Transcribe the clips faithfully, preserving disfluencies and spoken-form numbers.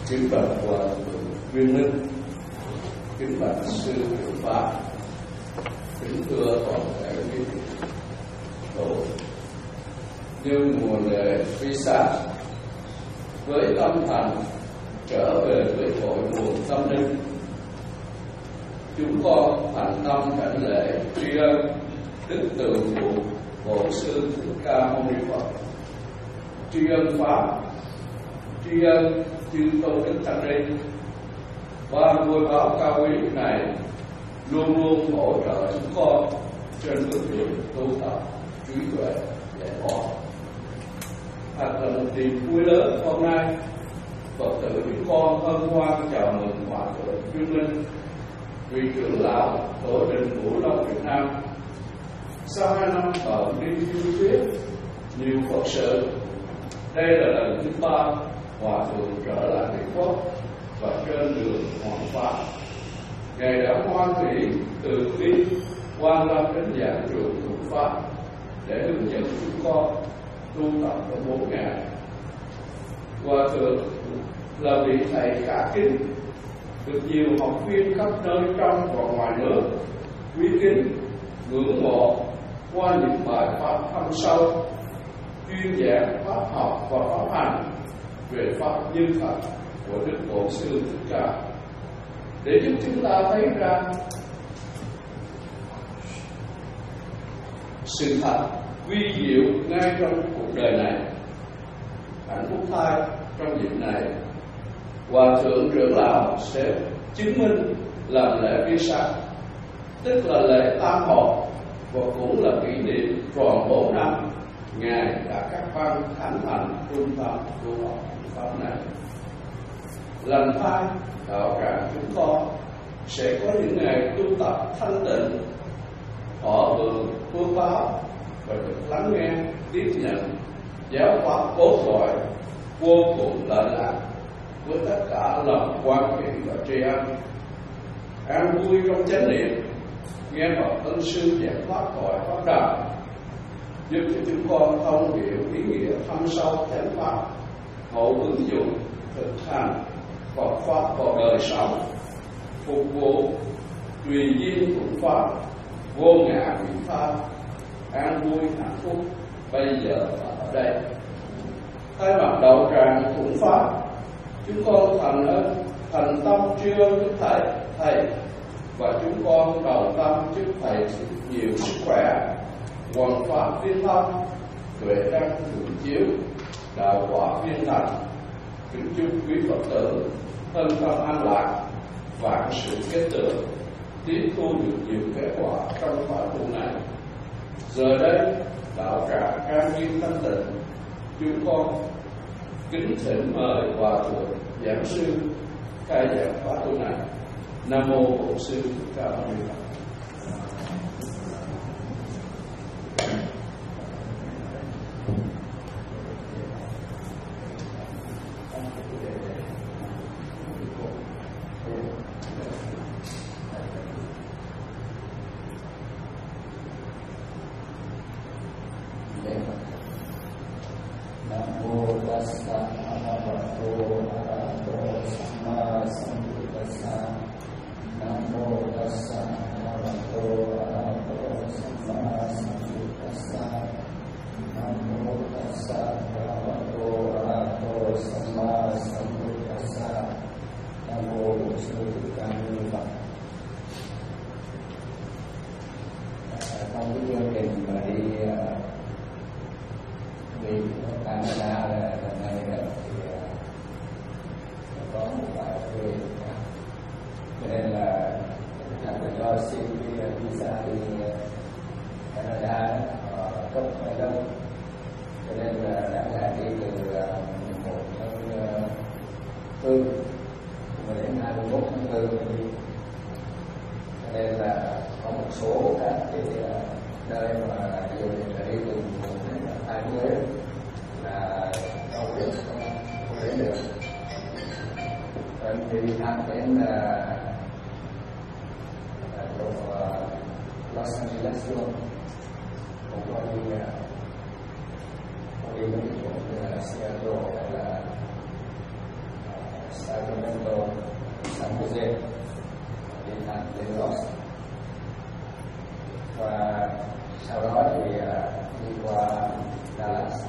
kính bạch Hòa thượng Viên Minh, kính bạch sư Hiệu Pháp, kính thưa toàn thể quý vị tổ. Như mùa lễ phi sát, với tâm thành trở về với cội nguồn tâm linh, chúng con thành tâm đảnh lễ tri ân đức từ phụ Bổn sư Thích Ca Mâu Ni Phật, tri ân Pháp, tri ân chư Tôn Đức Tăng Ni. Ba ngôi báo cao quý này luôn luôn hỗ trợ chúng con trên bước đường tu tập trí tuệ giải thoát. Thật là một niềm vui lớn hôm nay Phật tử chúng con hân hoan chào mừng Hòa thượng Viên Minh, vị trưởng lão tổ đình Vũ Long Việt Nam, sau hai năm bận đi du thuyết nhiều Phật sự. Đây là lần thứ ba Hòa thượng trở lại Việt Quốc và trên đường hoàn pháp. Ngài đã hoan hỷ từ bi quan lâm đến giảng trường thủ pháp để hướng dẫn chúng con tu tập trong bốn ngày. Hòa thượng là vị thầy khả kính, được nhiều học viên khắp nơi trong và ngoài nước quý kính ngưỡng mộ qua những bài pháp thâm sâu, chuyên giảng pháp học và pháp hành về pháp như thật của Đức Bổn Sư Thích Ca, để giúp chúng ta thấy ra sự thật vi diệu ngay trong cuộc đời này. Hạnh phúc thay trong dịp này, Hòa thượng trưởng lão sẽ chứng minh làm lễ vi sát, tức là lễ tam họp, và cũng là kỷ niệm tròn bốn năm Ngài đã cắt băng khánh thành trung tâm tu học pháp này. Lần hai, đạo tràng chúng con sẽ có những ngày tu tập thanh tịnh, thọ hưởng phước báo và được lắng nghe, tiếp nhận giáo pháp cốt lõi vô cùng lợi lạc với tất cả lòng quan hệ và tri ân. An vui trong chánh niệm, nghe Phật ân sư giảng pháp thoại pháp đạo, giúp cho chúng con thông hiểu ý nghĩa thâm sâu chánh pháp, hậu ứng dụng thực hành Phật pháp vào đời sống, phục vụ tùy duyên thuận pháp, vô ngã vị pháp, an vui hạnh phúc bây giờ và ở đây. Thay mặt đạo tràng thuận pháp, chúng con thành ơn thành tâm tri ân đức thầy thầy và chúng con đầu tâm chúc thầy nhiều sức khỏe, hoàn pháp viên thông, tuệ đăng thường chiếu, đạo quả viên thành. Kính chúc quý Phật tử thân tâm an lạc, vạn sự kết tường, tiếp thu được nhiều kết quả trong khóa tu này. Giờ đây đạo tràng trang nghiêm thanh tịnh, chúng con kính thỉnh mời Hòa thượng giảng sư khai giảng khóa tu này. Nam mô Bổn Sư Thích Ca Mâu Ni Phật. Los Angeles luôn, cũng có đi đi những chỗ như là Seattle hay là Sacramento, San Jose, đi thẳng đến Los, và sau đó thì đi qua Dallas.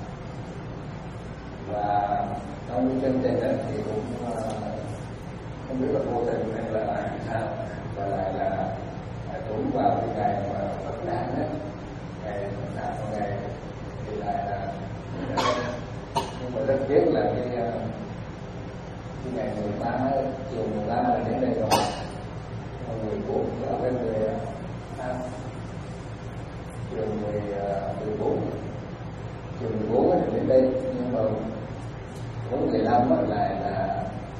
Và trong cái chương trình đó thì cũng uh, không biết là vô tình hay là sao, và lại là trúng vào cái ngày mà Phật đản đó, ngày Phật đản của ngày thì lại là nhưng mà rất tiếc là cái, cái ngày mười ba chiều mười ba là đến đây rồi, mười bốn ở bên người à, chiều mười mười bốn chiều mười bốn thì đến đây, nhưng mà bốn mười lăm lại là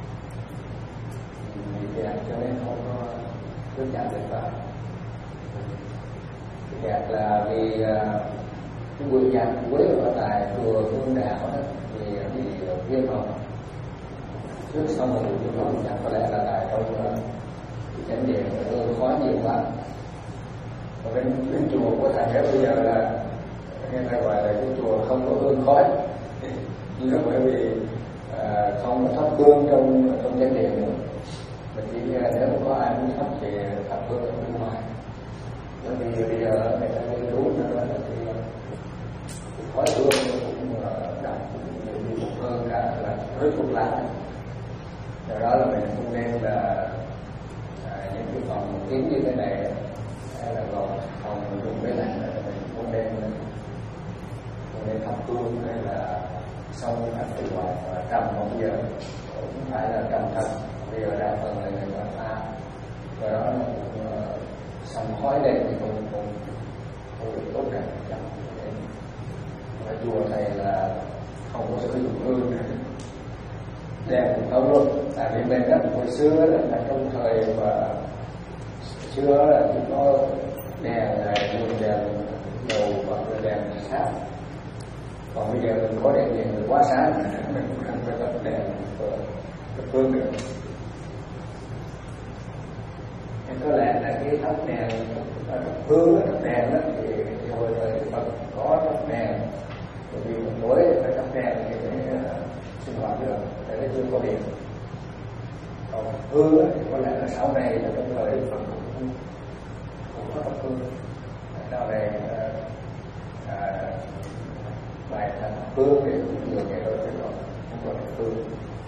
bị kẹt cho nên không có quyết chạm được vào. Kẹt là vì cái buổi nhạc cuối ở tại chùa Hương Đạo đó thì bị viêm họng, trước sau một buổi viêm họng, chắc có lẽ là tại trong chánh điện hương khói nhiều quá. Và bên, bên chùa của thầy ấy bây giờ là nghe ta gọi là cái chùa không có hương khói, nhưng nó bởi vì à, không có thắp hương trong trong chánh điện nữa, mà chỉ nếu có ai muốn thắp thì thắp hương ở bên ngoài. Bởi vì bây giờ người ta nghiên cứu nó là cái khói hương cũng đạt nhiều như một hơn cả là với thuốc lá. Do đó là mình không nên là à, những cái phòng kín như thế này hay là gọi phòng dùng cái lạnh mình không nên không nên thắp hương hay là xong các từ ngoài và trầm một giờ cũng phải là trầm thật. Bây giờ đa phần là người ta pha, do đó nó cũng xong khói lên thì không không không được tốt cả. Và chùa thầy là không có sử dụng hương đèn cũng không luôn, tại vì bên đất hồi xưa là trong thời mà xưa là chỉ có đèn này dùng đèn dầu hoặc là đèn sáp, còn bây giờ mình có đèn điện quá sáng mình cũng không phải bật đèn bật hương được. Nên có lẽ là cái thắp đèn thắp hương thắp đèn đó thì hồi thời Phật có thắp đèn, bởi vì một tối phải thắp đèn thì mới sinh hoạt được, tại nó chưa có điện. Còn hương thì có lẽ là sau này là trong thời Phật cũng không có thắp hương. Sau này à, bài thắp hương thì cũng nhiều ngày rồi, chứ còn không có thắp hương.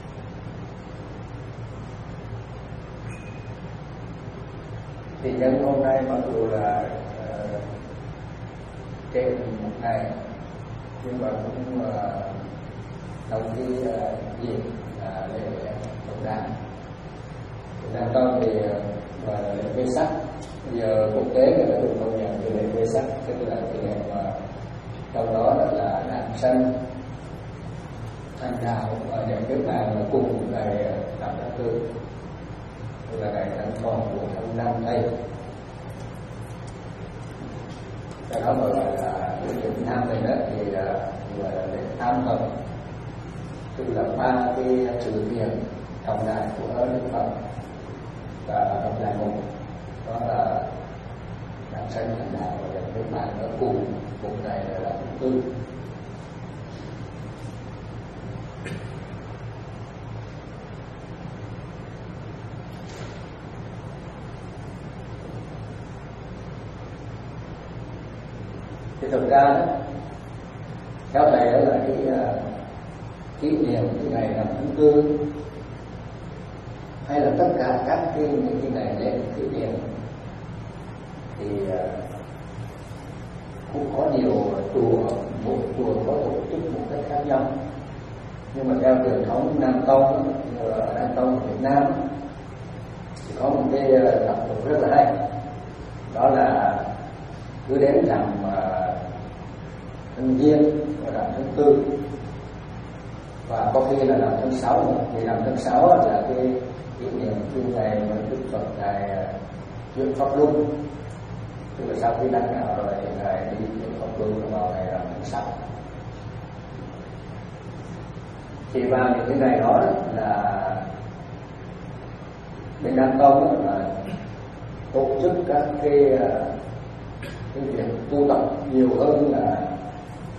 Thì nhân hôm nay mặc dù là uh, trên một ngày, nhưng mà cũng uh, trong cái uh, dịp uh, lễ Phật đản. Việt Nam Tông thì uh, là lễ Vê Sắc. Bây giờ quốc tế người ta được công nhận cái lễ Vê Sắc, tức là cái ngày mà trong đó là đản sanh thành đạo ở những nước bạn là cùng ngày tám tháng tư, tức là ngày tháng còn của tháng năm Tây. Cái đó mà gọi là Việt Nam này đó thì là gọi là lễ tam hợp, tức là ba cái sự kiện trọng đại của Đức Phật và hợp lại một, đó là đản sanh thành đạo và những nước bạn ở cùng cùng ngày là tháng tư. Thì thực ra đó, theo thầy đó là cái uh, kỷ niệm cái ngày năm tháng tư hay là tất cả các cái những cái ngày lễ kỷ niệm thì uh, cũng có nhiều chùa, một chùa có tổ chức một cách khác nhau, nhưng mà theo truyền thống Nam Tông như ở Nam Tông Việt Nam thì có một cái tập tục rất là hay, đó là cứ đến rằm tháng Giêng và rằm tháng Tư, và có khi là rằm tháng Sáu, vì rằm tháng Sáu là cái kỷ niệm chuyên ngày mà Đức Phật ngài chuyển pháp luân, tức là sau khi đắc đạo rồi thì ngài đi chuyển pháp luân vào ngày rằm tháng Sáu. Thì vào những cái ngày đó là bên Nam Tông là tổ chức các cái cái việc tu tập nhiều hơn là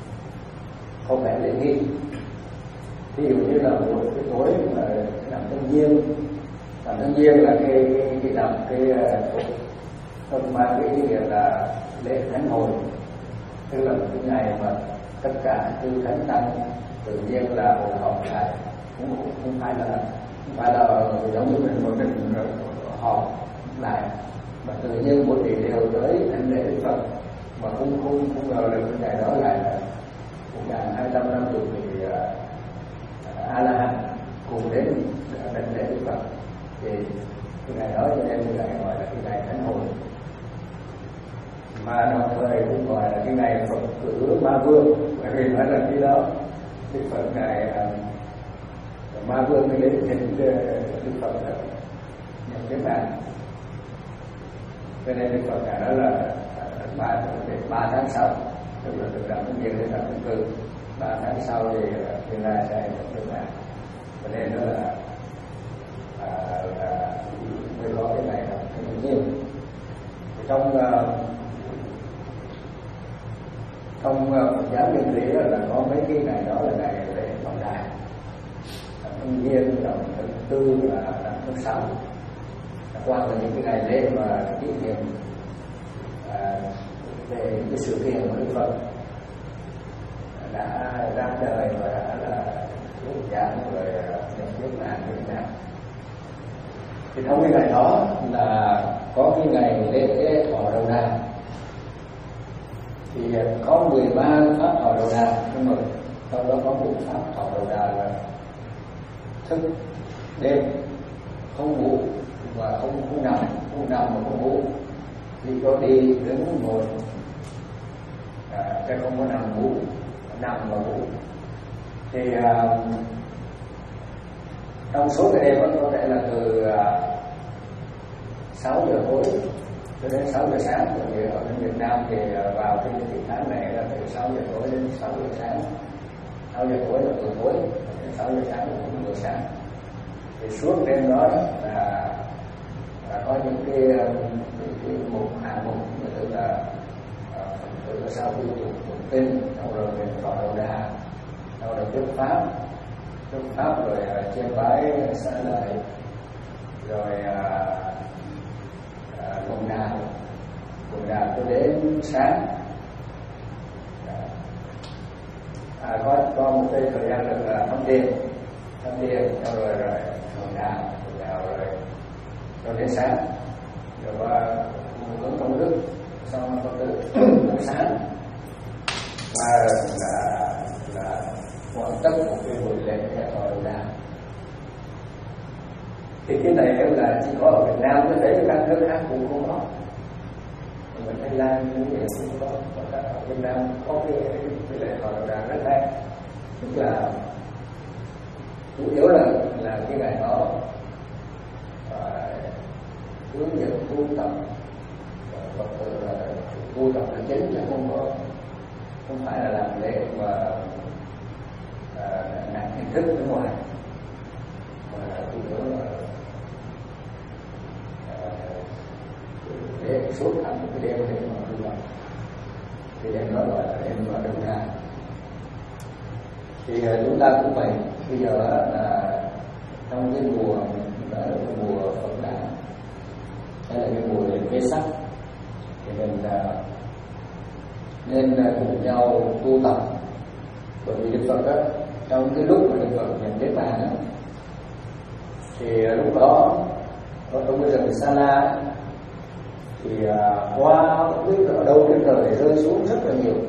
không phải lễ nghi. Ví dụ như là một cái tối mà năm tháng nhiên. Rằm thân nhiên là cái cái cái rằm cái không mang cái ý nghĩa là lễ thánh hồi, tức là cái ngày mà tất cả chư thánh tăng tự nhiên là hội họp lại, cũng không phải là không phải là giống như mình một mình họp lại, mà tự nhiên mỗi vị đều tới thánh lễ Đức Phật, mà không không không ngờ được cái ngày đó lại là một ngàn hai trăm năm chục vị A La Hán cùng đến thánh lễ Đức Phật. Thì cái ngày đó cho nên người lại gọi là cái ngày thánh hồi, mà đồng thời cũng gọi là cái ngày Phật cử Ma Vương, bởi vì nói là khi đó Đức Phật ngài uh, Ma Vương mới đến thỉnh Đức Phật nhập niết bàn. Cho nên Đức Phật ngài nói là ba ba tháng sau, tức là từ rằm thân nhiên đến rằm thân cư, ba tháng sau thì Như Lai sẽ nhập niết bàn. Cho nên đó là à, là mới có cái này là thân nhiên. Trong uh, trong Phật giáo Nguyên lý là có mấy cái ngày đó là ngày lễ Phật Đản, thân nhiên, rằm thứ tư và rằm thứ sáu. Qua là những cái ngày lễ mà kỷ niệm à, về những cái sự kiện của Đức Phật đã ra đời và đã là thuyết giảng rồi nhập niết bàn như thế nào. Thì trong cái ngày đó là có cái ngày lễ thọ đầu đà, thì có mười ba pháp thọ đầu đà, nhưng mà trong đó có một pháp thọ đầu đà là thức đêm không ngủ và không không nằm, không nằm mà không ngủ, đi có đi đứng ngồi à, sẽ không có nằm ngủ, nằm mà ngủ. Thì à, trong số cái đêm có thể là từ à, sáu giờ tối cho đến sáu giờ sáng, bởi vì ở Việt Nam thì vào cái cái tháng này là từ sáu giờ tối đến sáu giờ sáng, sáu giờ tối là từ tối đến sáu giờ sáng là cũng giờ sáng. Thì suốt đêm đó là, là có những cái những cái mục hạng mục, tức là từ sau khi tụng tụng kinh, sau rồi mình thọ đầu đà, sau rồi thuyết pháp, thuyết pháp rồi chiêm bái xá lợi, rồi cùng đà cùng đà cho đến sáng. À, có có một cái thời gian được là thăm đêm, thăm đêm, sau rồi rồi cùng đà cùng đà rồi cho đến sáng, rồi qua hướng công đức, xong công đức sáng, và là là hoàn tất một cái buổi lễ thọ đầu đà. Thì cái này em là chỉ có ở Việt Nam, tôi thấy các nước khác cũng không có, ở Thái Lan cũng vậy cũng có, và ở Việt Nam có cái cái lễ thọ đầu đà rất hay, tức là chủ yếu là là cái ngày đó hướng dẫn tu tập Phật tử là tu tập là chính, chứ không có không phải là làm lễ mà à, nặng hình thức bên ngoài, mà chủ yếu là để suốt thành một cái đêm để mà tu tập. Thì đêm đó gọi là đêm mà đầu đà. Thì chúng ta cũng vậy, bây giờ là trong cái mùa đó là cái mùa Phật đản, đây là cái mùa Vê Sắc, thì mình nên cùng nhau tu tập. Bởi vì Đức Phật đó, trong cái lúc mà Đức Phật nhập niết bàn đó, thì lúc đó có trong cái rừng Sa La thì hoa không biết ở đâu trên trời rơi xuống rất là nhiều.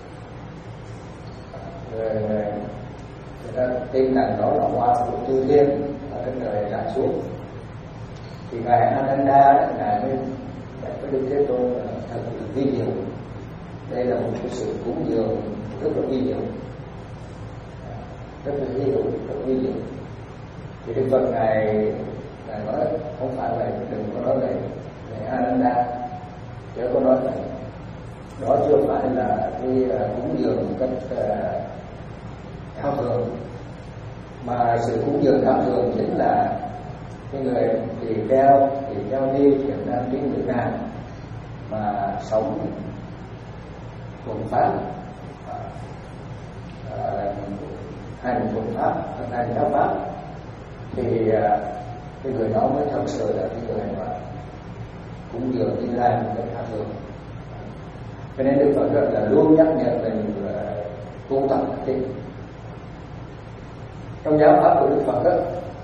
Người, người ta tin rằng đó là hoa của chư thiên ở trên trời rải xuống. Thì ngài Ananda ngài mới ngài có Đức Thế Tôn thật là vi diệu. Đây là một cái sự cúng dường rất là vi diệu, rất là vi diệu, rất vi diệu. Thì Đức Phật ngài ngài nói không phải là đừng có nói này này Ananda, chứ có nói này đó chưa phải là cái cúng dường một cách thao thường, mà sự cúng dường thao thường chính là cái người tỳ kheo tỳ kheo ni thiện nam tín nữ nam mà sống thuận pháp, hành thuận pháp, hành giáo pháp, thì cái người đó mới thật sự là cái người mà cũng dường như lai một cách tha thường. Cho nên Đức Phật rất là luôn nhắc nhở mình là tu tập cái trong giáo pháp của Đức Phật đó,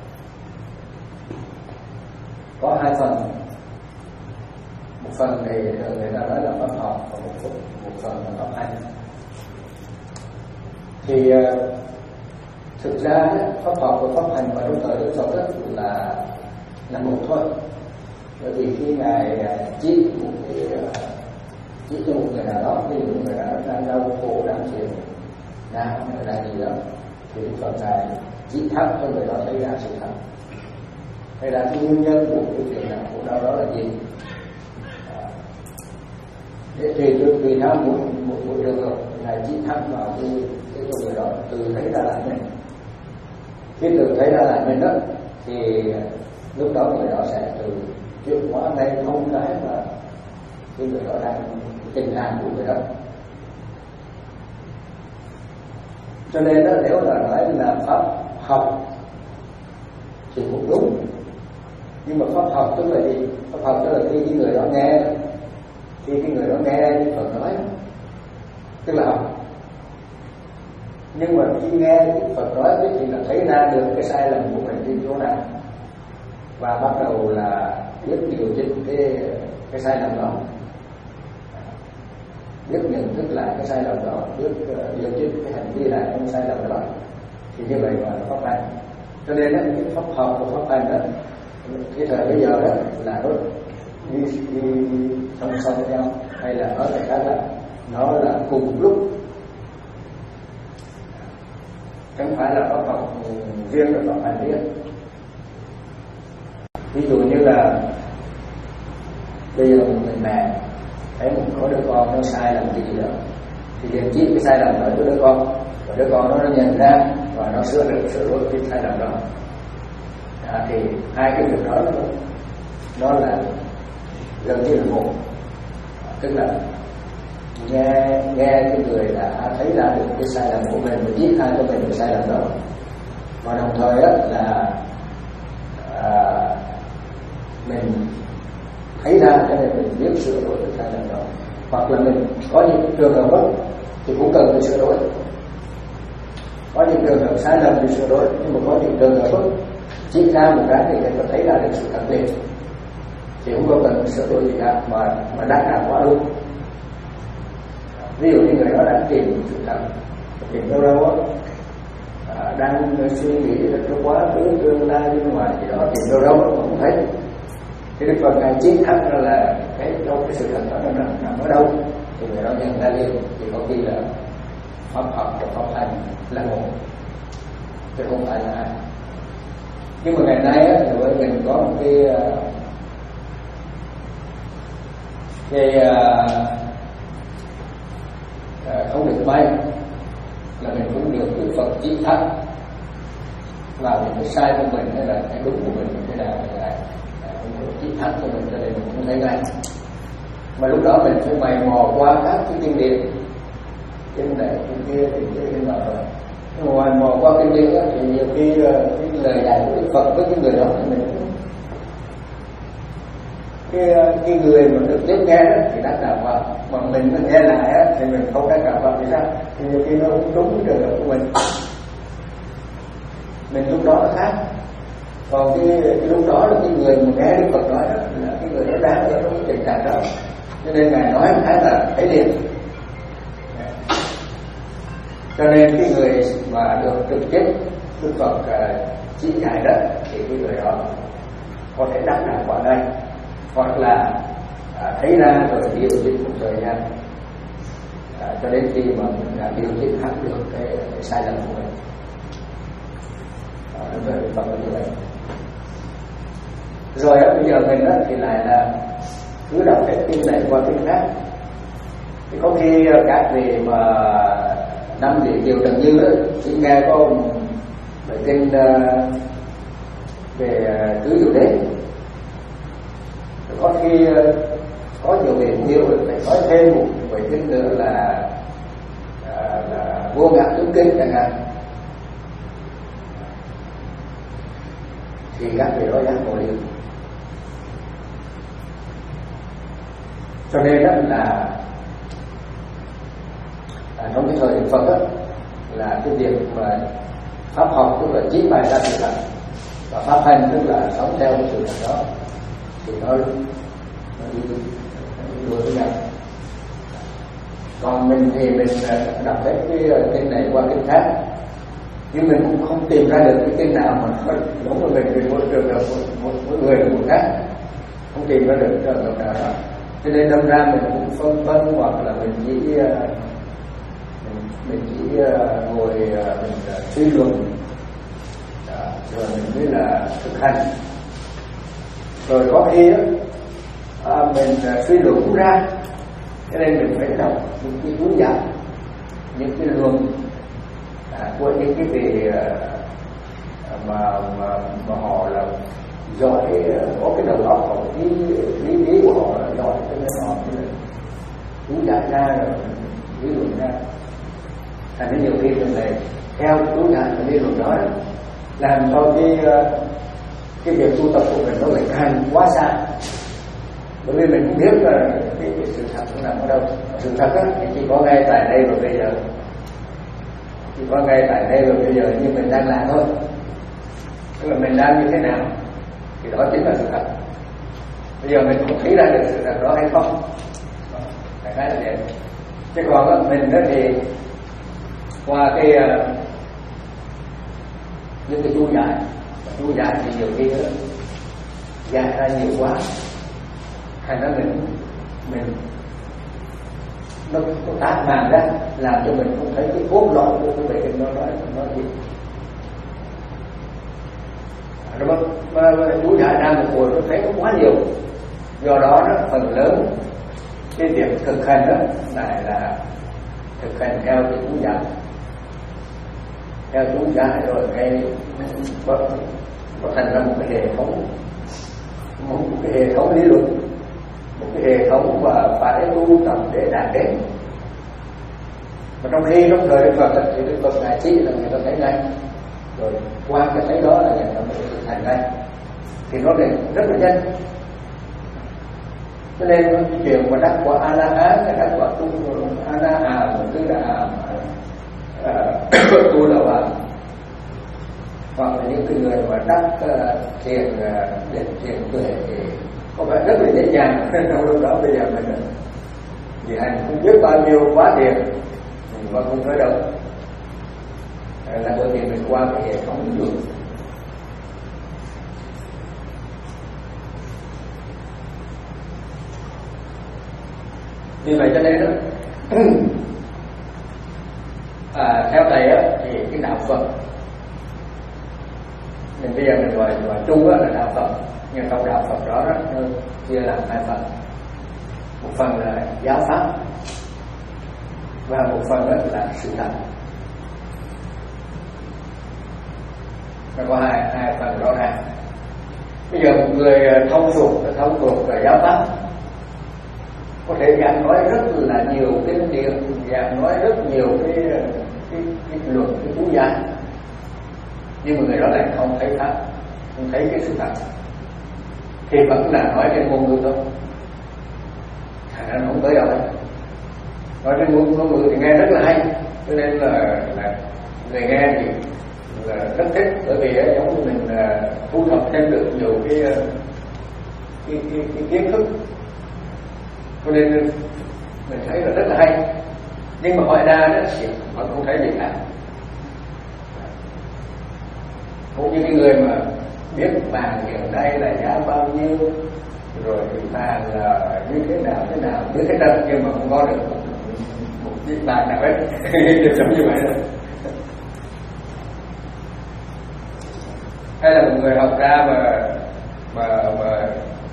có hai phần. Một phần thì người ta nói là pháp học, và một, một phần là pháp hành. Thì thực ra pháp học và pháp hành mà trong thời Đức Phật là là một thôi. Bởi vì khi ngài chỉ một cái chỉ cho một người nào đó, ví dụ người nào đó đang đau khổ, đang chịu nạn hay là gì đó, thì Đức Phật ngài chỉ thắp cho người đó thấy ra sự thật, hay là cái nguyên nhân của cái chuyện nào của đau đó là gì. Để tùy tùy theo một một một trường hợp ngài chỉ thắp vào cái cái con người đó từ thấy ra lại mình. Khi từ thấy ra lại mình đó thì lúc đó người đó sẽ từ chuyển hóa ngay không cái mà cái người đó đang tình trạng của người đó. Cho nên đó, nếu là nói là pháp học thì cũng đúng, nhưng mà pháp học tức là gì? Pháp học tức là khi cái người đó nghe, khi cái người đó nghe Đức Phật nói, tức là học. Nhưng mà khi nghe Đức Phật nói thì là thấy ra được cái sai lầm của mình trên chỗ nào, và bắt đầu là biết điều chỉnh cái cái sai lầm đó, biết nhận thức lại cái sai lầm đó, biết uh, điều chỉnh cái hành vi lại trong sai lầm đó, thì như vậy gọi là pháp hành. Cho nên đó, cái pháp học và pháp hành đó, cái thời bây giờ đó là nó đi, đi, đi song song với nhau, hay là nói cách khác là nó là cùng một lúc, chẳng phải là pháp học riêng và pháp hành riêng. Ví dụ như là bây giờ một người mẹ thấy mình có đứa con nó sai lầm cái gì đó, thì liền chỉ cái sai lầm đó của đứa con, và đứa con nó, nó nhận ra và nó sửa được sửa đổi cái sai lầm đó. À, thì hai cái việc đó nó, nó là gần như là một, tức là nghe nghe cái người đã thấy ra được cái sai lầm của mình và giết hai cho mình cái sai lầm đó, và đồng thời đó là à, mình thấy ra cho nên mình biết sửa đổi cái sai lầm đó, hoặc là mình có những trường hợp đó thì cũng cần phải sửa đổi. Có những trường hợp sai lầm thì sửa đổi, nhưng mà có những trường hợp đó chỉ ra một cái thì người ta thấy ra được sự thật liền, thì không có cần sửa đổi gì cả, mà mà đang làm quá luôn. Ví dụ như người đó đang tìm sự thật, tìm đâu đâu á, à, đang suy nghĩ là cái quá khứ tương lai bên ngoài gì đó, tìm đâu đâu mà không thấy. Thì Đức Phật ngài chỉ thẳng ra là cái trong cái sự thật đó nó nằm ở đâu, thì người đó nhận ra liền. Thì có khi là pháp học và pháp hành là một, chứ không phải là hai. Nhưng mà ngày nay á, thì với mình có một cái cái uh, không được may là mình cũng được Đức Phật chỉ thẳng vào những cái sai của mình hay là cái đúng của mình thế nào thế này, cũng được chỉ thẳng cho mình, cho nên mình cũng thấy ngay. Mà lúc đó mình phải mày mò qua các cái kinh điển trên này trên kia trên kia trên nọ rồi. Nhưng mà mò qua kinh điển đó, thì nhiều khi cái lời dạy của Đức Phật với cái người đó thì mình cái cái người mà được tiếp nghe đó thì đã cảm vào, mà mình mà nghe lại á thì mình không đã cảm vào thì sao? Thì nhiều khi nó cũng đúng trường hợp của mình, mình lúc đó nó khác. Còn cái, cái lúc đó là cái người mà nghe Đức Phật nói đó là cái người đó đang ở trong cái tình trạng đó, cho nên ngài nói một cái là thấy liền. Cho nên cái người mà được trực tiếp Đức Phật uh, chỉ dạy đó thì cái người đó có thể đắc đạo quả ngay, hoặc là à, thấy ra rồi điều chỉnh một thời gian à, cho đến khi mà mình đã điều chỉnh hẳn được cái, cái sai lầm của mình. Đó là Đức Phật như vậy. Rồi á, bây giờ mình á, thì lại là cứ đọc cái kinh này qua kinh khác. Thì có khi các vị mà năm vị Kiều Trần Như đó chỉ nghe có bài kinh uh, về tứ diệu đế, có khi uh, có nhiều vị nhiều phải nói thêm một bài kinh nữa là uh, là vô ngã tướng kinh chẳng hạn. thì các vị đó giác ngộ liền. Cho nên đó là à, trong cái thời Đức Phật đó, là cái việc mà pháp học tức là chỉ bày ra sự thật, và pháp hành tức là sống theo cái sự thật đó, thì nó nó đi đuổi với nhau. Còn mình thì mình đọc hết cái kinh này qua kinh khác, nhưng mình cũng không tìm ra được cái kinh nào mà nó đúng với mình, vì mỗi trường hợp mỗi, mỗi người là một khác, không tìm ra được trường hợp nào đó. Cho nên đâm ra mình cũng phân vân, hoặc là mình chỉ mình, mình chỉ ngồi mình suy luận, rồi mình mới là thực hành. Rồi có khi đó, à, mình suy luận cũng ra, cho nên mình phải đọc những cái cuốn giải, những cái luận à, của những cái vị à, mà, mà mà họ là giỏi, có cái đầu óc, họ lý lý lý của họ là giỏi, cho nên họ mới cuốn giải ra rồi lý luận ra. Thành ra nhiều khi mình này theo cuốn giải và lý luận đó, làm cho cái cái việc tu tập của mình nó lại càng quá xa. Bởi vì mình không biết là cái, cái sự thật nó nằm ở đâu. Sự thật á thì chỉ có ngay tại đây và bây giờ, chỉ có ngay tại đây và bây giờ như mình đang làm thôi. Tức là mình đang như thế nào thì đó chính là sự thật. Bây giờ mình không thấy ra được sự thật đó hay không, phải nói là vậy. Chứ còn á, mình đó thì qua cái uh, những cái chú giải, chú giải thì nhiều khi đó giải ra nhiều quá, thành ra mình mình nó nó tát màn ra, làm cho mình không thấy cái cốt lõi của cái bài kinh nó nói nó gì. Rồi mà, mà, mà chú giải ra một buổi nó thấy nó quá nhiều, do đó đó phần lớn cái việc thực hành đó lại là thực hành theo cái chú giải, theo chú giải rồi cái có, có thành ra một cái hệ thống, một cái hệ thống lý luận, một cái hệ thống mà phải tu tập để đạt đến. Mà trong khi trong thời Đức Phật thì Đức Phật ngài chỉ là người ta thấy ngay, rồi qua cái thấy đó là người ta mới thực hành ngay, thì nó lại rất là nhanh. Cho nên cái chuyện mà đắc quả A La Hán, cái đắc quả tu A La Hàm, tức là tu là Hoàng, hoặc là những cái người mà đắc thiền định thiền tuệ thì có phải rất là dễ dàng. Trong lúc đó bây giờ mình vì hành không biết bao nhiêu quá thiền mình mà không tới đâu, là bởi vì mình qua cái hệ thống được. Như vậy cho nên đó à, theo thầy á, thì cái đạo Phật mình bây giờ mình gọi gọi chung á là đạo Phật, nhưng trong đạo Phật đó, đó nó chia làm hai phần. Một phần là giáo pháp và một phần đó là sự thật. Nó có hai hai phần rõ ràng. Bây giờ một người thông thuộc thông thuộc về giáo pháp có thể giảng nói rất là nhiều kinh điển, giảng nói rất nhiều cái cái cái luật, cái chú giải, nhưng mà người đó lại không thấy pháp, không thấy cái sự thật, thì vẫn là nói trên ngôn ngữ thôi, thành ra không tới đâu hết. Nói trên ngôn ngôn ngữ thì nghe rất là hay, cho nên là, là người nghe thì là rất thích, bởi vì giống như mình thu thập thêm được nhiều cái cái, cái, cái kiến thức, cho nên mình thấy là rất là hay. Nhưng mà hỏi ra đó thì vẫn không thấy gì cả. Cũng như cái người mà biết vàng hiện nay là giá bao nhiêu, rồi thì vàng là như thế nào thế nào như thế nào, nhưng mà không có được một, một chiếc vàng nào hết. Giống như vậy đó. Hay là một người học ra mà mà mà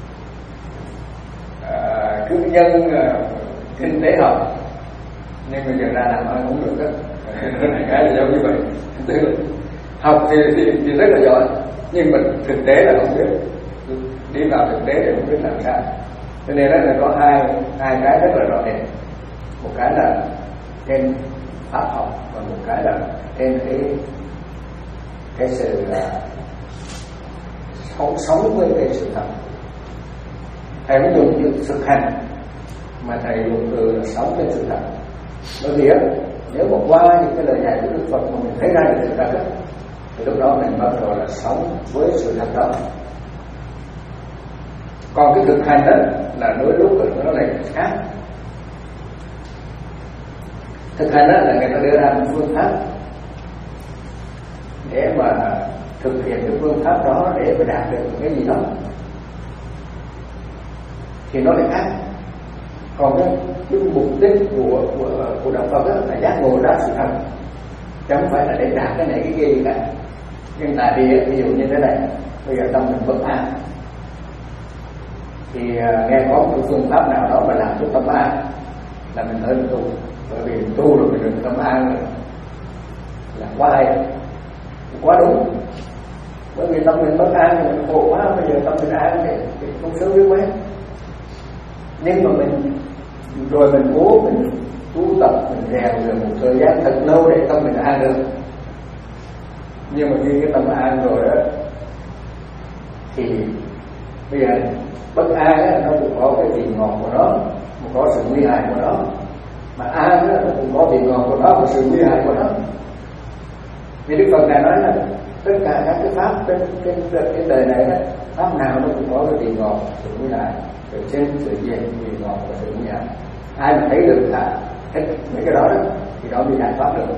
à, cử nhân à, kinh tế học, nhưng mà giờ ra làm ăn cũng được đó. Này cái là giống như vậy. Tức là học thì, thì, thì rất là giỏi, nhưng mà thực tế là không biết, đi vào thực tế thì không biết làm sao. Cho nên là có hai hai cái rất là rõ rệt. Một cái là trên pháp học và một cái là trên cái cái sự là không sống với cái sự thật. Thầy mới dùng chữ thực hành, mà thầy dùng từ là sống với sự thật. Bởi vì nếu mà qua những cái lời dạy của Đức Phật mà mình thấy ra được sự thật đó, thì lúc đó mình bắt đầu là sống với sự thật đó. Còn cái thực hành đó là đôi lúc nó lại khác. Thực hành đó là người ta đưa ra một phương pháp để mà thực hiện cái phương pháp đó để mà đạt được cái gì đó, thì nó lại khác. Còn cái, cái mục đích của của của đạo Phật đó là giác ngộ ra sự thật, chứ không phải là để đạt cái này cái kia gì cả. Nhưng tại vì ví dụ như thế này, bây giờ tâm mình bất an, thì nghe có một phương pháp nào đó mà làm cho tâm an là mình hơi tu, bởi vì mình tu rồi mình được tâm an rồi là quá hay, quá đúng. Bởi vì tâm mình bất an thì mình khổ quá, bây giờ tâm mình an thì, thì không sớm biết mấy. Nhưng mà mình rồi mình cố mình tu tập, mình rèn được một thời gian thật lâu để tâm mình an được. Nhưng mà khi cái tâm an rồi đó thì bây giờ bất an á, nó cũng có cái vị ngọt của nó, cũng có sự nguy hại của nó. Mà an á, nó cũng có vị ngọt của nó và sự nguy hại của nó. Vì Đức Phật Ngài nói là tất cả các cái pháp trên cái, cái đời này đó, pháp nào nó cũng có cái vị ngọt, sự nguy hại, sự trên, sự diệt, vị ngọt và sự nguy hại. Ai mà thấy được là hết mấy cái đó đó thì đó mới giải thoát được.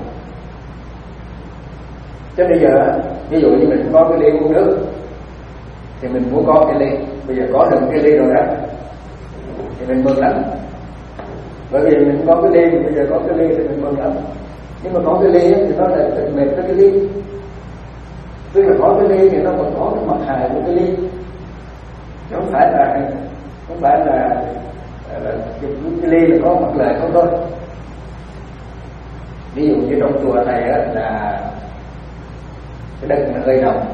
Chứ bây giờ ví dụ như mình có cái ly uống nước thì mình muốn có cái ly, bây giờ có được cái ly rồi đó thì mình mừng lắm, bởi vì mình có cái ly, bây giờ có cái ly thì mình mừng lắm. Nhưng mà có cái ly thì nó lại mệt với cái ly, tức là có cái ly thì nó còn có cái mặt hại của cái ly, chứ không phải là không phải là, là, là cái, cái ly là có mặt lợi không thôi. Ví dụ như trong chùa này á, là cái đất là hơi nồng,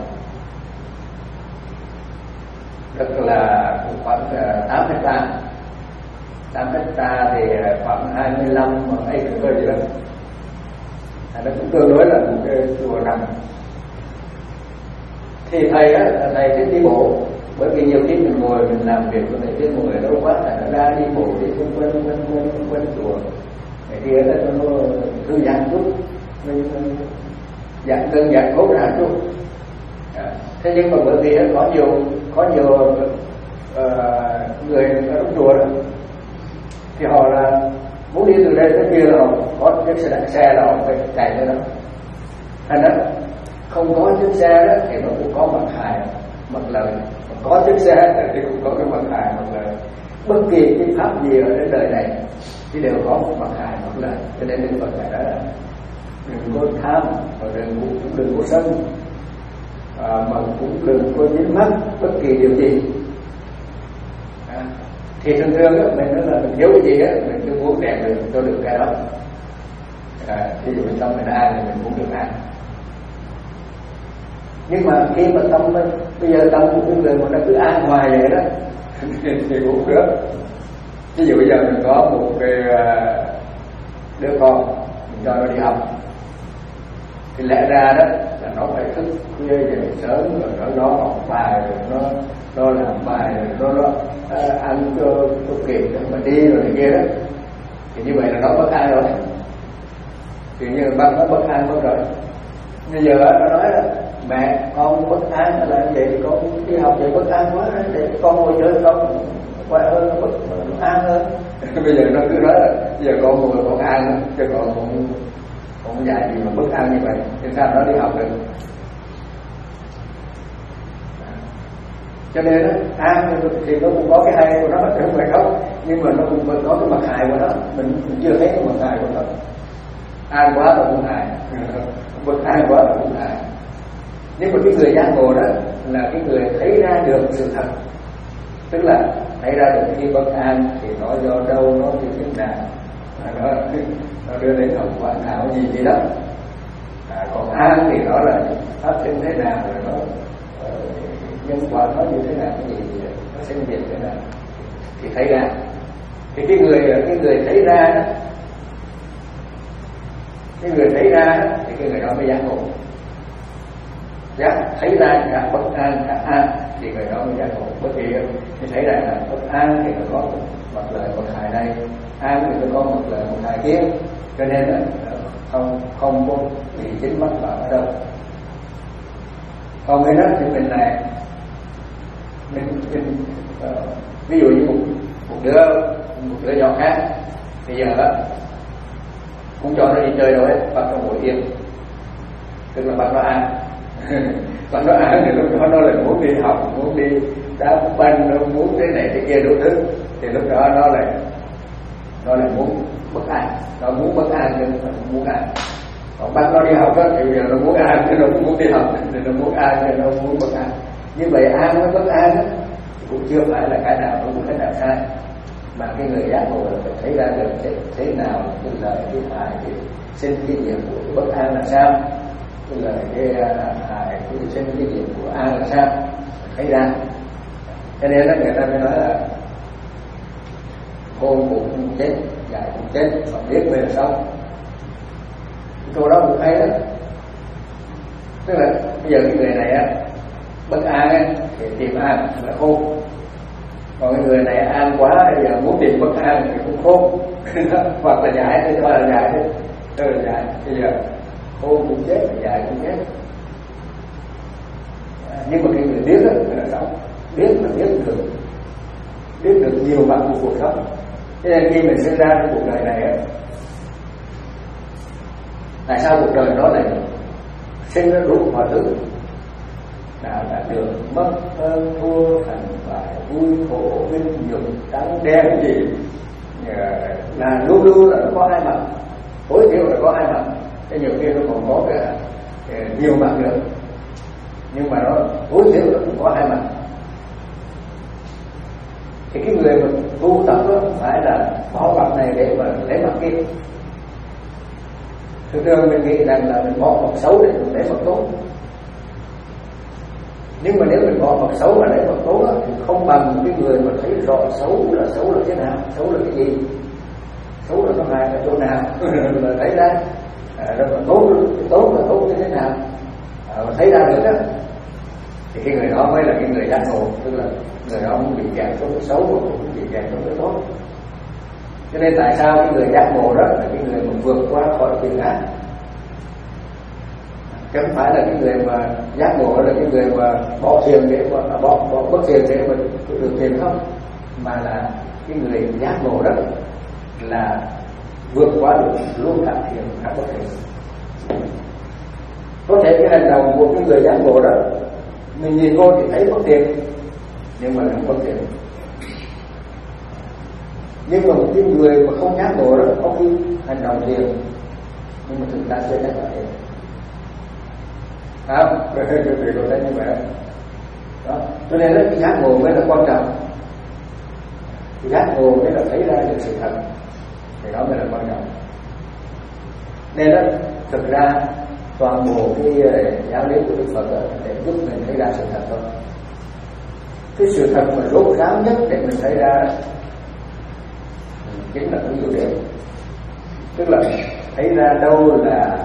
đất là khoảng tám hectare, tám hectare thì khoảng hai mươi lăm acre cơ gì đó. Nó cũng tương đối là một cái chùa nằm. Thì thầy á, thầy thích đi bộ, bởi vì nhiều khi mình ngồi mình làm việc của thầy thích ngồi lâu quá, thầy nó ra đi bộ đi xung quanh quanh quanh quanh chùa, cái kia đó nó thư giãn chút, mình giãn cơn giãn cốt ra chút. Thế nhưng mà bởi vì có nhiều có nhiều uh, người ở trong chùa đó, thì họ là muốn đi từ đây tới kia là họ có chiếc xe, xe là họ phải chạy tới đó. Thành ra không có chiếc xe đó thì nó cũng có mặt hại, mặt lợi. Có chiếc xe thì cũng có cái mặt hại, mặt lợi. Bất kỳ cái pháp gì ở trên đời này thì đều có một mặt hại, mặt lợi. Cho nên Đức Phật Ngài nói là đừng có tham và đừng cũng đừng có sân, à, mà cũng đừng có dính mắc bất kỳ điều gì. À, thì thường thường á, mình nói là mình thiếu cái gì á, mình cứ muốn rèn được cho được cái đó. À, ví dụ như tâm mình an thì mình cũng được an. Nhưng mà khi mà tâm mình, bây giờ tâm của cái người mà nó cứ an hoài vậy đó thì cũng được. Ví dụ bây giờ mình có một cái đứa con, mình cho nó đi học, thì lẽ ra đó là nó phải thức khuya dậy sớm, rồi nó nó học bài, rồi nó nó làm bài, rồi nó nó à, ăn cho cho kịp để mà đi rồi này kia đó. Thì như vậy là nó bất an rồi. Thì như bác nó bất an mất rồi. Bây giờ nó nói là mẹ con bất an là vậy, thì con đi học vậy bất an quá, để con ngồi chơi con khỏe hơn, nó bất nó an hơn. Bây giờ nó cứ nói là bây giờ con ngồi con an, chứ con cũng không dạy gì mà bất an như vậy, thì sao nó đi học được? Cho nên đó, an thì nó cũng có cái hay của nó, chứ không phải không, nhưng mà nó cũng có cái mặt hại của nó, mình, mình chưa thấy cái mặt hại của nó. An quá là cũng hại, bất an quá là cũng hại. Nhưng mà cái người giác ngộ đó là cái người thấy ra được sự thật, tức là thấy ra được khi bất an thì nó do đâu, nó như thế nào, nó, nó đưa đến hậu quả nào gì gì đó. À, còn an thì nó là phát sinh thế nào, rồi nó uh, nhân quả nó như thế nào, cái gì, gì nó sẽ hiện thế nào thì thấy ra. Thì cái người cái người thấy ra đó, cái người thấy ra thì cái người đó mới giác ngộ. Giác thấy ra cả bất an cả an, thì người đó mới giác ngộ. Bởi vì mình thấy rằng là bất an thì nó có một lợi một hại này, an thì nó có một lợi một hại kia, cho nên là không không có bị dính mắc vào ở đâu. Còn cái đó thì mình này mình, mình uh, ví dụ như một, một đứa một đứa nhỏ khác bây giờ đó cũng cho nó đi chơi rồi, bắt nó ngồi yên, tức là bắt nó ăn bắt nó ăn thì lúc đó nó lại muốn đi học, muốn đi đá banh, nó muốn cái này cái kia đủ thứ, thì lúc đó nó lại nó lại muốn bất an, nó muốn bất an nhưng mà không muốn ăn. Còn bắt nó đi học đó, thì bây giờ nó muốn ăn thì nó cũng muốn đi học, thì nó muốn ăn thì nó muốn bất an. Như vậy an với bất an đó, cũng chưa phải là cái nào đúng cái nào sai, mà cái người giác ngộ là phải thấy ra được thế, thế nào cái lợi cái hại, cái sinh cái diệt của cái bất an là sao, cái lợi cái hại cái sinh cái diệt của an là sao, thấy ra. Cho nên đó người ta mới nói là khôn cũng chết, dại cũng chết, mà biết về là sống. Câu đó cũng hay đó. Tức là bây giờ cái người này á bất an á thì tìm an là khôn, còn cái người này an quá bây giờ muốn tìm bất an thì cũng khôn hoặc là dại thì cho là dại đi, cho là dại. Bây giờ khôn cũng chết, dại cũng chết. À, nhưng mà cái người biết đó là sống, biết là biết được, biết được nhiều mặt của cuộc sống. Cho nên khi mình sinh ra trong cuộc đời này á, tại sao cuộc đời nó lại sinh ra đủ mọi thứ, nào là được mất hơn thua thành bại, vui khổ vinh nhục trắng đen gì, là luôn luôn là nó có hai mặt, tối thiểu là có hai mặt, cái nhiều khi nó còn có cái, cái nhiều mặt nữa, nhưng mà nó tối thiểu là cũng có hai mặt. Thì cái người mà tu tập đó không phải là bỏ mặt này để mà lấy mặt kia. Thường thường mình nghĩ rằng là mình bỏ mặt xấu để mình lấy mặt tốt, nhưng mà nếu mình bỏ mặt xấu mà lấy mặt tốt đó, thì không bằng cái người mà thấy rõ xấu là xấu là thế nào, xấu là cái gì, xấu là nó hại ở chỗ nào là thấy ra, à, rồi mà tốt cái tốt là tốt như thế nào, à, mà thấy ra được đó, thì cái người đó mới là cái người giác ngộ, tức là người đó không bị kẹt trong cái xấu mà cũng bị kẹt trong cái tốt. Cho nên tại sao cái người giác ngộ đó là cái người mà vượt qua khỏi thiền ác, chứ không phải là cái người mà giác ngộ là cái người mà bỏ thiền để mà bỏ bỏ bất thiền để mà được thiền không, mà là cái người giác ngộ đó là vượt qua được luôn cả thiền cả bất thiền. Có thể cái hành động của cái người giác ngộ đó mình nhìn vô thì thấy bất thiền, nhưng mà không bất thiền. Nhưng mà một cái người mà không giác ngộ đó có khi hành động thiền nhưng mà chúng ta sẽ giác ngộ thiền. Không, cái việc của ta như vậy đó. Cho nên đó, cái giác ngộ mới là quan trọng. Cái giác ngộ mới là thấy ra được sự thật, thì đó mới là quan trọng. Nên đó, thực ra toàn bộ cái giáo lý của Đức Phật đó, để giúp mình thấy ra sự thật thôi. Cái sự thật mà rốt ráo nhất để mình thấy ra chính là cái diệu đế, tức là thấy ra đâu là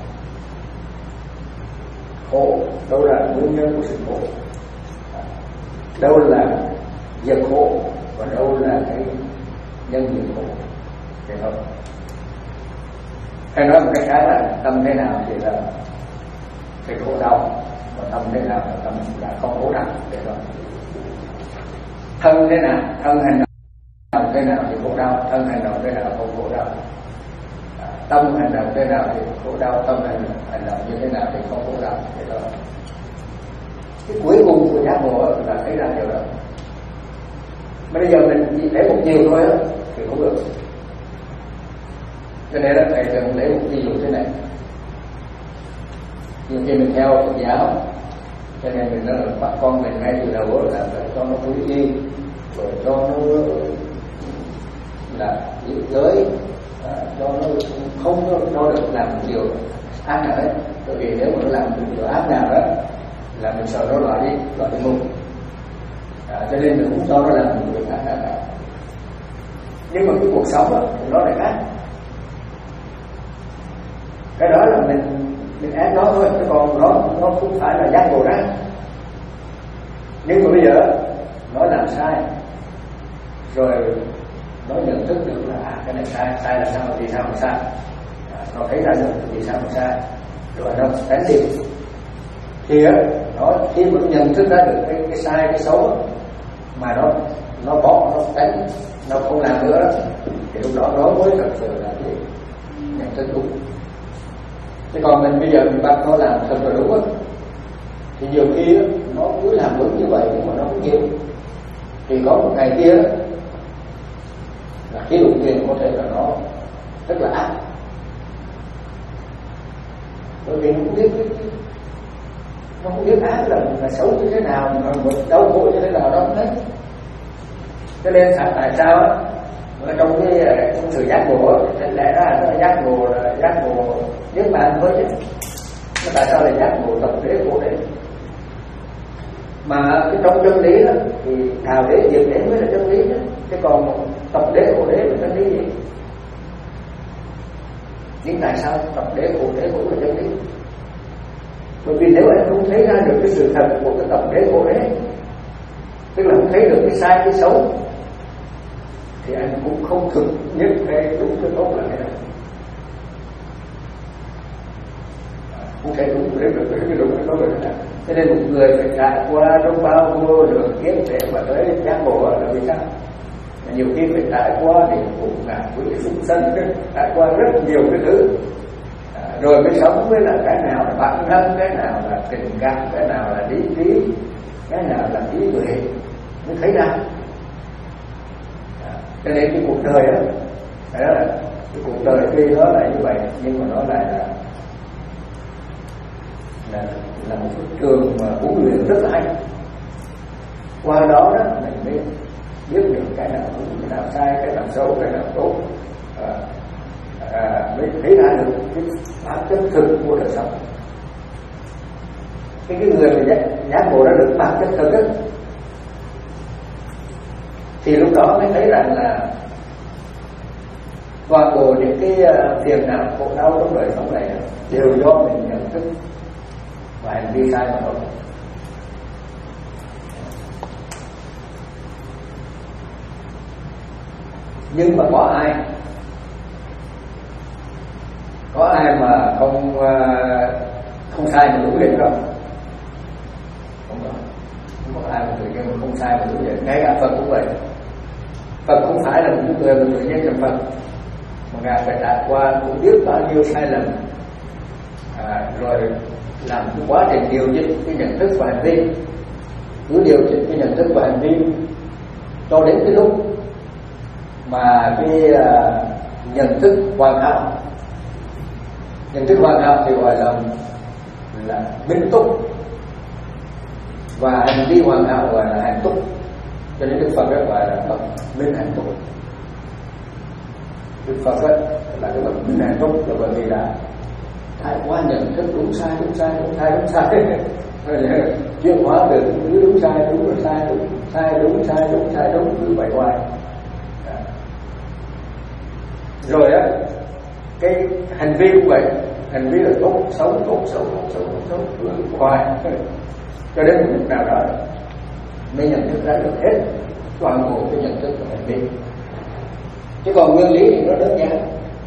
khổ, đâu là nguyên nhân của sự khổ, đâu là diệt khổ và đâu là cái nhân diệt khổ, hiểu không? Hay nói một cách khác là tâm thế nào thì là cái khổ đau, và tâm thế nào là tâm là không khổ đau, hiểu không? Thân thế nào, thân hành động thế nào thì khổ đau, thân hành động thế nào không khổ đau, à, tâm hành động thế nào thì khổ đau, tâm hành, hành động như thế nào thì không khổ đau, thế đó. Cái cuối cùng của giác ngộ là thấy ra điều đó. Bây giờ mình chỉ lấy một chiều thôi đó, thì không được. Cho nên là thầy cần lấy một ví dụ thế này. Nhiều khi mình theo Phật giáo, cho nên mình nói là bắt con mình ngay từ đầu là phải cho nó quý y, rồi cho nó là giữ giới, à, cho nó không nó được làm điều ác nào hết. Bởi vì nếu mà nó làm điều ác nào đó là mình sợ nó loại đi, loại đi mùng. À, cho nên mình cũng cho nó làm một việc ác nào cả. Nhưng mà cái cuộc sống đó, thì nó lại khác. Cái đó là mình mình ép nó thôi, chứ còn nó nó không phải là giác ngộ ra. Nhưng mà bây giờ nó làm sai rồi nó nhận thức được là à, cái này sai, sai là sao, vì sao mà sai, à, nó thấy ra được vì sao mà sai, rồi nó tránh đi. Thì á, nó khi mà nó nhận thức ra được cái, cái sai, cái xấu mà nó nó bỏ, nó tránh, nó không làm nữa đó, thì lúc đó nó mới thật sự là cái nhận thức đúng. Chứ còn mình bây giờ mình bắt nó làm thật là đúng á, thì nhiều khi á, nó cứ làm đúng như vậy nhưng mà nó không hiểu. Thì có một ngày kia đó, là khi đụng tiền có thể là nó rất là ác, bởi vì nó không biết nó không biết ác là, là xấu như thế nào, mà đau khổ như thế nào đó không thấy. Cho nên tại sao á, ở trong cái trong sự giác ngộ á, lẽ ra nó giác ngộ là giác ngộ niết bàn thôi chứ. Nó tại sao lại giác ngộ tập đế khổ đế? Mà cái trong chân lý đó thì thảo đế diệt đế mới là chân lý đó, chứ còn tập đế khổ đế là chân lý gì? Nhưng tại sao tập đế khổ đế cũng là chân lý? Bởi vì nếu anh không thấy ra được cái sự thật của cái tập đế khổ đế, tức là không thấy được cái sai cái xấu, thì anh cũng không thực nhất cái đúng cái tốt là cái nào. Không thể đúng thấy được cái đúng cái tốt là cái nào. Cho nên một người phải trải qua trong bao vô lượng kiếp để mà tới giác ngộ là vì sao? Nhiều khi phải trải qua thì cũng ngạ quỷ súc sanh, trải qua rất nhiều cái thứ, à, rồi mới sống với là cái nào là bản thân, cái nào là tình cảm, cái nào là lý trí, cái nào là trí tuệ mới thấy ra. À, cho nên cái cuộc đời đó, đó là cái cuộc đời tuy nó là như vậy nhưng mà nó lại là là là một cái trường mà huấn luyện rất là hay. Qua đó đó mình mới biết được cái nào đúng, cái nào sai, cái nào xấu, cái nào tốt, à, à, mới thấy ra được cái bản chất thực của đời sống. Cái cái người mà giác, giác ngộ ra được bản chất thực ấy, thì lúc đó mới thấy rằng là toàn bộ những cái phiền não khổ đau trong đời sống này đều do mình nhận thức và hành vi sai mà thôi. Nhưng mà có ai có ai mà không không sai mà đúng vậy không? Không có, không có ai mà tự nhiên mà không sai mà đúng vậy. Ngay cả Phật cũng vậy. Phật không phải là một người mà tự nhiên là Phật, mà Ngài phải trải qua cũng biết bao nhiêu sai lầm, à, rồi làm cái quá trình điều chỉnh cái nhận thức và hành vi, cứ điều chỉnh cái nhận thức và hành vi cho đến cái lúc mà cái uh, nhận thức hoàn hảo. Nhận thức hoàn hảo thì gọi là là minh túc, và hành vi hoàn hảo gọi là hạnh túc. Cho nên Đức Phật đó gọi là bậc minh hạnh túc. Đức Phật đó là cái bậc minh hạnh túc là bởi vì là trải qua nhận thức đúng sai đúng sai đúng sai đúng sai chuyển hóa được cứ đúng sai đúng rồi sai đúng sai đúng sai đúng sai đúng cứ vậy hoài. Rồi á, cái hành vi cũng vậy, hành vi là tốt xấu tốt xấu tốt xấu tốt xấu cứ hoài cho đến một lúc nào đó mới nhận thức ra được hết toàn bộ cái nhận thức của hành vi. Chứ còn nguyên lý thì nó đơn giản.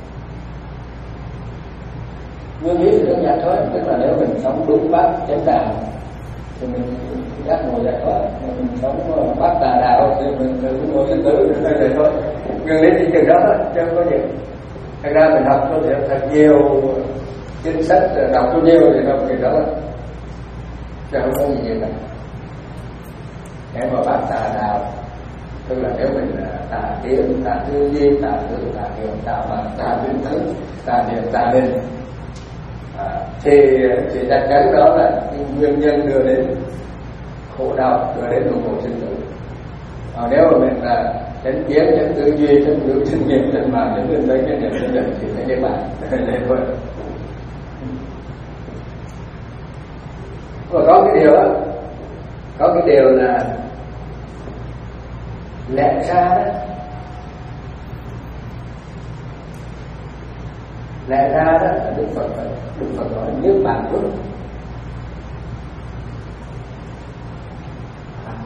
Nguyên lý thì đơn giản thôi, tức là nếu mình sống đúng bát chánh đạo thì mình giác ngộ giải thoát, mình sống bát tà đạo thì mình cũng ngồi sinh tử vậy thôi. Nguyên lý thì chừng đó thôi, chứ không có gì. Thật ra mình học có thể thật nhiều chính sách, đọc bao nhiêu thì nó thì đó, chứ không có gì nhiều cả. Nếu mà bát tà đạo, tức là nếu mình tà kiến, tà tư duy, tà tư, tà hiểu, tà mạng, tà vinh thức, tà niệm, tà linh, à, thì thì chắc chắn đó là cái nguyên nhân đưa đến khổ đau, đưa đến luân hồi sinh tử. À, nếu mà mình là chánh kiến, chánh tư duy, chánh ngữ, chánh nghiệp, chánh mạng, chánh linh đấy, chánh niệm, chánh định thì phải niết bàn để thôi. Và có cái điều đó, có cái điều là lẽ ra đó, lẽ ra đó là Đức Phật Đức Phật nói niết bàn thức,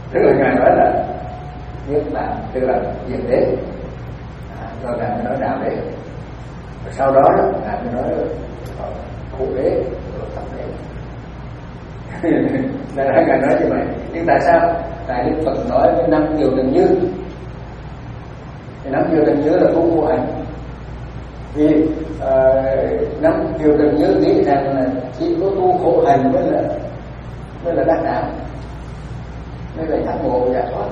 Tức là ngài nói là niết bàn tức là diệt đế, à, rồi ngài mới nói đạo đế. Rồi sau đó ngài mới nói khổ đế rồi tập đế. Là ngài nói như vậy. Nhưng tại sao? Tại Đức Phật nói với năm điều đừng như. Thì năm điều đừng như là không vô hành. Vì uh, năm điều đừng như nghĩ rằng là chỉ có tu khổ hành mới là mới là đắc đạo, mới là giác ngộ giải thoát.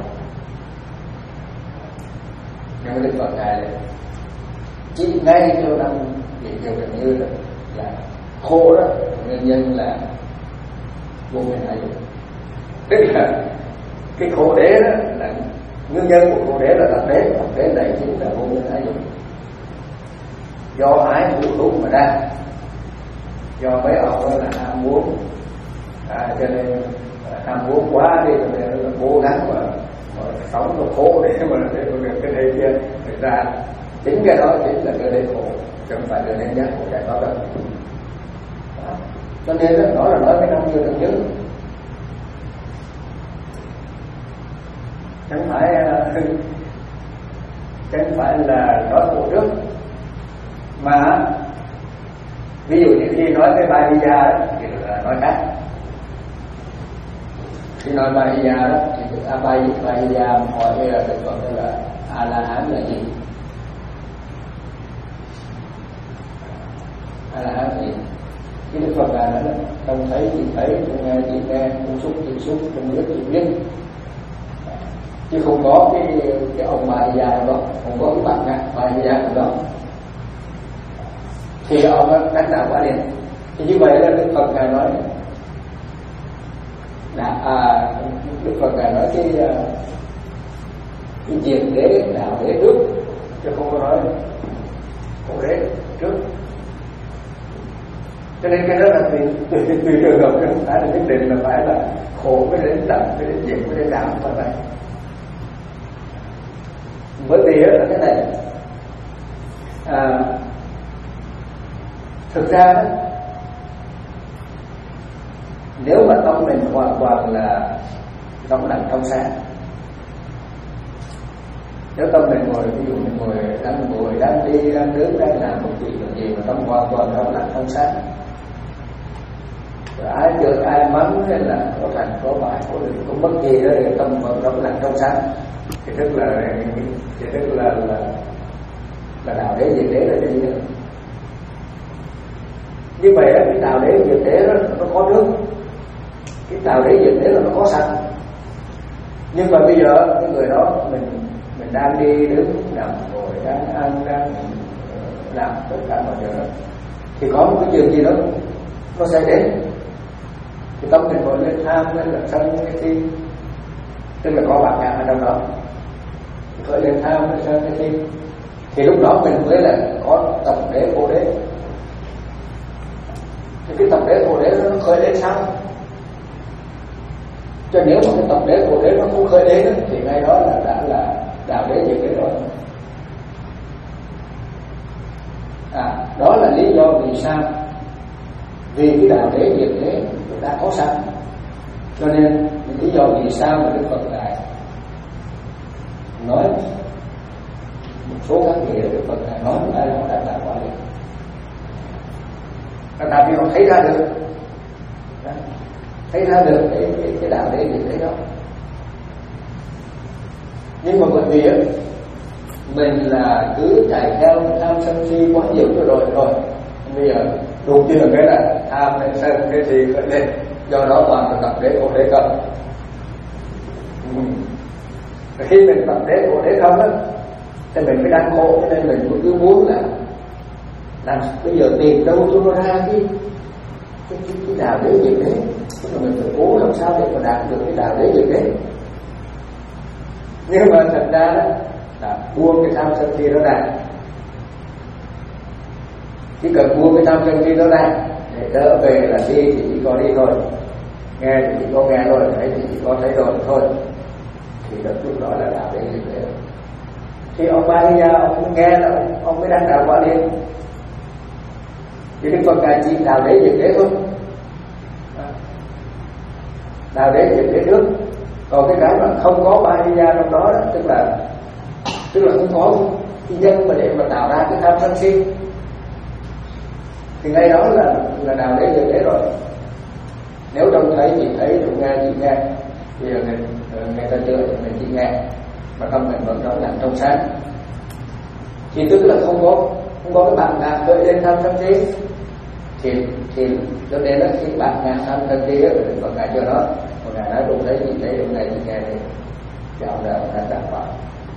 Nhưng Đức Phật ngài là chỉ ngay cho năm điều đừng như là, là khổ đó, nguyên nhân là vô minh hai dục. Tức là cái khổ đế đó là nguyên nhân của khổ đế là tập đế, tập đế này chính là vô minh hai dục. Do ái phụ thú mà ra, do mấy ông đó là ham muốn, à, cho nên ham muốn quá đi, cho nên là cố gắng mà, mà sống nó khổ để mà để mà được cái này kia. Thực ra chính cái đó chính là cái đế khổ, chứ không phải là nên giác của giải thoát đâu. Cho nên đó, nó là nói cái năm điều đừng như. Chẳng phải chẳng phải là nói khổ trước, mà ví dụ như khi nói cái bài vi gia đó thì là nói khác. Khi nói bài vi gia đó thì à, bài bài vi gia hỏi là Đức Phật là A La Hán là gì? A La Hán là gì? Cái Đức Phật là nói không thấy thì thấy, không nghe thì nghe, không xúc thì xúc, không biết thì biết, chứ không có cái cái ông bài vi gia đó, không có cái bạn ngã bài vi gia đó. Thì ông đắc đạo quả liền. Thì như vậy là Đức Phật ngài nói là à, Đức Phật ngài nói cái cái diệt đế đạo đế trước, chứ không có nói khổ đế trước. Cho nên cái đó là tùy tùy tùy trường hợp, chứ không phải là nhất định là phải là khổ mới đến đạo, mới đến diệt, mới đến đạo, không phải vậy. Bởi vì là cái này à, thực ra đó, nếu mà tâm mình hoàn toàn là trong lành trong sáng, nếu tâm mình ngồi, ví dụ mình ngồi đang ngồi đang đi đang đứng đang làm một chuyện gì mà tâm hoàn toàn trong lành trong sáng, rồi ai được ai mắng hay là có thành có bại có được có bất gì đó thì tâm vẫn trong lành trong sáng, thì tức là thì tức là là là đạo đế diệt đế là cái gì nữa. Như vậy đó, cái đạo đế diệt đế đó nó có trước, cái đạo đế diệt đế là nó có sẵn. Nhưng mà bây giờ cái người đó mình mình đang đi đứng nằm ngồi đang ăn đang làm tất cả mọi chuyện đó, thì có một cái chuyện gì đó nó sẽ đến, thì tâm mình gọi lên tham lên là sân cái gì, tức là có bạc ngã ở trong đó, gọi lên tham lên sân cái gì, thì lúc đó mình mới là có tập đế khổ đế. Thì cái tập đế khổ đế nó khởi đến sao? Cho nếu mà cái tập đế khổ đế nó không khởi đến thì ngay đó là đã là đạo đế diệt đế rồi. À, đó là lý do vì sao? Vì cái đạo đế diệt đế người ta có sẵn, cho nên lý do vì sao mà Đức Phật lại nói một số các nghĩa Đức Phật lại nói lại nó đã là quả liền. Tại vì họ thấy ra được, thấy ra được cái cái, cái đạo đế diệt đế đó. Nhưng mà bởi vì mình là cứ chạy theo tham sân si quá nhiều rồi rồi rồi bây giờ đột nhiên cái là tham hay sân cái gì khởi lên, do đó toàn là tập đế khổ đế không. Ừ. Khi mình tập đế khổ đế không á thì mình mới đang khổ, cho nên mình cứ muốn là làm bây giờ tìm đâu cho nó ra cái cái, cái, cái đạo đế diệt đế, tức là mình phải cố làm sao để mà đạt được cái đạo đế diệt đế. Nhưng mà thật ra đó là buông cái tham sân si đó ra, chỉ cần buông cái tham sân si đó ra để đỡ về là đi thì chỉ có đi thôi, nghe thì chỉ có nghe thôi, thấy thì chỉ có thấy rồi thôi, thì đó lúc đó là đạo đế diệt đế. Thì ông Ba Di Đà ông nghe là ông, ông mới đắc đạo quả liền. Thì Đức Phật ngài chỉ đạo đế diệt đế thôi, đạo đế diệt đế trước, Còn cái cái mà không có ba di gia trong đó, đó tức là tức là không có cái nhân mà để mà tạo ra cái tham sân si, thì ngay đó là là nào đấy người đấy rồi. Nếu trông thấy chị thấy, trông nghe chị nghe, thì người, người ta chưa thì mình chỉ nghe, mà tâm mình vẫn trong lành trong sáng, thì tức là không có không có cái bạn ngạc gợi lên tham sân si. Thì thì cho nên là khi bạn ngạc tham sân si á, Phật ngài chưa nói, mà ngài nói trông thấy chị thấy, trông nghe chị nghe thì thì ông là ông đã đạt vào.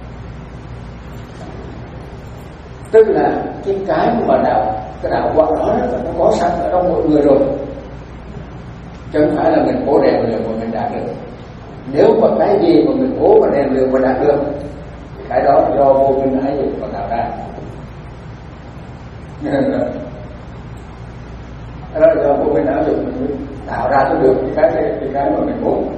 Tức là cái cái mà đạo cái đạo quả đó là nó có sẵn ở trong mọi người rồi, chứ không phải là mình cố rèn luyện mà mình đạt được. Nếu mà cái gì mà mình cố mà rèn luyện mà đạt được thì cái đó do vô minh ái dục mà tạo ra. Đó là do vô minh ái dục mình tạo ra cho được cái cái cái, cái mà mình muốn.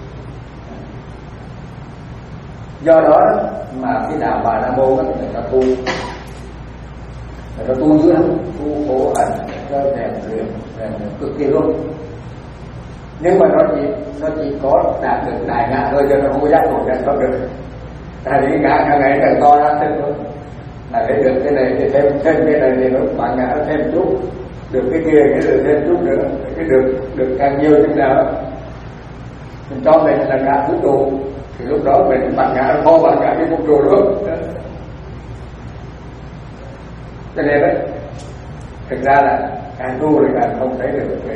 Do đó mà cái đạo Bà La Môn đó người ta tu, người ta tu dữ lắm, tu khổ hạnh, cho rèn luyện, rèn luyện cực kỳ luôn. Nhưng mà nó chỉ nó chỉ có đạt được đại ngã thôi, cho nó không có giác ngộ nhận pháp được. Tại vì ngã càng ngày càng to ra thêm thôi. Là để được cái này thì thêm thêm cái này thì nó bạn ngã thêm chút, được cái kia cái được thêm chút nữa, cái được được càng nhiều chừng nào mình cho mình là cả vũ trụ, thì lúc đó mình bạn ngã nó bạn ngã cái vũ trụ luôn. Cho nên đấy, thực ra là càng tu thì càng không thấy được cái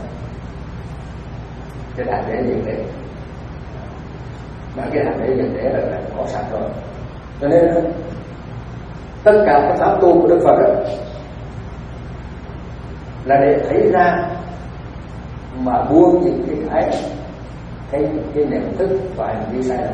cái đàn đế dừng đế, mà cái đàn đế dừng đế là, là có sẵn rồi. Cho nên tất cả các pháp tu của Đức Phật đó, là để thấy ra mà buông những cái cái cái, cái nhận thức và hành vi sai lầm,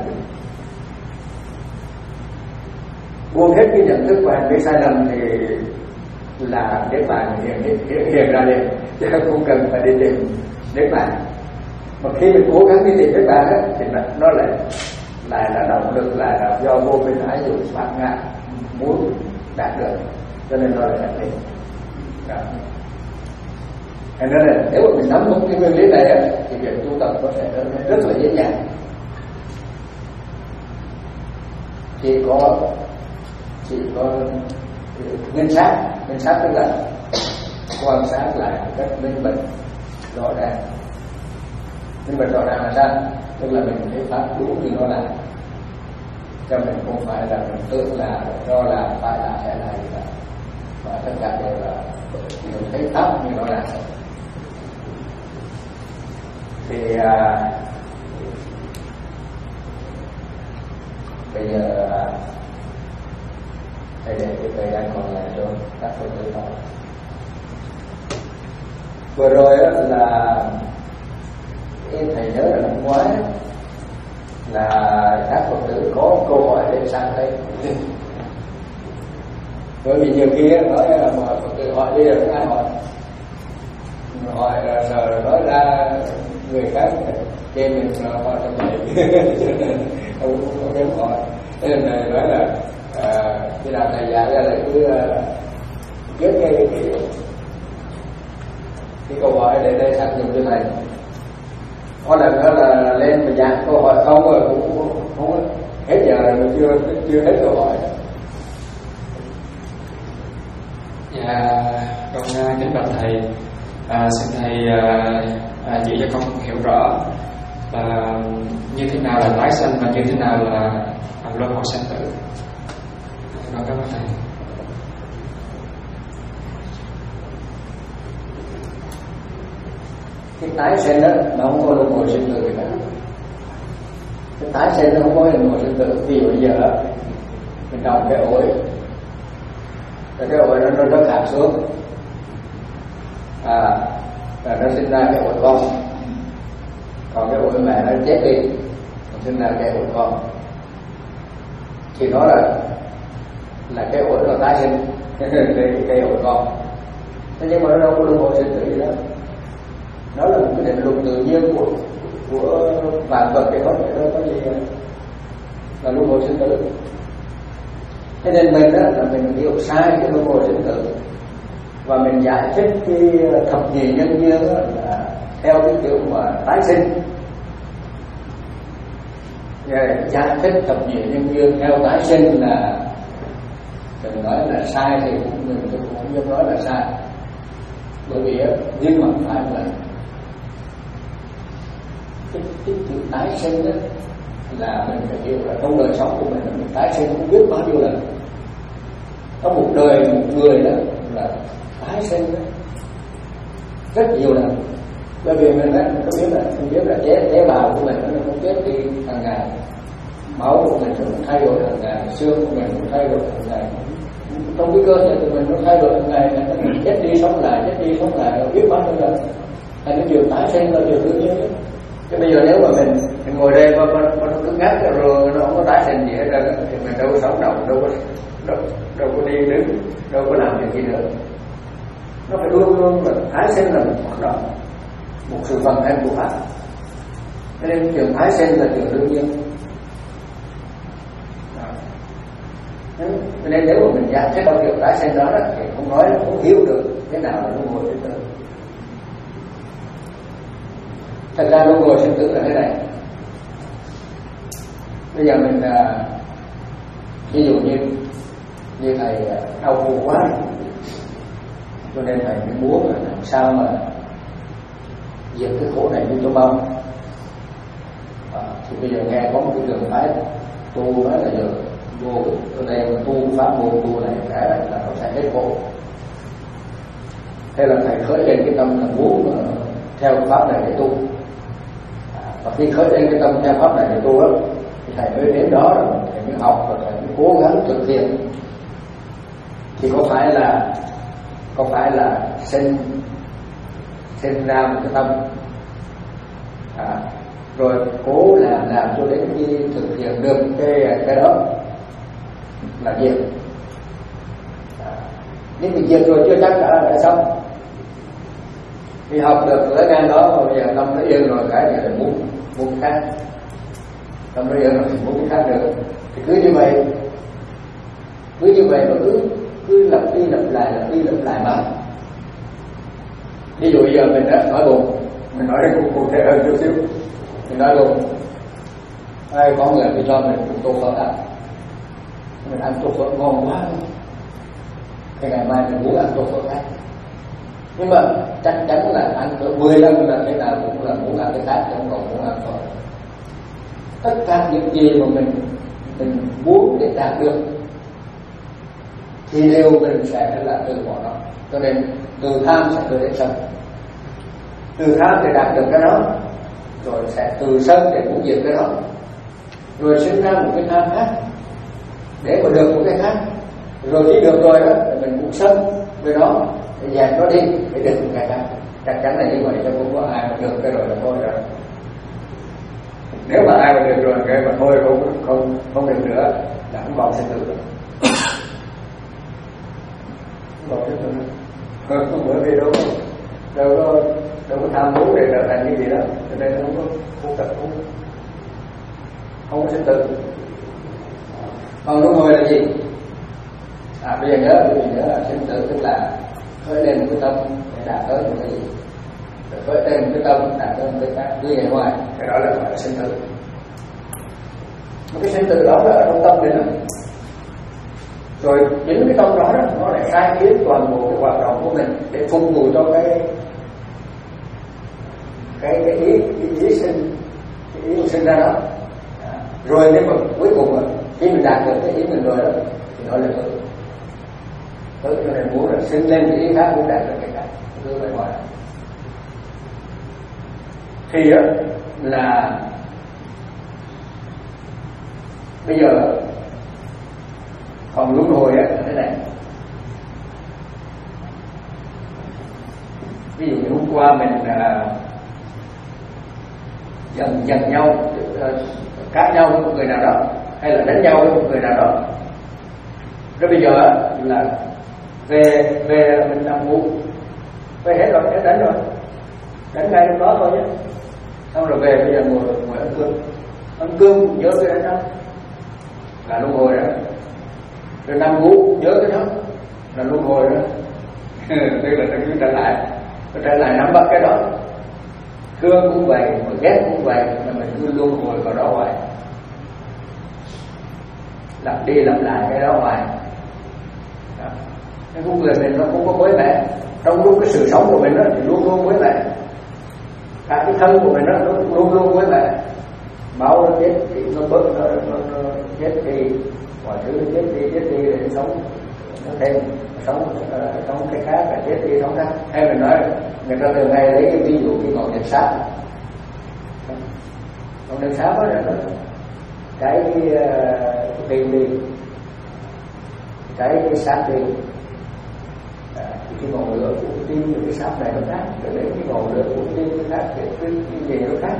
buông hết cái nhận thức và hành vi sai lầm thì là Niết Bàn hiện, hiện, hiện ra liền, chứ không cần phải đi tìm Niết Bàn. Mà khi mình cố gắng đi tìm Niết Bàn á, thì nó lại lại là động lực, lại là do vô minh ái dục bát ngã muốn đạt được, cho nên nó lại đạt được. Thế nên là nếu mà mình nắm vững cái nguyên lý này á, thì việc tu tập có thể rất là dễ dàng. Chỉ có chỉ có minh sát, minh sát tức là quan sát lại một cách minh bạch rõ ràng. Minh bạch rõ ràng là sao? Tức là mình thấy pháp đúng như nó là, cho mình không phải là mình tưởng là cho là phải là sẽ là gì cả, và tất cả đều là mình thấy pháp như nó là. Thì à, bây giờ à, thầy để cái thời gian còn lại cho các Phật tử hỏi. Vừa rồi đó là thầy nhớ là năm ngoái là các Phật tử có câu hỏi để sang đây, bởi vì nhiều khi nói là mà Phật tử hỏi đi rồi ai hỏi, hỏi là rồi nói ra người khác chê mình hỏi trong này không không dám hỏi. Thế nên này nói là à, khi nào thầy dạy ra là cứ viết cái cái cái câu hỏi để đây sang dùng cho thầy. Có lần đó là lên mà dán câu hỏi không rồi cũng không, không hết giờ rồi chưa chưa hết câu hỏi. Dạ, con kính bạch thầy, à, xin thầy à, à, chỉ cho con hiểu rõ là như thế nào là tái sanh và như thế nào là luân hồi sanh tử. Con cảm ơn thầy. Cái tái sinh đó nó không có luân hồi sinh tử gì cả. Cái tái sinh nó không có luân hồi sinh tử. Ví dụ bây giờ mình trồng cái ổi, cái ổi nó nó rớt hạt xuống, à, và nó sinh ra cái ổi con. Còn cái ổi mẹ nó chết đi, nó sinh ra cái ổi con, thì nó là là cái ổi nó tái sinh cái cái ổi con. Thế nhưng mà nó đâu có luân hồi sinh tử gì đó. Nó là một cái định luật tự nhiên của của vạn vật, cái không phải có gì là luân hồi sinh tử. Thế nên mình đó là mình hiểu sai cái luân hồi sinh tử, và mình giải thích cái thập nhị nhân duyên là theo cái kiểu mà tái sinh. giải thích thập nhị nhân duyên theo tái sinh là đừng nói là sai thì cũng mình cũng không dám nói là sai, bởi vì nhưng mà phải là cái, cái chữ tái sinh đó là mình phải hiểu là trong đời sống của mình mình tái sinh không biết bao nhiêu lần. Có một đời một người đó là tái sinh đó rất nhiều lần, bởi vì mình đó, mình có biết là mình biết là tế, tế bào của mình nó không chết đi hàng ngày, máu của mình cũng thay đổi hàng ngày, xương của mình cũng thay đổi hàng ngày, trong cái cơ thể của mình nó thay đổi hàng ngày, mình chết đi sống lại, chết đi sống lại, biết bao nhiêu lần. Thành cái điều tái sinh là điều đương nhiên đấy. Chứ bây giờ nếu mà mình, mình ngồi đây mà nó cứ ngắt rồi nó không có tái sinh gì hết trơn thì mình đâu có sống động, đâu có đâu, đâu có đi đứng, đâu có làm việc gì nữa. Nó phải luôn luôn là tái sinh là một hoạt động, một sự vận hành của Pháp. Cho nên chuyện tái sinh là chuyện đương nhiên. Cho nên nếu mà mình giải thích bao chuyện tái sinh đó, đó thì không nói là không hiểu được thế nào là luân hồi sinh tử. Thật ra luân hồi sinh tử là thế này. Bây giờ mình à, ví dụ như như thầy đau khổ quá, cho nên thầy mới muốn là làm sao mà diệt cái khổ này như cho mau. À, thì bây giờ nghe có một cái trường phái tu nói là giờ vô ở đây mà tu pháp môn tu này cả là nó sẽ hết khổ. Thế là thầy khởi lên cái tâm là muốn theo pháp này để tu. À, và khi khởi lên cái tâm theo pháp này để tu đó, thì thầy mới đến đó rồi thầy mới học và thầy mới cố gắng thực hiện. Thì có phải là có phải là sinh sinh ra một cái tâm, à, rồi cố làm làm cho đến khi thực hiện được cái cái đó là diệt. À, nhưng mà diệt rồi chưa chắc đã đã xong. Khi học được tới ngang đó mà bây giờ tâm nó yên rồi cái gì là muốn muốn khác, tâm nó yên rồi thì muốn khác được, thì cứ như vậy cứ như vậy mà cứ cứ lặp đi lặp lại lặp đi lặp lại mà. Ví dụ giờ mình đã nói bụng, mình nói đến cụ thể hơn chút xíu, mình nói bụng, ai có người thì cho mình một tô phở ăn, mình ăn tô phở ngon quá, thì ngày mai mình muốn ăn tô phở khác, nhưng mà chắc chắn là ăn cỡ mười lần là thế nào cũng là muốn ăn cái khác, chứ không còn muốn ăn phở. Tất cả những gì mà mình mình muốn để đạt được thì đều mình sẽ là từ bỏ nó. Cho nên từ tham sẽ tới đến sân, từ tham để đạt được cái đó, rồi sẽ từ sân để muốn diệt cái đó, rồi sinh ra một cái tham khác để mà được một cái khác, rồi khi được rồi đó thì mình cũng sân với nó để dẹp nó đi để được một cái khác. Chắc chắn là như vậy, chứ không có ai mà được cái rồi là thôi rồi. Nếu mà ai mà được rồi cái mà thôi không không không được nữa là không còn sinh tử nữa. Không sinh tử nữa. Không bởi vì đâu đâu có đâu có tham muốn để trở thành như gì đó, cho nên không có không tập không không có sinh tử. Còn luân hồi là gì? À bây giờ nhớ, bây giờ nhớ là sinh tử tức là khởi lên một cái tâm để đạt tới một cái gì, rồi khởi lên một cái tâm đạt tới một cái khác, cứ vậy hoài, cái đó là gọi là sinh tử. Một cái sinh tử đó là ở trong tâm mình đó. Rồi chính cái tâm đó, đó nó lại khai kiến toàn bộ cái hoạt động của mình để phục vụ cho cái cái cái ý cái ý sinh cái ý sinh ra đó. À, rồi nếu mà cuối cùng khi mình đạt được cái ý mình rồi đó thì nó là tử. Tử cho nên muốn là sinh lên cái ý khác cũng đạt được cái khác, cứ vậy hoài. Thì đó là bây giờ còn luân hồi á là thế này. Ví dụ như hôm qua mình uh, giận giận nhau, uh, cãi nhau với một người nào đó, hay là đánh nhau với một người nào đó, rồi bây giờ là về về mình làm ngủ, về hết rồi, hết đánh rồi, đánh ngay lúc đó thôi nhé. Xong rồi về bây giờ ngồi ngồi ăn cơm, ăn cơm nhớ cái đánh đó là luân hồi đó. Rồi nằm ngủ nhớ cái đó là luân hồi đó. Tức là nó cứ trở lại, nó trở lại nắm bắt cái đó. Thương cũng vậy, mà ghét cũng vậy, là mình cứ luân hồi vào đó hoài. lặp đi lặp lại cái đó hoài. Cái con người mình nó không có mới mẻ, trong lúc cái sự sống của mình đó thì luôn luôn mới mẻ, cả cái thân của mình đó nó luôn luôn mới mẻ. Máu nó chết thì nó bớt, nó, nó, nó chết đi, mọi thứ nó chết đi chết đi để nó sống, nó thêm sống sống cái khác, là chết đi sống khác. Hay mình nói người ta thường hay lấy cái ví dụ cái ngọn đèn sáp, ngọn đèn sáp đó là nó cái pin đi, cái cái sáp đi, à, cái ngọn lửa của cái pin cái sáp này nó khác, rồi lấy cái ngọn lửa của cái pin nó khác, cái cái gì nó khác.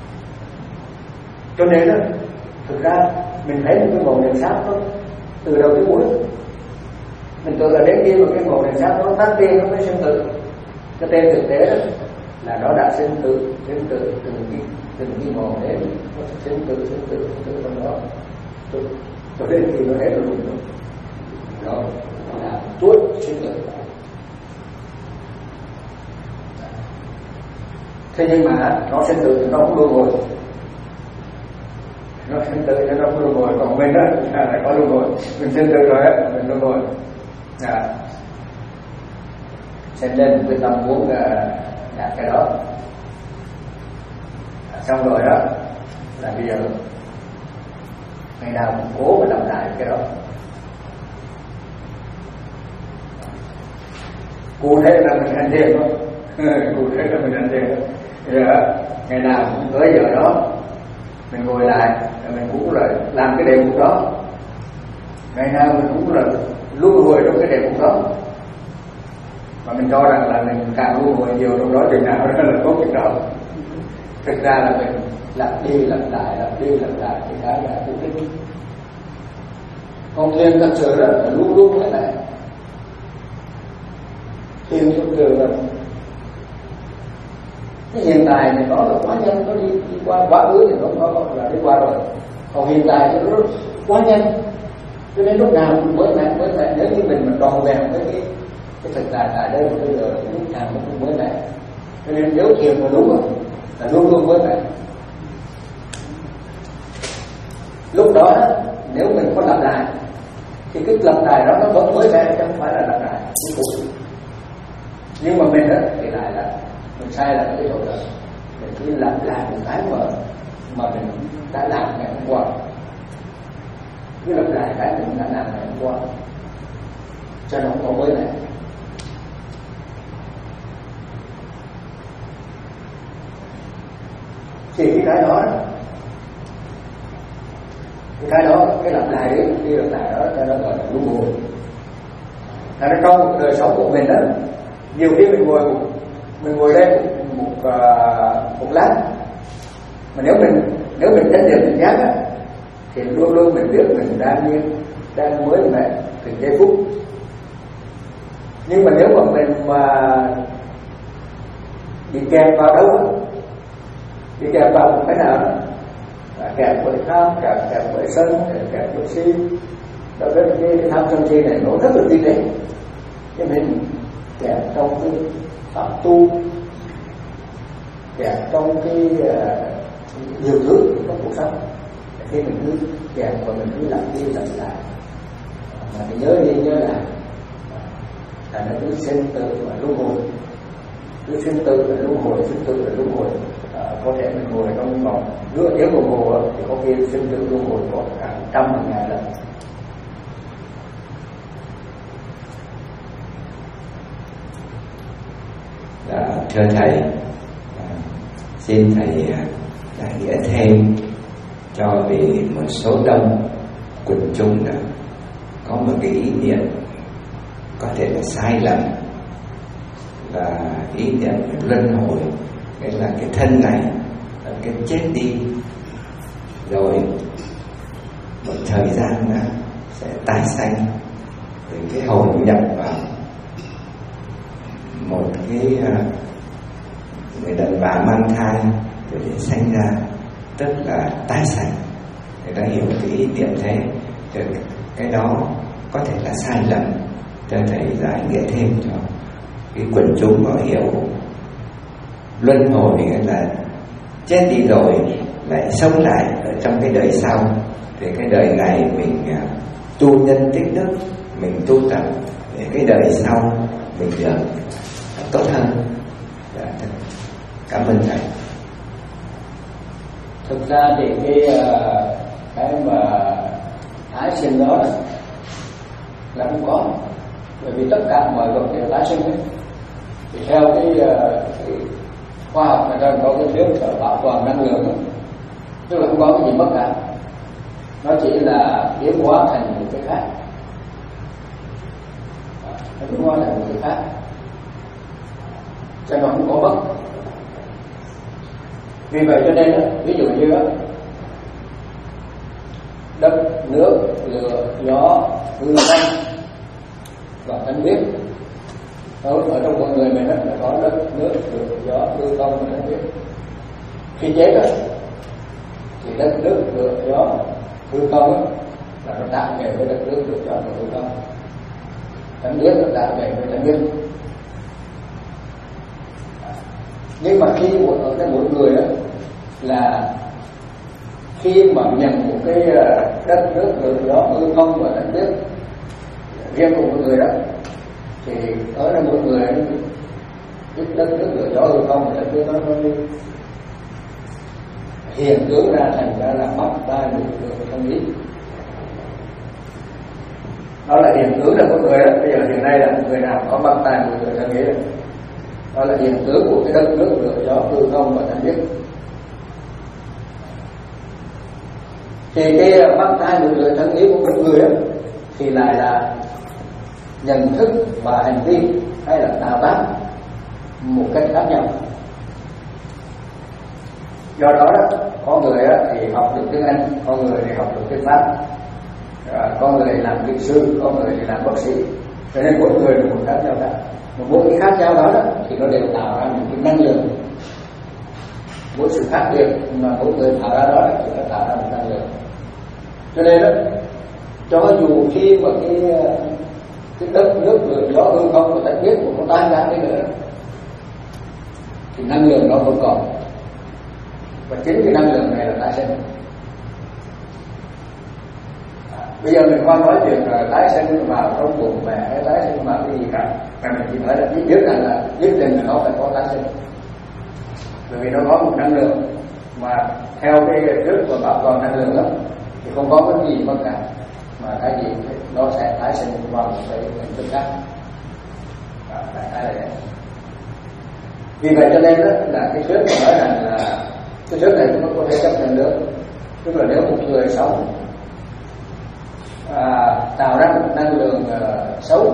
Cho nên đó, thực ra mình thấy cái ngọn đèn sáp đó từ đầu tới cuối, mình tưởng là đến khi mà cái ngọn đèn sáp nó tắt đi nó mới sinh tử. Cái tên thực tế đó là nó đã sinh tử, sinh tử từng cái từng cái ngọn đến, nó sinh tử, sinh tử, sinh tử trong đó, cho, cho đến khi nó hết rồi luôn rồi. Đó là tuốt sinh tử. Thế nhưng mà nó sinh tử thì nó không luân hồi, nó sinh tử thì nó không luân hồi. Còn mình đó là có luân hồi, mình sinh tử rồi á, mình luân hồi. À, xem lên quyết tâm muốn đạt cái đó. À, xong rồi đó là bây giờ ngày nào cũng cố mà làm lại cái đó. Cụ thể là mình ăn thiền thôi, cụ thể là mình ăn thiền thôi. Giờ ngày nào cũng tới giờ đó mình ngồi lại, mình cũng là làm cái đề mục đó. Ngày nào mình cũng là luân hồi trong cái đề mục đó, mà mình cho rằng là mình càng luân hồi nhiều trong đó chừng nào đó là tốt chừng đó. Thực ra là mình lặp đi lặp lại, lặp đi lặp lại thì cái là cũng thích. Còn thiền thật sự đó là luôn luôn thế này. Thiền thực sự là cái hiện tại thì nó là quá nhanh, nó đi, đi qua quá khứ thì nó có là đi qua rồi. Còn hiện tại thì nó quá nhanh, cho nên lúc nào cũng mới mẻ, mới mẻ. Nếu như mình mà tròn vẹn với cái cái thực tại tại đây bây giờ lúc nào cũng mới mẻ. Cho nên nếu thiền mà đúng rồi là luôn luôn mới mẻ. Lúc đó nếu mình có lặp lại thì cái lặp lại đó nó vẫn mới mẻ, chứ không phải là lặp lại cuối cùng. Nhưng mà mình đó thì lại là mình sai là cái chỗ đó, mình chỉ lặp lại một cái mà mà mình đã làm ngày hôm qua, cứ lặp lại cái mình đã làm ngày hôm qua, cho nó không có mới mẻ. Thì cái cái đó, cái cái đó, cái lặp lại đấy, cái lặp lại đó, cho nó gọi là luân hồi. Thành ra trong đời sống của mình đó, nhiều khi mình ngồi mình ngồi đây một một, uh, một lát, mà nếu mình nếu mình chánh niệm mình giác á, thì luôn luôn mình biết mình đang nhiên, đang mới mẻ từng giây phút. Nhưng mà nếu mà mình mà bị kẹt vào đâu, bị kẹt vào một cái nào đó, kẹt với tham, kẹt kẹt với sân, kẹt với si, đó cái cái tham sân si này nó rất là tinh tế, cho nên kẹt trong cái pháp tu, kẹt trong cái uh, nhiều thứ trong cuộc sống. Khi mình cứ kẹt và mình cứ lặp đi lặp lại, mà mình nhớ đi nhớ lại, là nó cứ sinh tử và luân hồi, cứ sinh tử và luân hồi, sinh tử và luân hồi. À, có thể mình ngồi trong vòng nửa tiếng đồng hồ thì có khi sinh tử luân hồi có cả trăm hàng ngàn lần. Dạ, thưa thầy, à, xin thầy giải nghĩa thêm cho vì một số đông quần chúng đã có một cái ý niệm có thể là sai lầm, là ý niệm về luân hồi, nghĩa là cái thân này cái chết đi rồi một thời gian là sẽ tái sanh, rồi cái hồn nhập vào một cái người đàn bà mang thai rồi để sanh ra, tức là tái sanh. Người ta hiểu cái ý niệm thế, thì cái đó có thể là sai lầm. Cho thầy giải nghĩa thêm cho cái quần chúng có hiểu luân hồi nghĩa là chết đi rồi lại sống lại ở trong cái đời sau, thì cái đời này mình à, tu nhân tích đức, mình tu tập để cái đời sau mình được tốt hơn. Dạ, cảm ơn thầy. Thực ra thì cái cái mà tái sinh đó là không có, bởi vì tất cả mọi vật đều tái sinh. Thì theo cái, cái khoa học người ta có cái thuyết bảo toàn năng lượng đó. Tức là không có cái gì mất cả, nó chỉ là biến hóa thành một cái khác, nó biến hóa thành một cái khác, cho nó không có mất. Vì vậy cho nên đó, ví dụ như đó, đất, nước, lửa, gió, hư không và thanh biết. Ở, ở trong con người mình đó, là có đất, nước, lửa, gió, hư không và thanh biết. Khi chết đó, thì đất, nước, lửa, gió, hư không đó, là nó tạo về với đất, nước, lửa, gió và hư không. Thanh biết nó tạo về với thanh biết. Nhưng mà khi một ở đây một người đó, là khi mà nhận một cái đất, nước, lửa, gió, hư không và thanh biết riêng của một người đó, thì ở đây một người cái đất, nước, lửa, gió, hư không và thanh biết nó nó hiện tướng ra thành ra là mắt, tai, mũi, lưỡi, thân, ý. Đó là hiện tướng là một người đó. Bây giờ hiện nay là một người nào có mắt, tai, mũi, lưỡi, thân, ý đó. Đó là hiện tướng của cái đất, nước, lửa, gió, hư không và thanh biết. Thì cái mắt, tai, mũi, lưỡi, thân, ý của một người đó, thì lại là nhận thức và hành vi hay là tạo tác một cách khác nhau. Do đó đó, có người đó thì học được tiếng Anh, có người thì học được tiếng Pháp, à, có người làm kỹ sư, có người thì làm bác sĩ. Cho nên mỗi người là một khác nhau cả. Một mỗi cái khác nhau đó, đó thì nó đều tạo ra một cái năng lượng. Mỗi sự khác biệt mà mỗi người tạo ra đó thì nó tạo ra một năng lượng. Cho nên đó, cho dù khi mà cái cái đất, nước, lửa, gió, hư không của thanh biết của nó tan ra đi nữa, thì năng lượng nó vẫn còn. Và chính cái năng lượng này là tái sinh. À, bây giờ mình không nói chuyện là tái sinh vào trong bụng mẹ hay tái sinh vào cái gì cả, mà mình chỉ nói là biết biết rằng là nhất định là nó phải có tái sinh, bởi vì nó có một năng lượng mà theo cái thuyết của bảo toàn năng lượng đó, thì không có cái gì mất cả, mà cái gì nó sẽ tái sinh vào một cái hình thức khác. À, đại là vậy. Vì vậy cho nên đó là cái thuyết mà nói rằng là cái thuyết này cũng có thể chấp nhận được. Tức là nếu một người sống à, tạo ra một năng lượng uh, xấu,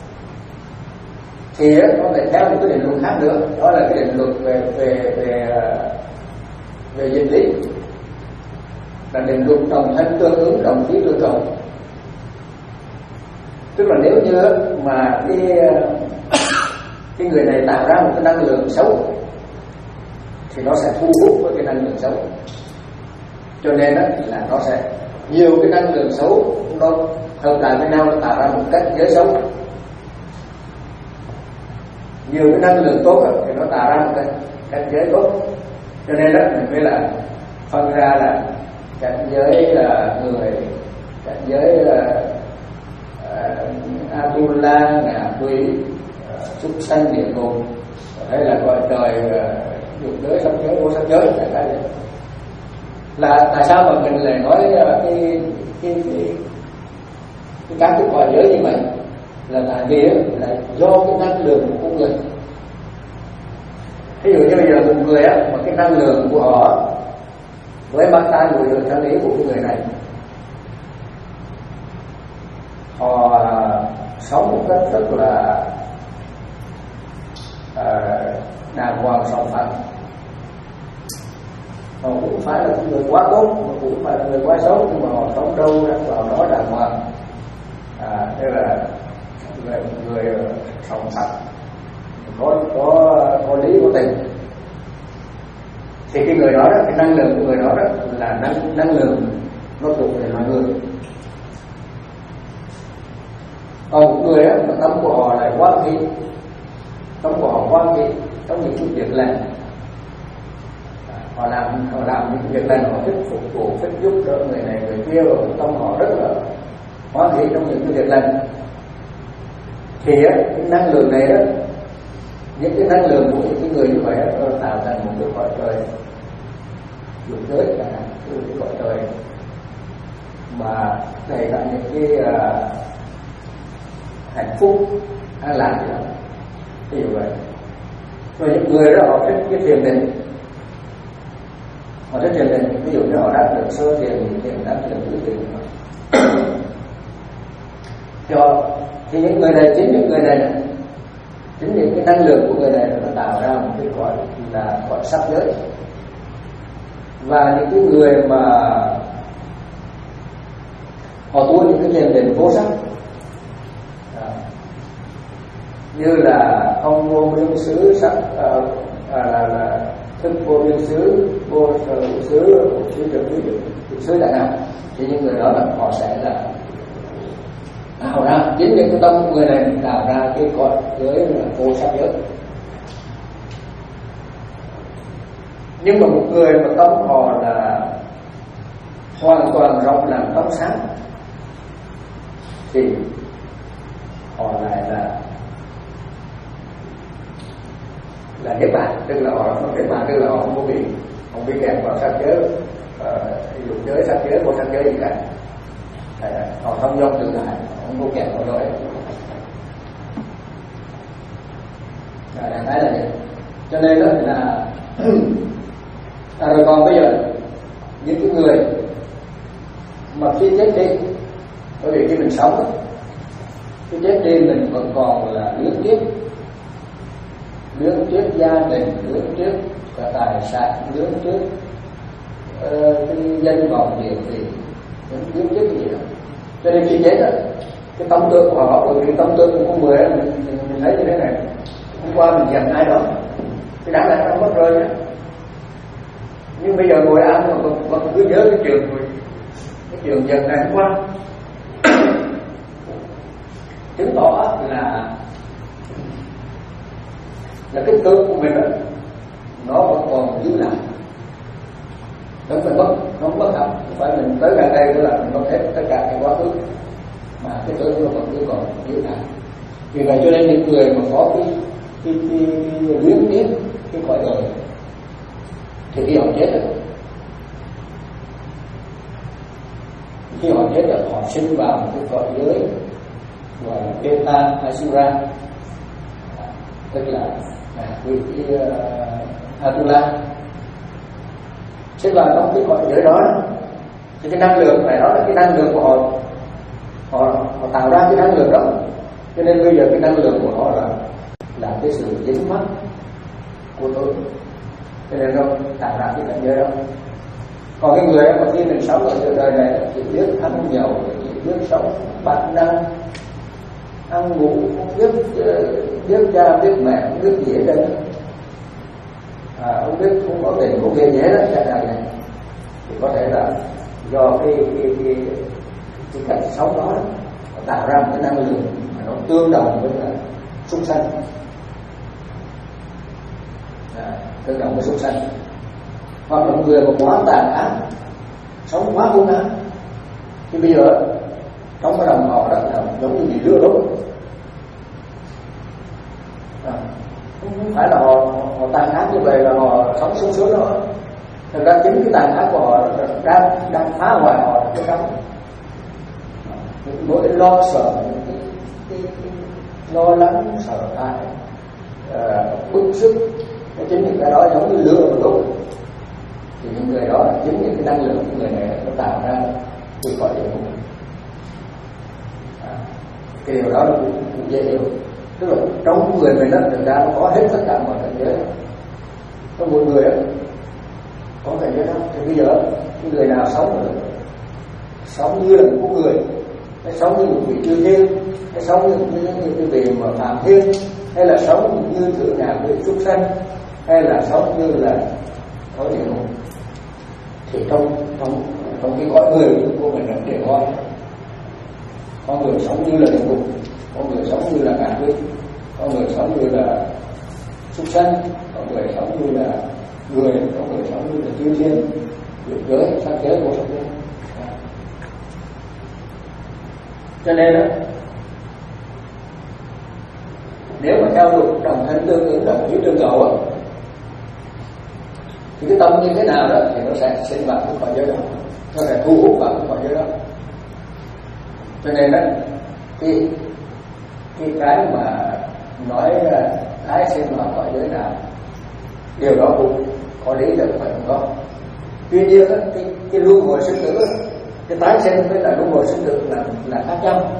thì nó phải theo một cái định luật khác nữa, đó là cái định luật về về về về dịch lý, là định luật đồng thanh tương ứng, đồng khí tương cộng. Tức là nếu như mà cái cái người này tạo ra một cái năng lượng xấu, thì nó sẽ thu hút với cái năng lượng xấu. Cho nên đó là nó sẽ nhiều cái năng lượng xấu nó hợp lại với nhau, nó tạo ra một cách giới xấu. Nhiều cái năng lượng tốt thì nó tạo ra một cái cách giới tốt. Cho nên đó mình mới là phân ra là cảnh giới là người, cảnh giới là Atula, ngạ quỷ, súc sanh, địa ngục, hay là gọi trời, dục giới, sắc giới, vô sắc giới, đại khái vậy. Là tại sao mà mình lại nói cái cái cái cái các cái cõi giới như vậy? Là tại vì là do cái năng lượng của người. Ví dụ như bây giờ một người á, mà cái năng lượng của họ với mắt tai mũi lưỡi thân ý của cái người này, họ sống một cách rất là à, đàng hoàng sòng phẳng. Họ cũng phải là người quá tốt, mà cũng phải là người quá xấu, nhưng mà họ sống đâu vào đó đàng hoàng. À, thế là người, người sòng phẳng, có có có lý có tình. Thì cái người đó, đó cái năng lượng của người đó, đó là năng năng lượng nó thuộc về loài người. Còn một người đó, mà tâm của họ lại quá khí, tâm của họ quá khí trong những cái việc làm, họ làm họ làm những việc lành, họ thích phục vụ, thích giúp đỡ người này người kia, và tâm họ rất là hoan hỷ trong những cái việc lành. Thì cái năng lượng này đó, những cái năng lượng của những cái người như vậy nó tạo thành một cái cõi trời dục giới, cả cái cõi trời mà đầy cả những cái uh, hạnh phúc an lạc gì đó, ví dụ vậy. Rồi những người đó họ thích cái thiền định, họ thích thiền định, ví dụ như họ đạt được sơ thiền, nhị thiền, tam thiền, tứ thiền. Cho thì những người này, chính những người này, chính những cái năng lượng của người này nó tạo ra một cái gọi là gọi sắc giới. Và những cái người mà họ tu những cái thiền định vô sắc, à, như là không vô biên xứ sắc, à, à, là, là thức vô biên xứ, vô sở hữu xứ, vô xứ trực xứ, xứ đại nào, thì những người đó là họ sẽ là tạo ra, chính những cái tâm của người này tạo ra cái cõi giới là vô sắc giới. Nhưng mà một người mà tâm họ là hoàn toàn rộng làm tâm sáng thì họ lại là là niết bàn, tức là họ không niết bàn, tức là họ không có bị không bị kẹt vào sắc giới, dục uh, giới, sắc giới, vô sắc giới gì cả. À, họ không dòng tự tại, không có kẹt vào đó đấy. À, đại khái là vậy. Cho nên đó là à, rồi còn bây giờ những cái người mà khi chết đi, bởi vì khi mình sống, khi chết đi mình vẫn còn là luyến tiếc, luyến tiếc gia đình, luyến tiếc cả tài sản, luyến tiếc uh, cái danh vọng địa vị, luyến tiếc cái gì đó. Cho nên khi chết đó, cái tâm tư của họ, bởi vì tâm tư của con người mình, mình, mình thấy như thế này. Hôm qua mình giận ai đó, cái đáng lẽ nó mất rơi đó. Nhưng bây giờ ngồi ăn mà còn, còn cứ nhớ cái chuyện rồi, cái chuyện giận ngày hôm qua, chứng tỏ là là cái tư của mình đó, nó vẫn còn giữ lại, nó phải mất, nó không mất hẳn, không phải mình tới gần đây nữa là mình mất hết tất cả cái quá khứ, mà cái tư nó vẫn cứ còn giữ lại. Vì vậy cho nên những người mà có cái cái cái, cái luyến tiếc cái cõi đời thì khi họ chết rồi, khi họ chết rồi họ sinh vào một cái cõi giới gọi là Beta Asura, tức là vị uh, Atula, sinh vào trong cái cõi giới đó. Thì cái năng lượng này đó là cái năng lượng của họ, họ họ tạo ra cái năng lượng đó. Cho nên bây giờ cái năng lượng của họ là là cái sự dính mắc của tôi, cho nên nó tạo ra cái cảnh giới đó. Còn cái người mà khi mình sống ở trên đời này chỉ biết ăn nhậu, chỉ biết sống bản năng, ăn ngủ, không biết biết cha biết mẹ, không biết gì hết trơn, à, không biết không có tiền không biết gì hết đó, cả đời này thì có thể là do cái cái cái cái cách sống đó nó tạo ra một cái năng lượng mà nó tương đồng với là súc sanh, à, tương đồng với súc sanh. Hoặc là một người mà quá tàn ác, sống quá hung ác, thì bây giờ trong cái đồng họ đó là giống như bị lừa đốt, à, không phải là họ, họ tàn ác như vậy là họ sống sung sướng đâu. Thực ra chính cái tàn ác của họ đang đang phá hoại họ cái sống, những nỗi lo sợ, những cái, cái, cái lo lắng, sợ hãi, uh, bức xúc, cái chính những cái đó giống như lửa và đốt. Thì những người đó là chính những cái năng lượng của người này nó tạo ra cái cõi địa ngục. À, cái điều đó cũng, cũng dễ hiểu, tức là trong người mình đó thực ra nó có hết tất cả mọi cảnh giới, trong một người đó có cảnh giới đó. Thì bây giờ cái người nào sống rồi, sống như là một người, hay sống như một vị chư thiên, hay sống như những cái vị mà phạm thiên, hay là sống như thượng ngàn vị súc sanh, hay là sống như là cõi địa ngục, thì trong trong trong cái cõi người của mình là để coi con người sống như là địa ngục, con người sống như là ngạ quỷ, con người sống như là súc sanh, con người sống như là người, con người sống như là chư thiên, dục giới, sắc giới, vô sắc giới. Cho nên đó, nếu mà theo luật đồng thanh tương ứng đồng ý tương cầu á, thì cái tâm như thế nào đó thì nó sẽ sinh vào cái khỏi giới đó, nó sẽ thu hút vào cái khỏi giới đó. Cho nên đó, cái cái cái mà nói tái sinh vào khỏi giới nào, điều đó cũng có lý được phải không có. Tuy nhiên đó, cái cái luân hồi sinh tử, cái tái sinh với là luân hồi sinh tử là là khác nhau.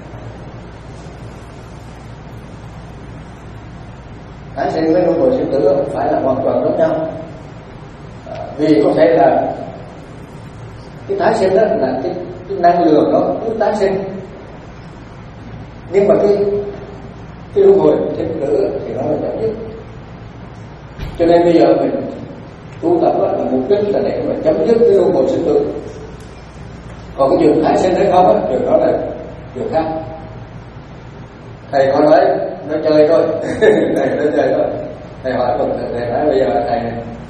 Tái sinh với luân hồi sinh tử không phải là hoàn toàn giống nhau. À, vì có thể là cái tái sinh đó là cái, cái năng lượng đó cứ tái sinh, nhưng mà cái cái luân hồi sinh tử thì nó là chấm dứt. Cho nên bây giờ mình tu tập là mục đích là để mà chấm dứt cái luân hồi sinh tử. Còn cái trường tái sinh hay không á, trường đó là trường khác. Thầy có nói nó chơi thôi, thầy nó chơi thôi. Thầy hỏi mình, thầy nói bây giờ thầy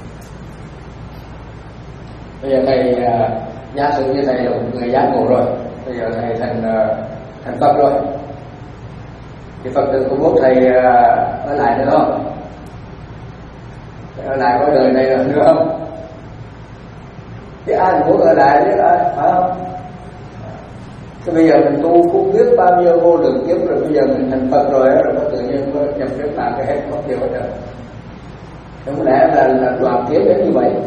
bây giờ thầy uh, giả sử như thầy là một người giác ngộ rồi, bây giờ thầy thành uh, thành Phật rồi, thì Phật tử cũng muốn thầy uh, ở lại nữa không? Thầy ở lại có đời này là nữa không? Chứ ai muốn ở lại chứ ai, phải không? Thế bây giờ mình tu cũng biết bao nhiêu vô lượng kiếp rồi, bây giờ mình thành Phật rồi, rồi có tự nhiên có nhập nước mạng cái hết mất điều hết rồi. Không lẽ là, là đoàn kiếp đến như vậy.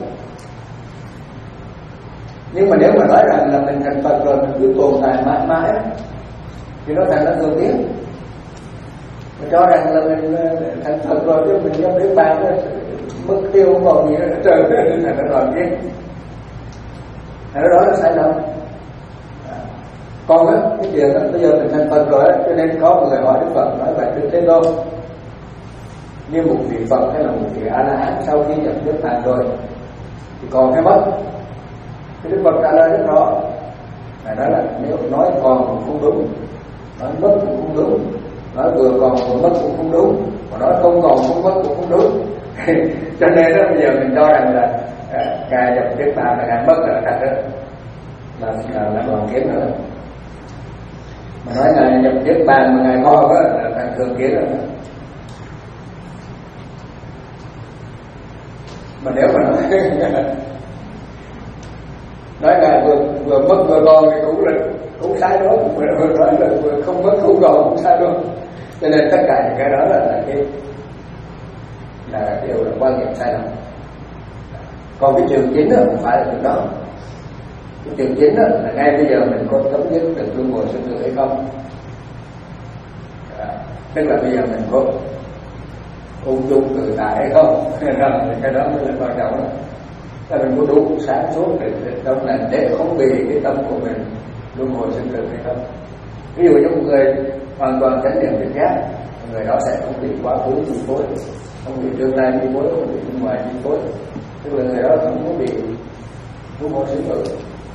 Nhưng mà nếu mà nói rằng là mình thành Phật rồi, mình cứ tồn tại mãi mãi thì nó thành nó thường tiến. Mình cho rằng là mình thành Phật rồi chứ mình nhập nước mạng mất tiêu không còn gì nữa, trời ơi, thành nó đoàn kiếp. Thành đó là sai lầm. Còn á, cái chuyện đó, bây giờ mình thành Phật rồi á, cho nên có người hỏi Đức Phật nói vậy Đức Thế Tôn, như một vị Phật hay là một vị A La Hán sau khi nhập nước mạng rồi thì còn hay mất? Thì Đức Phật trả lời rất rõ, Ngài nói là nếu nói còn cũng không đúng, nói mất cũng không đúng, nói vừa còn vừa mất cũng không đúng, mà nói không còn không mất cũng không đúng. Cho nên đó bây giờ mình cho rằng là Ngài nhập nước mạng là Ngài mất là thật đó, là là, là đoàn kiếp nữa. Mà nói Ngài nhập niết bàn mà Ngài còn đó là thành thường kiến rồi. Mà nếu mà nói nói Ngài vừa vừa mất vừa còn thì cũng là cũng sai đó, vừa nói là vừa không mất không còn cũng sai luôn. Cho nên tất cả những cái đó là, là cái là điều là quan niệm sai lầm. Còn cái trường chính đó không phải là chuyện đó. Cái trường chính đó là ngay bây giờ mình có chấm dứt được luân hồi sinh tử hay không. À, tức là bây giờ mình có ung dung tự tại hay không. Cái đó mới là quan trọng đó. Là mình có đủ sáng suốt để trong này để không bị cái tâm của mình luân hồi sinh tử hay không. Ví dụ như một người hoàn toàn chánh niệm tỉnh giác, người đó sẽ không bị quá khứ chi phối, không bị tương lai chi phối, không bị bên ngoài chi phối. Tức là người đó không có bị luân hồi sinh tử.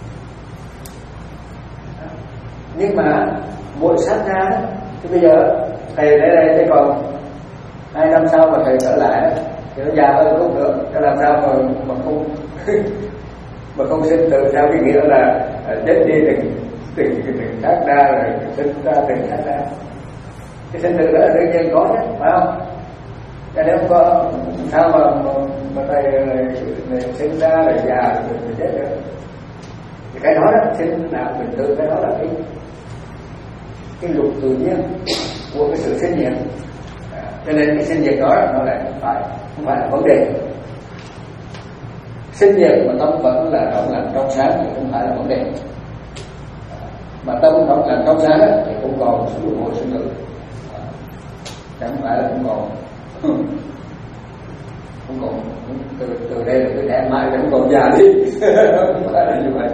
Nhưng mà mỗi sát na thì bây giờ thầy ở đây thầy còn hai năm sau mà thầy trở lại thì nó già hơn cũng được, cho làm sao mà mà không mà không sinh tử theo cái nghĩa là chết đi từng từng từng sát na rồi sinh ra từng sát na. Cái sinh tử đó là đương nhiên có chứ, phải không? Cho nên không có sao mà mà, mà thầy này sinh ra rồi già rồi chết được. Thì cái đó đó sinh nào mình tự cái đó là cái cái luật tự nhiên của cái sự sinh diệt. À, cho nên cái sinh diệt đó nó lại không phải không phải là vấn đề. Sinh diệt mà tâm vẫn là trong lành trong sáng thì không phải là vấn đề. À, mà tâm trong lành trong sáng thì không còn sự luân hồi sinh tử. À, chẳng phải là không còn không còn từ từ đây là cái đẹp mai vẫn còn già đi. Không phải là như vậy.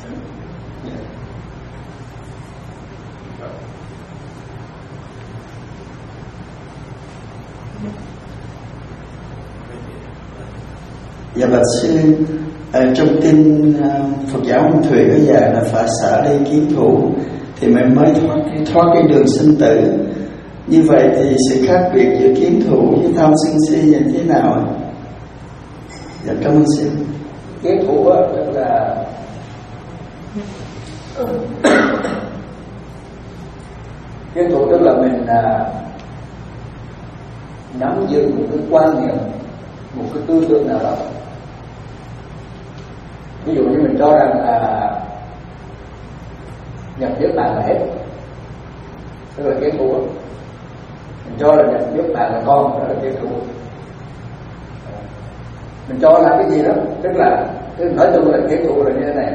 Dạ bạch sư, ở trong kinh uh, Phật giáo Nguyên Thủy bây giờ là phá xả đây kiến thủ thì mình mới thoát cái thoát cái đường sinh tử. Như vậy thì sự khác biệt giữa kiến thủ với tham sân si như thế nào? Dạ cảm ơn sư. kiến thủ á, tức là kiến thủ tức là mình à, nắm giữ một cái quan niệm, một cái tư tưởng nào đó. Ví dụ như mình cho rằng là nhập nước bạn là hết, tức là kiến thủ. Mình cho là nhập nước bạn là con, đó là kiến thủ. Mình cho là cái gì đó, tức là tức nói chung là kiến thủ là như thế này.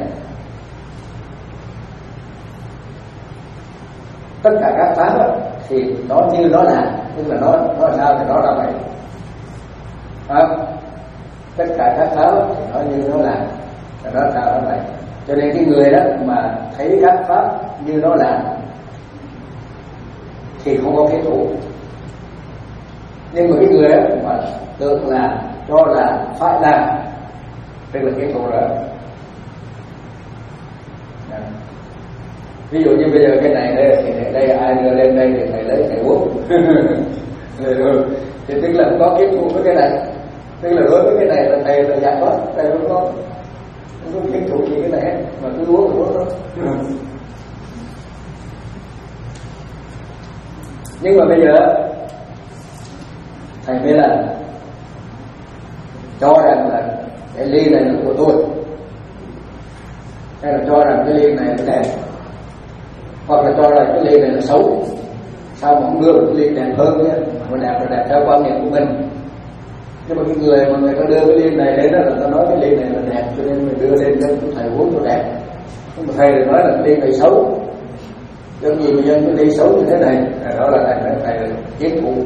Tất cả các pháp đó, thì nó như nó là, tức là nó nó là sao thì nó là vậy. À, tất cả các pháp đó, thì nó như nó là, nó là sao nó vậy. Cho nên cái người đó mà thấy các pháp như nó là thì không có kiến thủ. Nhưng mà cái người đó mà tưởng là, cho là, phải làm, tức là kiến thủ rồi. Ví dụ như bây giờ cái này đây, thì đây ai đưa lên đây thì thầy lấy thầy uống. Thì tức là có kiến thủ với cái này. Tức là đối với cái này là thầy là dạy quá, thầy không có không có kiến thủ gì cái này hết, mà cứ uống thì uống thôi. Nhưng mà bây giờ thầy mới là cho rằng là cái ly này là của tôi, hay là cho rằng cái ly này là đẹp, hoặc là cho rằng cái ly này là xấu. Sao mà không đưa một cái ly đẹp hơn nhé, mà đẹp là đẹp theo quan niệm của mình. Nhưng mà cái người mà người ta đưa cái ly này đến đó là ta nói cái ly này là đẹp, cho nên mình đưa lên cho thầy uống cho đẹp. Nhưng mà thầy lại nói là cái ly này xấu, giống gì mà dân cái ly xấu như thế này, đó là thầy nói thầy là kiến thủ.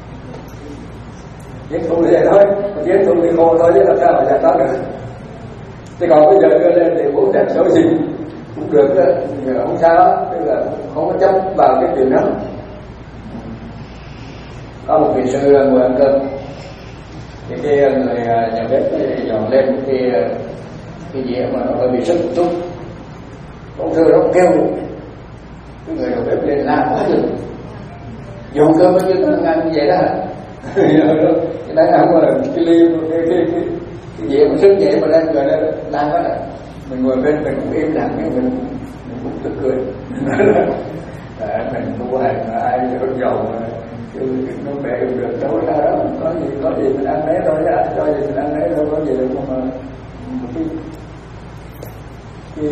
Kiến thủ như vậy thôi, mà kiến thủ thì khô thôi chứ làm sao mà giải thoát được. Chứ còn bây giờ đưa lên thì uống đẹp xấu gì cũng được, không sao, tức là không có chấp vào cái chuyện đó. Có một vị sư ngồi ăn cơm, thì cái người nhà bếp dọn lên một cái cái dĩa mà nó hơi bị sức một chút, ông sư đó kêu cái người nhà bếp lên la quá rồi, dọn cơm bao nhiêu nó ăn như vậy đó. Cái đang ăn mà cái ly cái cái cái cái dĩa mà sức vậy mà đang người đó la quá rồi. Mình ngồi bên mình cũng im lặng, nhưng mình mình cũng tức cười. À, mình tu hành mà ai rất giàu mà kêu nó mẹ cũng được đâu ra đó, có gì có gì mình ăn lấy thôi, chứ cho gì mình ăn lấy đâu có gì đâu mà cái cái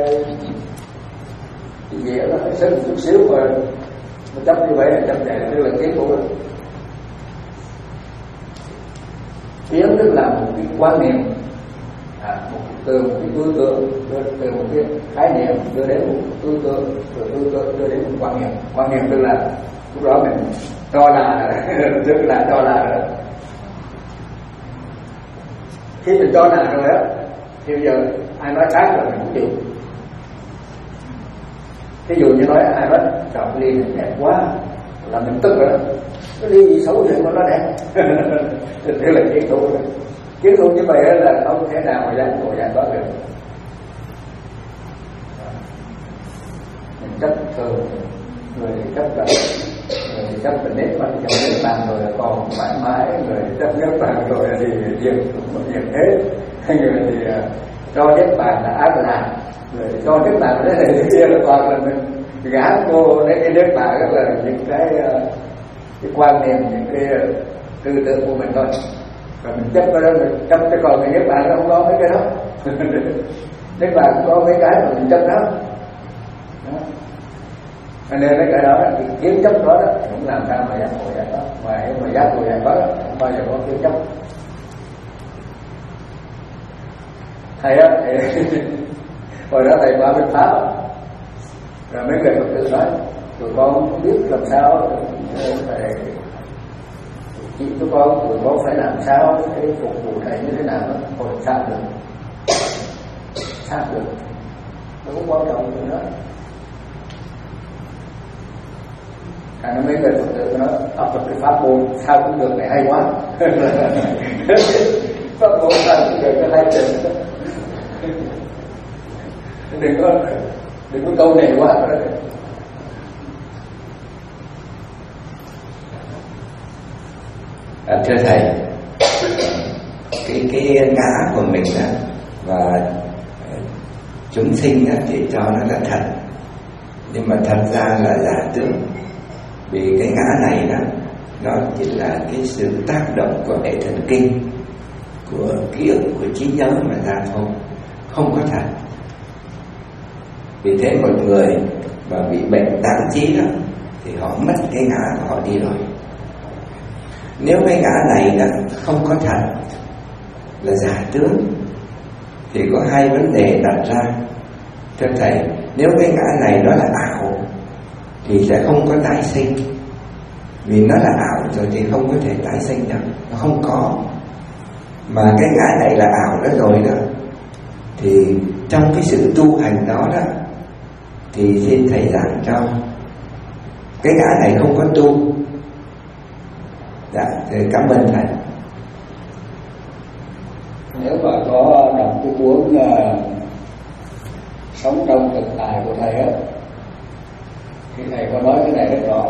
cái gì đó phải sức một chút xíu mà mà chấp như vậy là chấp này tức là kiến thủ. Kiến tức là một cái quan niệm, à, một, từ một cái tư tưởng, từ một cái khái niệm đưa đến một tư tưởng, từ tư tưởng đưa đến một quan niệm. Quan niệm tức là lúc đó mình cho là tức là cho là rồi. Khi mình cho là rồi đó, thì bây giờ ai nói khác rồi mình cũng chịu. Ví dụ như nói ai nói chọn ly này đẹp quá là mình tức rồi đó. Cái ly gì xấu vậy mà nó đẹp. Thế là kiến thủ. Kiến thủ như vậy là không thể nào mà dám ngồi giải thoát được. Mình chấp thường, người thì chấp là người thì chấp là nếp mặt trong nếp bàn rồi là còn mãi mãi, người chấp nếp bàn rồi thì diệt cũng diệt hết, người thì cho nếp bàn là ác làm, người thì cho nếp bàn thế này thế kia là toàn là mình gã vô lấy cái nếp bàn đó là những cái cái quan niệm, những cái tư tưởng của mình thôi. Và mình chấp cái đó, mình chấp cái còn cái nếp bàn nó không có mấy cái đó. Nếp bàn cũng có mấy cái mà mình chấp đó. Cho nên cái đó là cái kiến chấp đó, đó cũng làm sao mà giác ngộ giải thoát. Mà nếu mà giác ngộ giải thoát không bao giờ có kiến chấp. Thầy á, thầy hồi đó thầy qua bên Pháp rồi mấy người Phật tử nói tụi con không biết làm sao thầy chị tụi con tụi con phải làm sao cái phục vụ thầy như thế nào đó hồi sát được sát được nó cũng quan trọng chuyện đó. À, nó mấy người Phật tử nó học được cái pháp môn sao cũng được này hay quá. Pháp môn sao cũng được cái hay trình. Đừng có đừng có câu này quá rồi. À, thưa thầy, cái cái ngã của mình đó và chúng sinh thì cho nó là thật, nhưng mà thật ra là giả tướng. Vì cái ngã này đó, nó chỉ là cái sự tác động của hệ thần kinh, của ký ức, của trí nhớ mà ra thôi, không có thật. Vì thế một người mà bị bệnh tán trí đó thì họ mất cái ngã của họ đi rồi. Nếu cái ngã này đó không có thật, là giả tướng, thì có hai vấn đề đặt ra. Thưa thầy, nếu cái ngã này nó là ảo thì sẽ không có tái sinh. Vì nó là ảo rồi thì không có thể tái sinh được, nó không có. Mà cái ngã này là ảo đó rồi đó, thì trong cái sự tu hành đó đó, thì xin thầy giảng cho cái ngã này không có tu. Dạ, cảm ơn thầy. Nếu mà có đọc cái cuốn uh, Sống trong thực tại của thầy á, thì thầy có nói cái này rất rõ.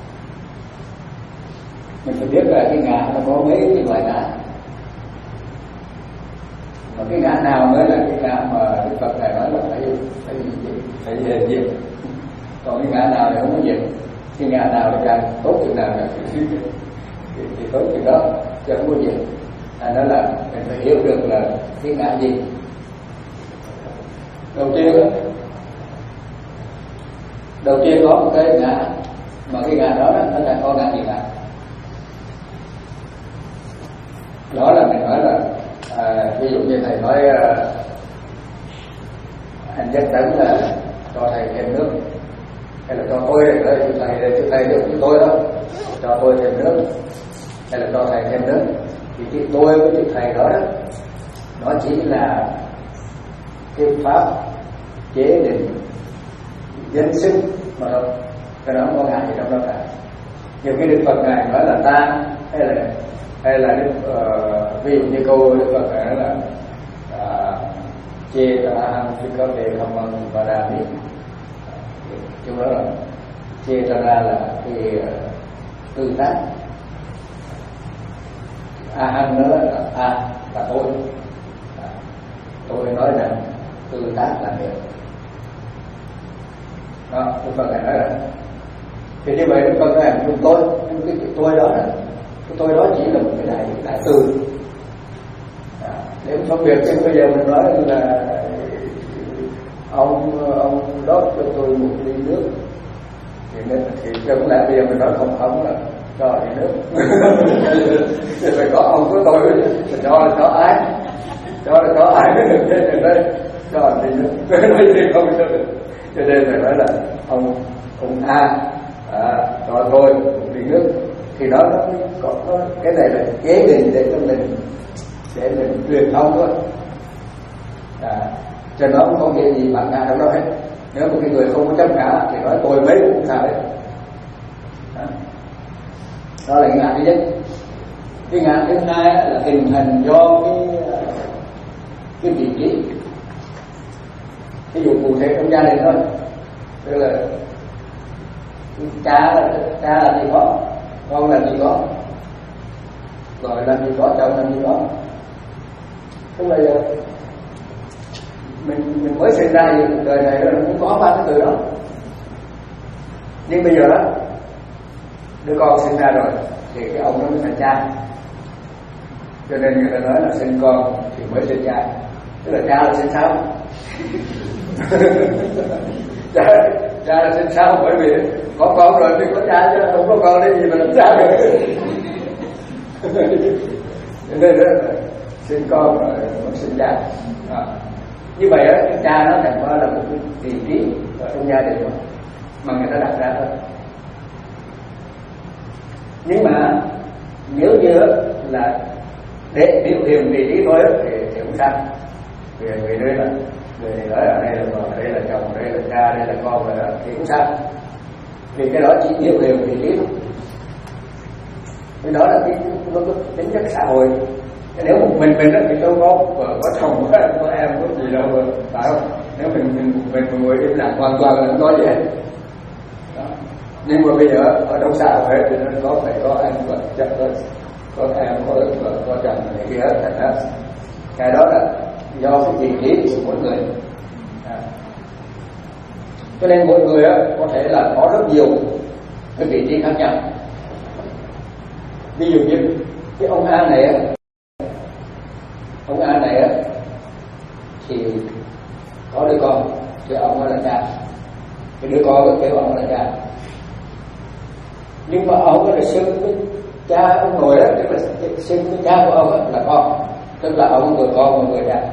Mình phải biết là cái ngã nó có mấy cái loại ngã, mà cái ngã nào mới là cái ngã mà Đức Phật này nói là phải phải phải về diệt. Còn cái ngã nào thì không có diệt. Cái ngã nào là càng tốt chừng nào thì, thì, thì tốt chừng đó, chứ không có diệt. À, đó là mình phải hiểu được là cái ngã gì. Đầu tiên đó, đầu tiên có một cái ngã, mà cái ngã đó nó là có ngã gì ngã. Đó là mình nói là à, ví dụ như thầy nói à, anh chắc chắn là cho thầy thêm nước, hay là cho tôi để cho thầy để cho thầy được với tôi đó, cho tôi thêm nước, hay là cho thầy thêm nước. Thì cái tôi với cái thầy đó đó, nó chỉ là cái pháp chế định danh xưng mà thôi, cái đó không có ngại gì trong đó cả. Nhiều cái Đức Phật này nói là ta, hay là hay là Đức, uh, ví dụ như câu Đức Phật này nói là chê ta hăng phi có về không bằng và đà miệng. Chúng đó là chê ta ra là cái uh, tương tác. A hăng đó là a là tôi, tôi nói rằng tương tác là miệng. Đó, Đức Phật này nói là thì như vậy Đức Phật này dùng tôi, nhưng cái tôi đó là cái tôi đó chỉ là một cái đại đại từ. À, để phân biệt chứ bây giờ mình nói là ông ông đốt cho tôi một ly nước, thì nên thì chẳng lẽ bây giờ mình nói không không là cho ly nước. Thì phải có ông có tôi, mình cho là cho ai, cho là cho ai được đây, cho ly nước, nói gì không cho được. Cho nên phải nói là ông ông A à, cho tôi một ly nước, thì nó nó có, có cái này là chế định để cho mình để mình truyền thông thôi. À, cho nó không có nghĩa gì bản ngã trong đó hết. Nếu một cái người không có chấp ngã thì nói tôi mấy cũng sao đấy. Đó, đó là cái ngã thứ nhất. Cái ngã thứ hai là hình thành do cái cái vị trí. Ví dụ cụ thể trong gia đình thôi, tức là cha cha là gì có, con là gì có, rồi làm gì có, chồng làm gì có. Tức là mình mình mới sinh ra thì đời này nó cũng có ba cái từ đó. Nhưng bây giờ đó đứa con sinh ra rồi thì cái ông đó mới thành cha. Cho nên người ta nói là sinh con thì mới sinh cha, tức là cha là sinh sau. cha, cha là sinh sau, bởi vì có con rồi thì có cha, chứ không có con đấy gì mà làm cha được. Cho nên đó sinh con rồi mới sinh cha. À, như vậy đó, cái cha nó thành ra là một cái vị trí ở trong gia đình mà người ta đặt ra thôi. Nhưng mà nếu như là để biểu hiện vị trí thôi thì, thì không sao. Vì vì đây là người này nói ở đây là vợ, đây là chồng, đây là cha, đây là con rồi đó thì cũng sao. Vì cái đó chỉ biểu hiện vị trí thôi. Cái đó là cái nó có tính chất xã hội. Nếu một mình mình đó thì đâu có vợ, có chồng, có, có em, có gì đâu mà, phải không? Nếu mình mình mình một người im lặng hoàn toàn là không có gì hết. Đó. Nhưng mà bây giờ ở trong xã hội thì nó có phải có anh vợ, chồng, có, có em, có vợ, có chồng này kia hết, thành ra cái đó là do cái vị trí của mỗi người. À. Cho nên mỗi người á, có thể là có rất nhiều cái vị trí khác nhau. Ví dụ như cái ông A này á, ông A này á thì có đứa con, thì ông là cha, cái đứa con kêu ông là cha. Nhưng mà ông là xưng với cha ông nội đó, tức là xưng với cha của ông là con, tức là ông người con và người cha.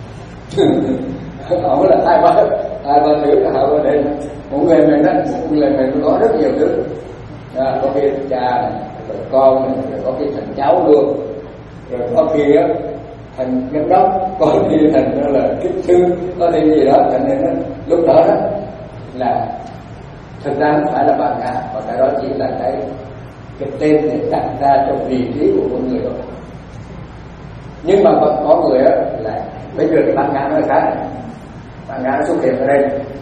Ông là hai ba hai ba thứ là hai ba đây. Một người mình đó, một người mình có rất nhiều thứ, à, có khi cha, rồi con, rồi có khi thành cháu luôn, rồi có khi á thành giám đốc, có khi thành đó là kỹ sư, có thể gì đó, thành nên đó, lúc đó đó là thực ra không phải là bạn ngã, mà cái đó chỉ là cái cái tên để đặt ra cho vị trí của một người thôi. Nhưng mà vẫn có người á là bây giờ cái bạn ngã nó là khác này. Bạn ngã nó xuất hiện ở đây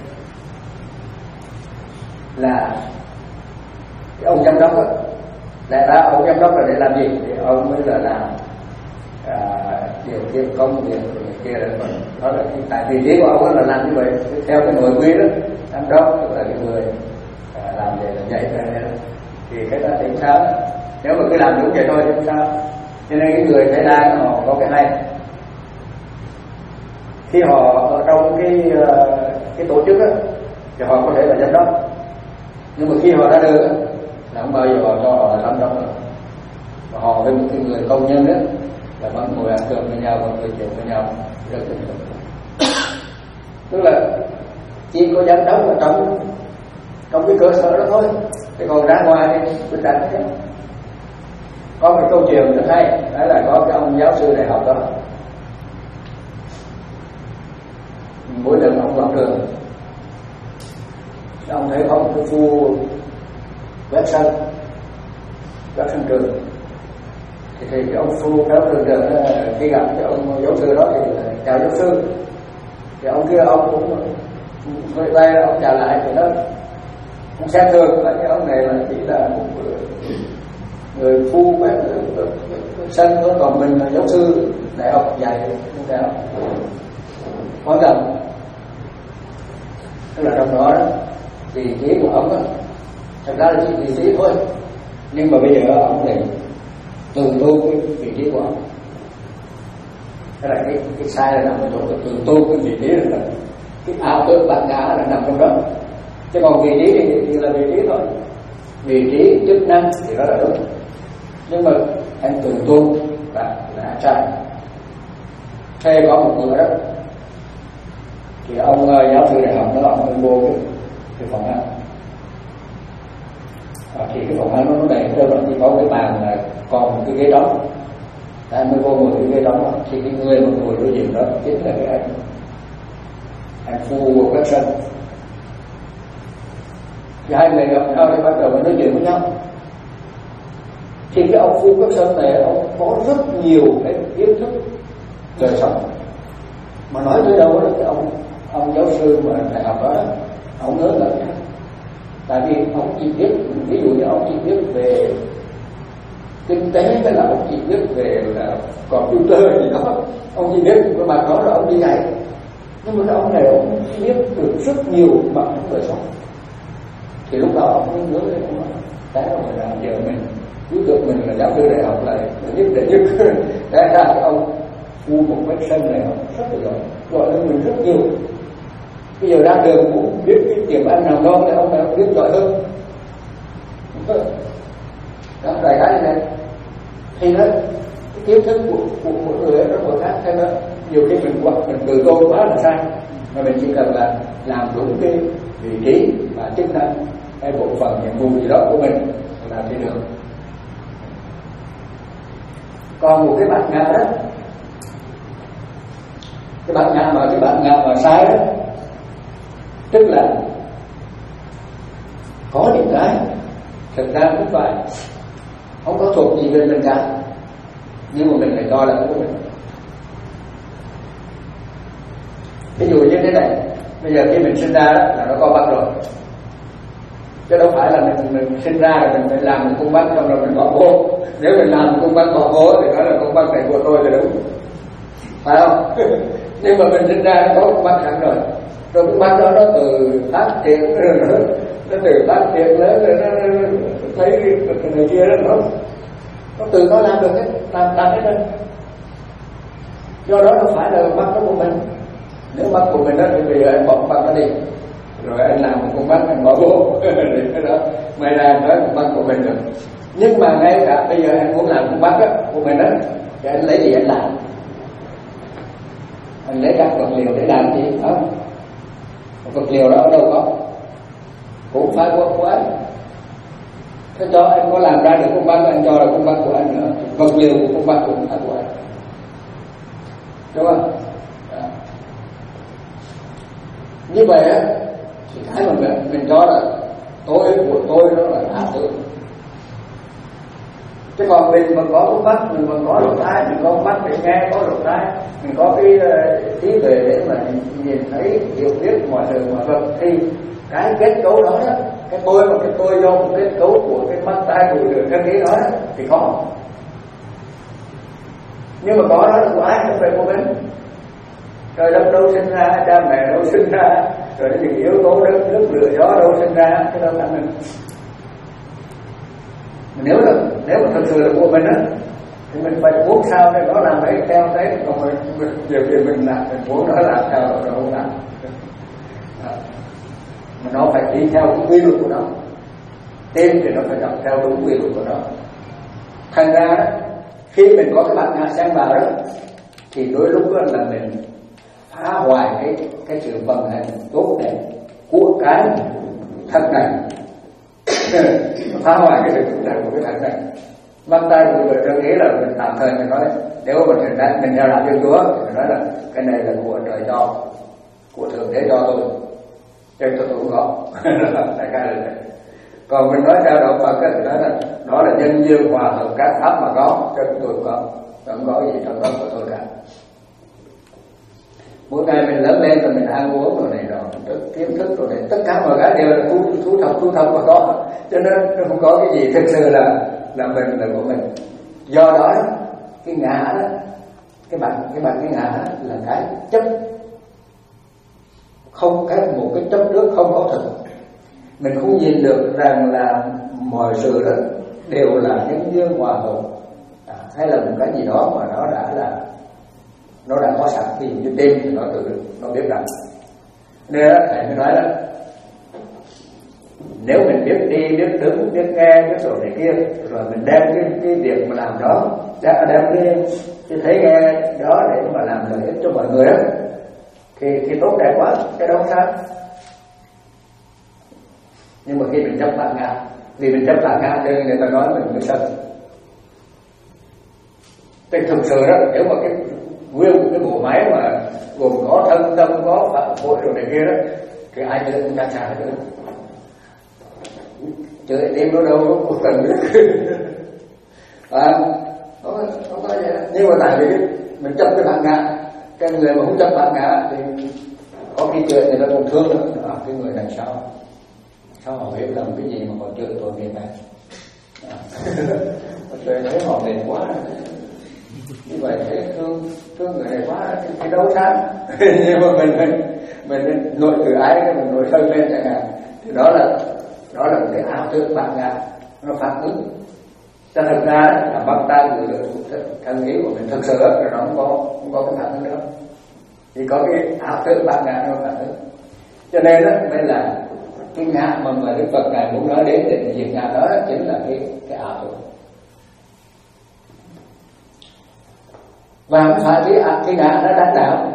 là cái ông giám đốc á, lẽ ra ông giám đốc là để làm gì? Thì ông mới là làm à, điều kiện công việc kia là đó là tại vị trí của ông là làm như vậy theo cái nội quy đó. Giám đốc tức là cái người à, làm vậy là nhảy về đây thì cái đó thì sao? Nếu mà cứ làm đúng vậy thôi thì không sao. Cho nên cái người Thái Lan họ có cái này, khi họ ở trong cái cái tổ chức á thì họ có thể là giám đốc, nhưng mà khi họ ra đường á là không bao giờ họ cho họ là giám đốc nữa. Và họ với một cái người công nhân á là vẫn ngồi ăn cơm với nhau, vẫn nói chuyện với nhau rất là nhiều. Tức là chỉ có giám đốc ở trong trong cái cơ sở đó thôi, thì còn ra ngoài thì bình đẳng thế. Có một câu chuyện rất hay, đó là có cái ông giáo sư đại học đó, mỗi lần ông vào trường, ông thấy có một cái phu quét sân, quét sân trường, thì, thì cái ông phu kéo trường trường đó, khi gặp cái ông giáo sư đó thì chào giáo sư, thì ông kia ông cũng vẫy tay ông chào lại, thì nó cũng xem thường là cái ông này là chỉ là một người phu quét sân thôi, còn mình là giáo sư đại học dạy không đại học quan trọng. Tức là trong đó, đó vị trí của ông đó thật ra là chỉ vị trí thôi, nhưng mà bây giờ ông lại từ tu cái vị trí của ông. Thế là cái, cái sai là nằm ở chỗ từ tu cái vị trí là cái ảo tưởng bản ngã là nằm trong đó, chứ còn vị trí thì, thì là vị trí thôi, vị trí chức năng thì đó là đúng, nhưng mà anh từ tu là là sai. Thế có một người đó thì ông giáo sư đại học đó, ông mới vô cái, cái phòng ăn, à, thì cái phòng ăn nó đầy đâu là chỉ có cái bàn là còn một cái ghế trống, anh mới vô ngồi cái ghế trống đó, thì cái người mà ngồi đối diện đó chính là cái anh anh phu quét sân. Thì hai người gặp nhau thì bắt đầu mới nói chuyện với nhau. Thì cái ông phu quét sân này ông có rất nhiều cái kiến thức đời sống, mà nói tới đâu là cái ông ông giáo sư mà đại học đó, ông nói là tại vì ông chỉ biết, ví dụ như ông chỉ biết về kinh tế, hay là ông chỉ biết về là computer gì đó, ông chỉ biết cái mặt đó là ông đi dạy, nhưng mà cái ông này ông biết được rất nhiều mặt trong đời sống. Thì lúc đó ông mới nhớ đến ông nói cái mà là giờ mình cứ tưởng mình là giáo sư đại học lại nhất đệ nhất cái ra cái ông phu một quét sân này ông rất là giỏi, giỏi hơn mình rất nhiều. Bây giờ ra đường cũng biết cái tiệm ăn nào ngon thì ông này ông biết giỏi hơn. Đó, đại khái như này. Thì đó, cái kiến thức của, của mỗi người rất là khác. Thế đó, nhiều khi mình quật mình từ tôn quá là sai, mà mình chỉ cần là làm đúng cái vị trí và chức năng hay bộ phận nhiệm vụ gì đó của mình là thì được. Còn một cái bạn ngã đó, cái bạn ngã mà cái bạn ngã mà sai đó, tức là có những cái thực ra cũng phải không có thuộc gì về mình cả, nhưng mà mình phải coi là của mình. Ví dụ như thế này, bây giờ khi mình sinh ra đó là nó co bắp rồi, chứ đâu phải là mình, mình sinh ra rồi mình phải làm một con bắp xong rồi mình bỏ vô. Nếu mình làm một con bắp bỏ vô thì nói là con bắp này của tôi là đúng, phải không? Nhưng mà mình sinh ra có con mắt sẵn rồi, rồi con mắt đó nó từ phát triển rồi nó, nó từ phát triển lớn rồi nó, nó, nó thấy cái này kia đó, nó nó từ nó làm được hết, làm làm hết rồi. Do đó nó phải là mắt đó của mình. Nếu mắt của mình đó thì bây giờ anh bỏ mắt nó đi, rồi anh làm một con mắt anh bỏ vô để cái đó may ra nói con mắt của mình được. Nhưng mà ngay cả bây giờ anh muốn làm con mắt đó, của mình đó, thì anh lấy gì anh làm? Anh lấy các vật liệu để làm gì? Không, vật liệu đó ở đâu có, cũng phải của, của anh. Thế cho anh có làm ra được con mắt, anh cho là con mắt của anh nữa. Vật liệu của con mắt cũng phải của anh, đúng không? Đó. Như vậy á, thì cái mà mình, mình cho là tôi của tôi đó là ảo tưởng. Chứ còn mình mà có con mắt, mình mà có lỗ tai, mình có con mắt để nghe, có lỗ tai, mình có cái uh, trí tuệ để mà nhìn thấy, hiểu biết mọi sự mọi vật, thì cái kết cấu đó, đó cái tôi mà cái tôi do một kết cấu của cái mắt tai của cái cái đó, đó thì có. Nhưng mà có đó là của ai? Không phải của mình. Trời đất đâu sinh ra, cha mẹ đâu sinh ra, rồi những yếu tố đất nước lửa gió đâu sinh ra, cái đó là mình. Nếu là nếu mà thật sự là của mình á, thì mình phải muốn sao để nó làm đấy theo đấy, còn mình, mình điều gì mình làm, mình muốn nó làm theo rồi không làm. Mà nó phải đi theo cái quy luật của nó, tên thì nó phải đọc theo đúng quy luật của nó. Thành ra đó, khi mình có cái bản ngã xen vào đó, thì đôi lúc đó là mình phá hoại cái cái sự vận hành tốt đẹp của cái thân này, phá hoại cái sự tốt đẹp của cái thân này. Bắt tay của người ta nghĩ là mình tạm thời mình nói, nếu mà mình đang mình theo làm Thiên Chúa thì mình nói là cái này là của trời cho, của thượng đế cho tôi, cho tôi cũng có. Đại ca là này. Còn mình nói theo đạo Phật thì nói là đó là nhân duyên hòa hợp các pháp mà có, cho tôi cũng có, không có gì trong đó của tôi cả. Mỗi ngày mình lớn lên rồi mình ăn uống rồi này rồi kiến thức rồi này, tất cả mọi cái đều là thu thu thập thu thập mà có, cho nên nó không có cái gì thực sự là là mình là của mình. Do đó cái ngã đó, cái bản cái bản cái ngã đó là cái chấp, không cái một cái chấp nước không có thực. Mình không nhìn được rằng là mọi sự đó đều là nhân duyên hòa hợp, à, hay là một cái gì đó mà nó đã là nó đã có sẵn, thì như đêm thì nó tự nó biết rằng. Nên đó thầy mới nói đó, nếu mình biết đi, biết đứng, biết nghe, biết rồi này kia, rồi mình đem cái, cái việc mà làm đó, đem, đem cái, cái thấy nghe đó để mà làm lợi ích cho mọi người đó, thì, thì tốt đẹp quá, cái đó không sao. Nhưng mà khi mình chấp bản ngã, vì mình chấp bản ngã nên người ta nói mình mới sân. Thì thực sự đó, nếu mà cái nguyên một cái bộ máy mà gồm có thân tâm, có phạm phổi rồi này kia đó, thì ai chơi cũng chắc chắn hết. Chơi đêm nó đâu nó không cần biết. À, không, không có vậy. Nhưng mà tại vì mình chấp cái bản ngã, cái người mà không chấp bản ngã thì có khi chơi thì nó còn thương nữa. À, cái người này sao sao họ biết làm cái gì mà họ chơi tội nghiệp này. À, chơi thấy họ mệt quá, như vậy thấy thương thương người này quá thì đâu sao. Nhưng mà mình mình mình nội từ ái cái mình nội sân lên chẳng hạn, thì đó là đó là một cái ảo tưởng bản ngã nó phản ứng. Cho thực ra là bắt tay của thân ý của mình thực sự là nó không có không có cái phản ứng nữa, thì có cái ảo tưởng bản ngã nó phản ứng. Cho nên đó mới là cái ngã mà mà Đức Phật ngài muốn nói đến để diệt ngã đó chính là cái cái ảo tưởng. Và không phải cái cái ngã nó đắc đạo,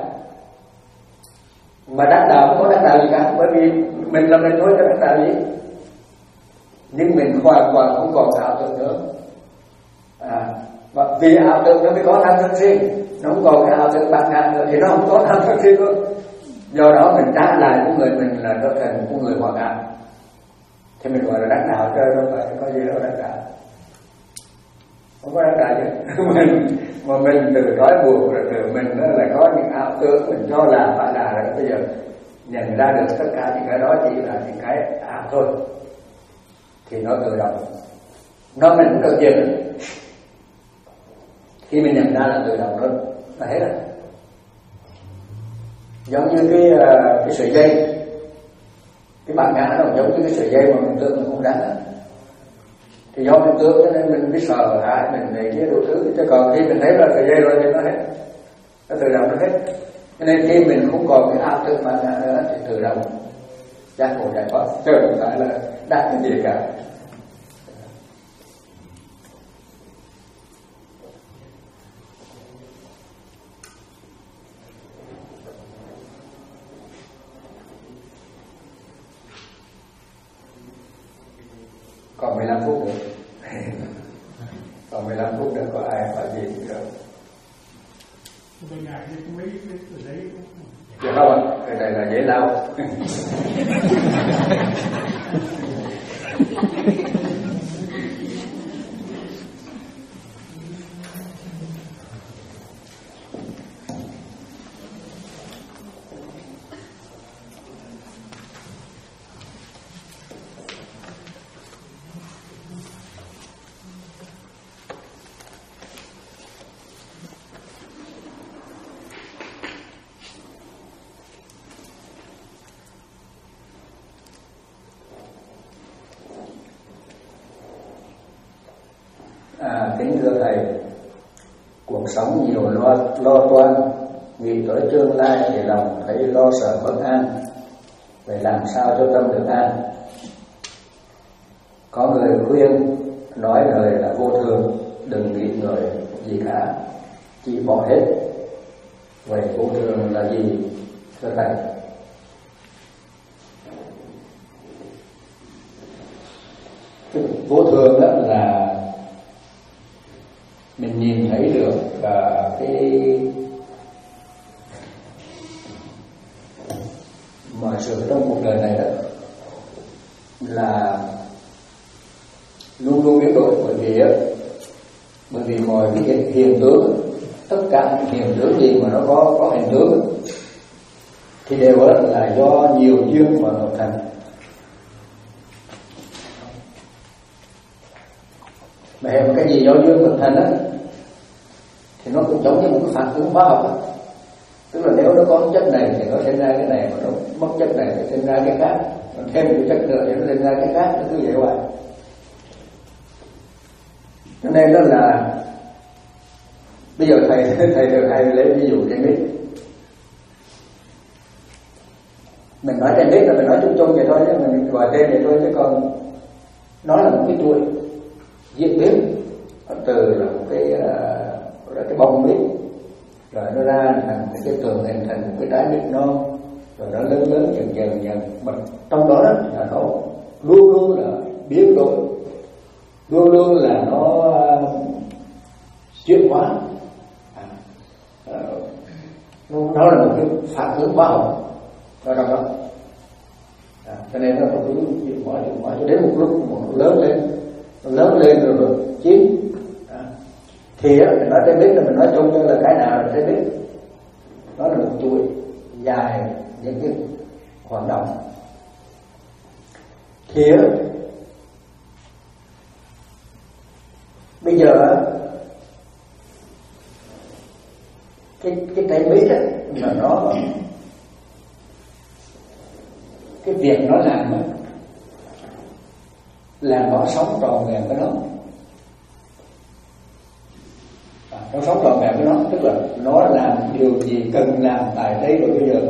mà đắc đạo không có đắc đạo gì cả, bởi vì mình là mình thôi, cho đắc đạo gì. Nhưng mình hoàn toàn không còn ảo tưởng nữa, à, và vì ảo tưởng nó mới có tham sân si, nó không còn cái ảo tưởng bản ngã nữa thì nó không có tham sân si nữa. Do đó mình trả lại của người mình là trở thành của người hoàn ngã, thì mình gọi là đắc đạo, chứ đâu phải có gì đâu đắc đạo. Không có đắc đạo chứ. mình mà mình từ đói buồn rồi từ mình đó là có những ảo tưởng mình cho là phải là rồi, bây giờ nhận ra được tất cả những cái đó chỉ là những cái ảo thôi, thì nó tự động, nó mình cũng cần gì. Khi mình nhận ra là tự động nó nó hết rồi. giống như cái cái sợi dây, cái bản ngã nó giống như cái sợi dây mà mình tưởng mình không rắn á, thì do mình tưởng cho nên mình biết sợ hãi mình này kia đủ thứ, chứ còn khi mình thấy là sợi dây rồi thì nó hết, nó tự động nó hết. Cho nên khi mình không còn cái ảo tưởng bản ngã nữa thì tự động giác ngộ giải thoát, chứ không phải là đạt cái gì cả. Còn mười lăm phút nữa. Còn mười lăm phút nữa có ai hỏi gì nữa? Tôi ngại cái mấy cái ở đấy. Dạ không ạ, cái này là dễ lao. À, kính thưa thầy, cuộc sống nhiều lo, lo toan, nghĩ tới tương lai thì lòng thấy lo sợ bất an. Vậy làm sao cho tâm được an? Có người khuyên nói lời là vô thường, đừng nghĩ ngợi gì cả, chỉ bỏ hết. Vậy vô thường là gì thưa thầy? Vô thường đó là mình nhìn thấy được và cái mọi sự trong cuộc đời này đó là luôn luôn biến đổi, bởi vì bởi vì mọi cái hiện tướng, tất cả hiện tướng gì mà nó có có hiện tướng thì đều là do nhiều duyên mà hợp thành. Mà hệ một cái gì do duyên hợp thành á thì nó cũng giống như một cái phản ứng hóa học á. Tức là nếu nó có chất này thì nó sinh ra cái này, mà nó mất chất này thì sinh ra cái khác, nó thêm một chất nữa thì nó sinh ra cái khác, nó cứ vậy hoài. Cho nên đó là bây giờ thầy thầy được hay lấy ví dụ trên biết. Mình nói trên biết là mình nói chung chung vậy thôi, chứ mình gọi tên vậy thôi, chứ còn nó là một cái chuỗi diễn biến từ là một cái uh, cái bông biết, rồi nó ra thành một cái tường hình thành một cái trái biết non, rồi nó lớn lớn dần dần dần. Mà trong đó đó là nó luôn luôn là biến đổi, luôn luôn là nó uh, chuyển hóa. À, uh, nó là một cái phản ứng hóa học ở trong đó. À, cho nên nó cứ chuyển hóa chuyển hóa cho đến một lúc mà nó lớn lên, nó lớn lên rồi nó chín. À, thì á, mình nói trên biết là mình nói chung như là cái nào là trên biết, nó là một chuỗi dài những cái hoạt động. Thì á, bây giờ cái cái trái biết á, mà nó cái việc nó làm á, là nó sống tròn vẹn với nó. À, nó sống tròn vẹn với nó, tức là nó làm điều gì cần làm tại đây và bây giờ.